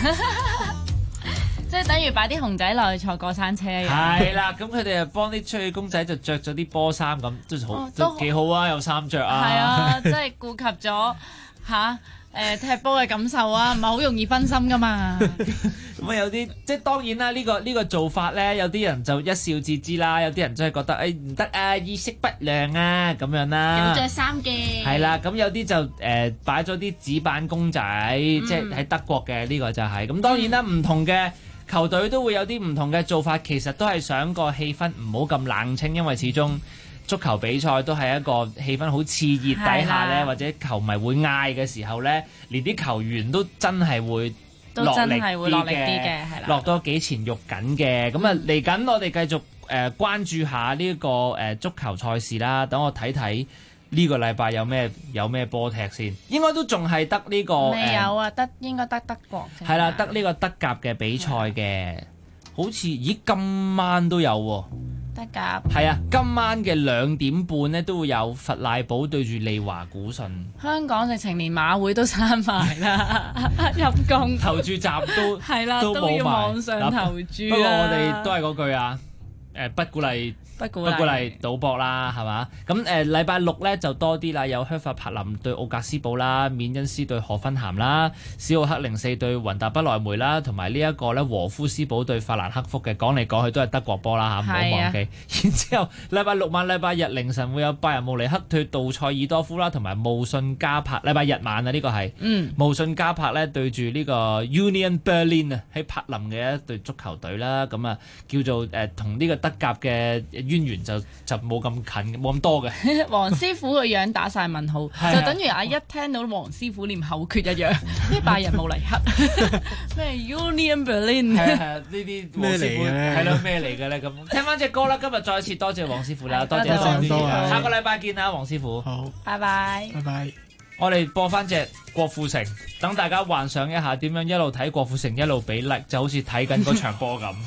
即係等於擺啲熊仔落去坐過山車一樣。係啦，咁佢哋就幫啲吹氣公仔就着咗啲波衫咁，都幾好啊，有衫着啊。 係啊，即係顧及咗踢波嘅感受啊，唔係好容易分心噶嘛。 咁啊有啲即係當然啦，呢個做法咧，有啲人就一笑置之啦，有啲人真係覺得唔得啊，意識不良啊咁樣啦。 有着衫嘅。係啦，咁有啲就擺咗啲紙板公仔，即係喺德國嘅呢個就係。咁當然啦，唔同嘅球隊都會有啲唔同嘅做法，其實都係想個氣氛唔好咁冷清，因為始終足球比賽都係一個氣氛好熾熱底下咧，或者球迷會嗌嘅時候咧，連啲球員都真係會落力啲嘅，落多幾錢肉緊嘅。咁啊嚟緊我哋繼續關注下呢個足球賽事啦。等我睇睇呢個禮拜有咩波踢先？應該都仲係得呢個未有啊，應該得德國。 係啦，得呢個德甲嘅比賽嘅，好似今晚都有喎。 德甲係啊，今晚嘅2點半呢都會有佛賴堡對住利華古遜。 香港直情連馬會都閂埋啦，陰公投注站都係啦， 都要網上投注。 不過我哋都係嗰句啊，不鼓勵賭博啦，係嘛？咁禮拜六咧就多啲啦，有香法柏林對奧格斯堡啦，緬恩斯對荷芬咸啦，史奧克04對雲達不萊梅啦，同埋呢一個咧和夫斯堡對法蘭克福嘅，講嚟講去都係德國波啦嚇，唔好忘記。然之後禮拜六晚、禮拜日凌晨會有拜仁慕尼黑對杜塞爾多夫啦，同埋慕遜加柏。禮拜日晚啊，呢個係慕遜加柏咧對住呢個 Union Berlin 啊，喺柏林嘅一隊足球隊啦，咁啊叫做同呢個德甲嘅淵源就冇咁近，冇咁多嘅。 黃師傅個樣打晒問號，就等於一聽到黃師傅念口訣一樣。啲拜仁慕尼黑咩 Union Berlin 係呢啲黃師傅係咯咩嚟嘅咧？咁聽翻隻歌啦，今日再一次多謝黃師傅啦，多謝黃師傅，下個禮拜見啦，黃師傅。 好， 拜拜， 拜拜。 我哋播翻隻郭富城，等大家幻想一下點樣一路睇郭富城一路比力，就好似睇緊嗰場波咁。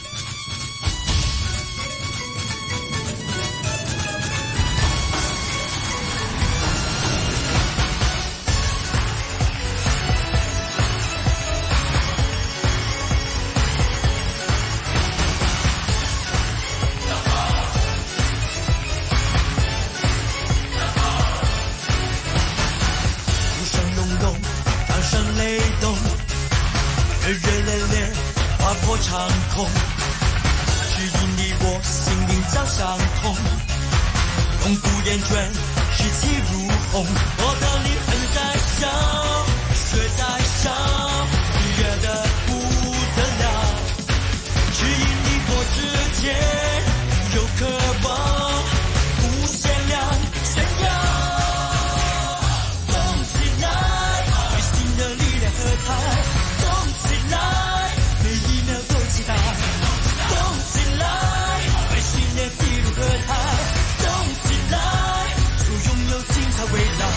长空，只因你我心灵早相同，永不言倦，士气如虹。我的灵魂在烧，血在烧，热得不得了。只因你我之间有渴望，无限量炫耀。动起来，为新的力量喝彩，动起来。动起来，为新的纪录喝彩！动起来，就拥有精彩未来。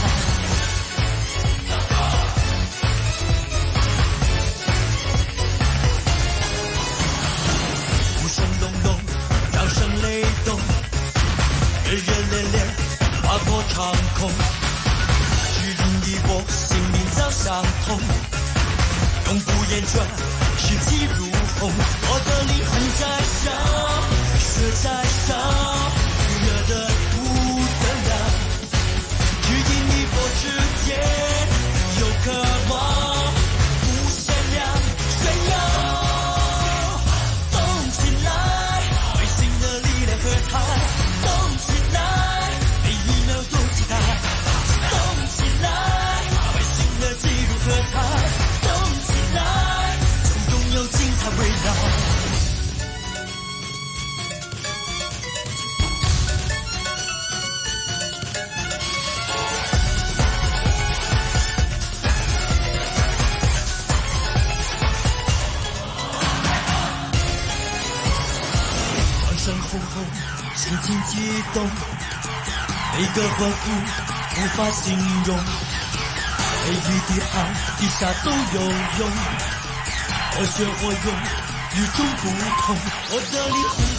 鼓声隆隆，掌声雷动，热热烈烈，划破长空。只因你我心灵早相通，永不言倦，士气如虹。我的灵魂在烧，血在烧，热得不得了。只因你我之间有渴望，无限量炫耀。动起来，为新的力量喝彩。动起来，每一秒都期待。动起来，为新的纪录喝彩。动起来，就拥有精彩未来。轰轰，心情激动，每个欢呼无法形容，每一滴汗滴下都有用，我血我勇，与众不同，我的灵魂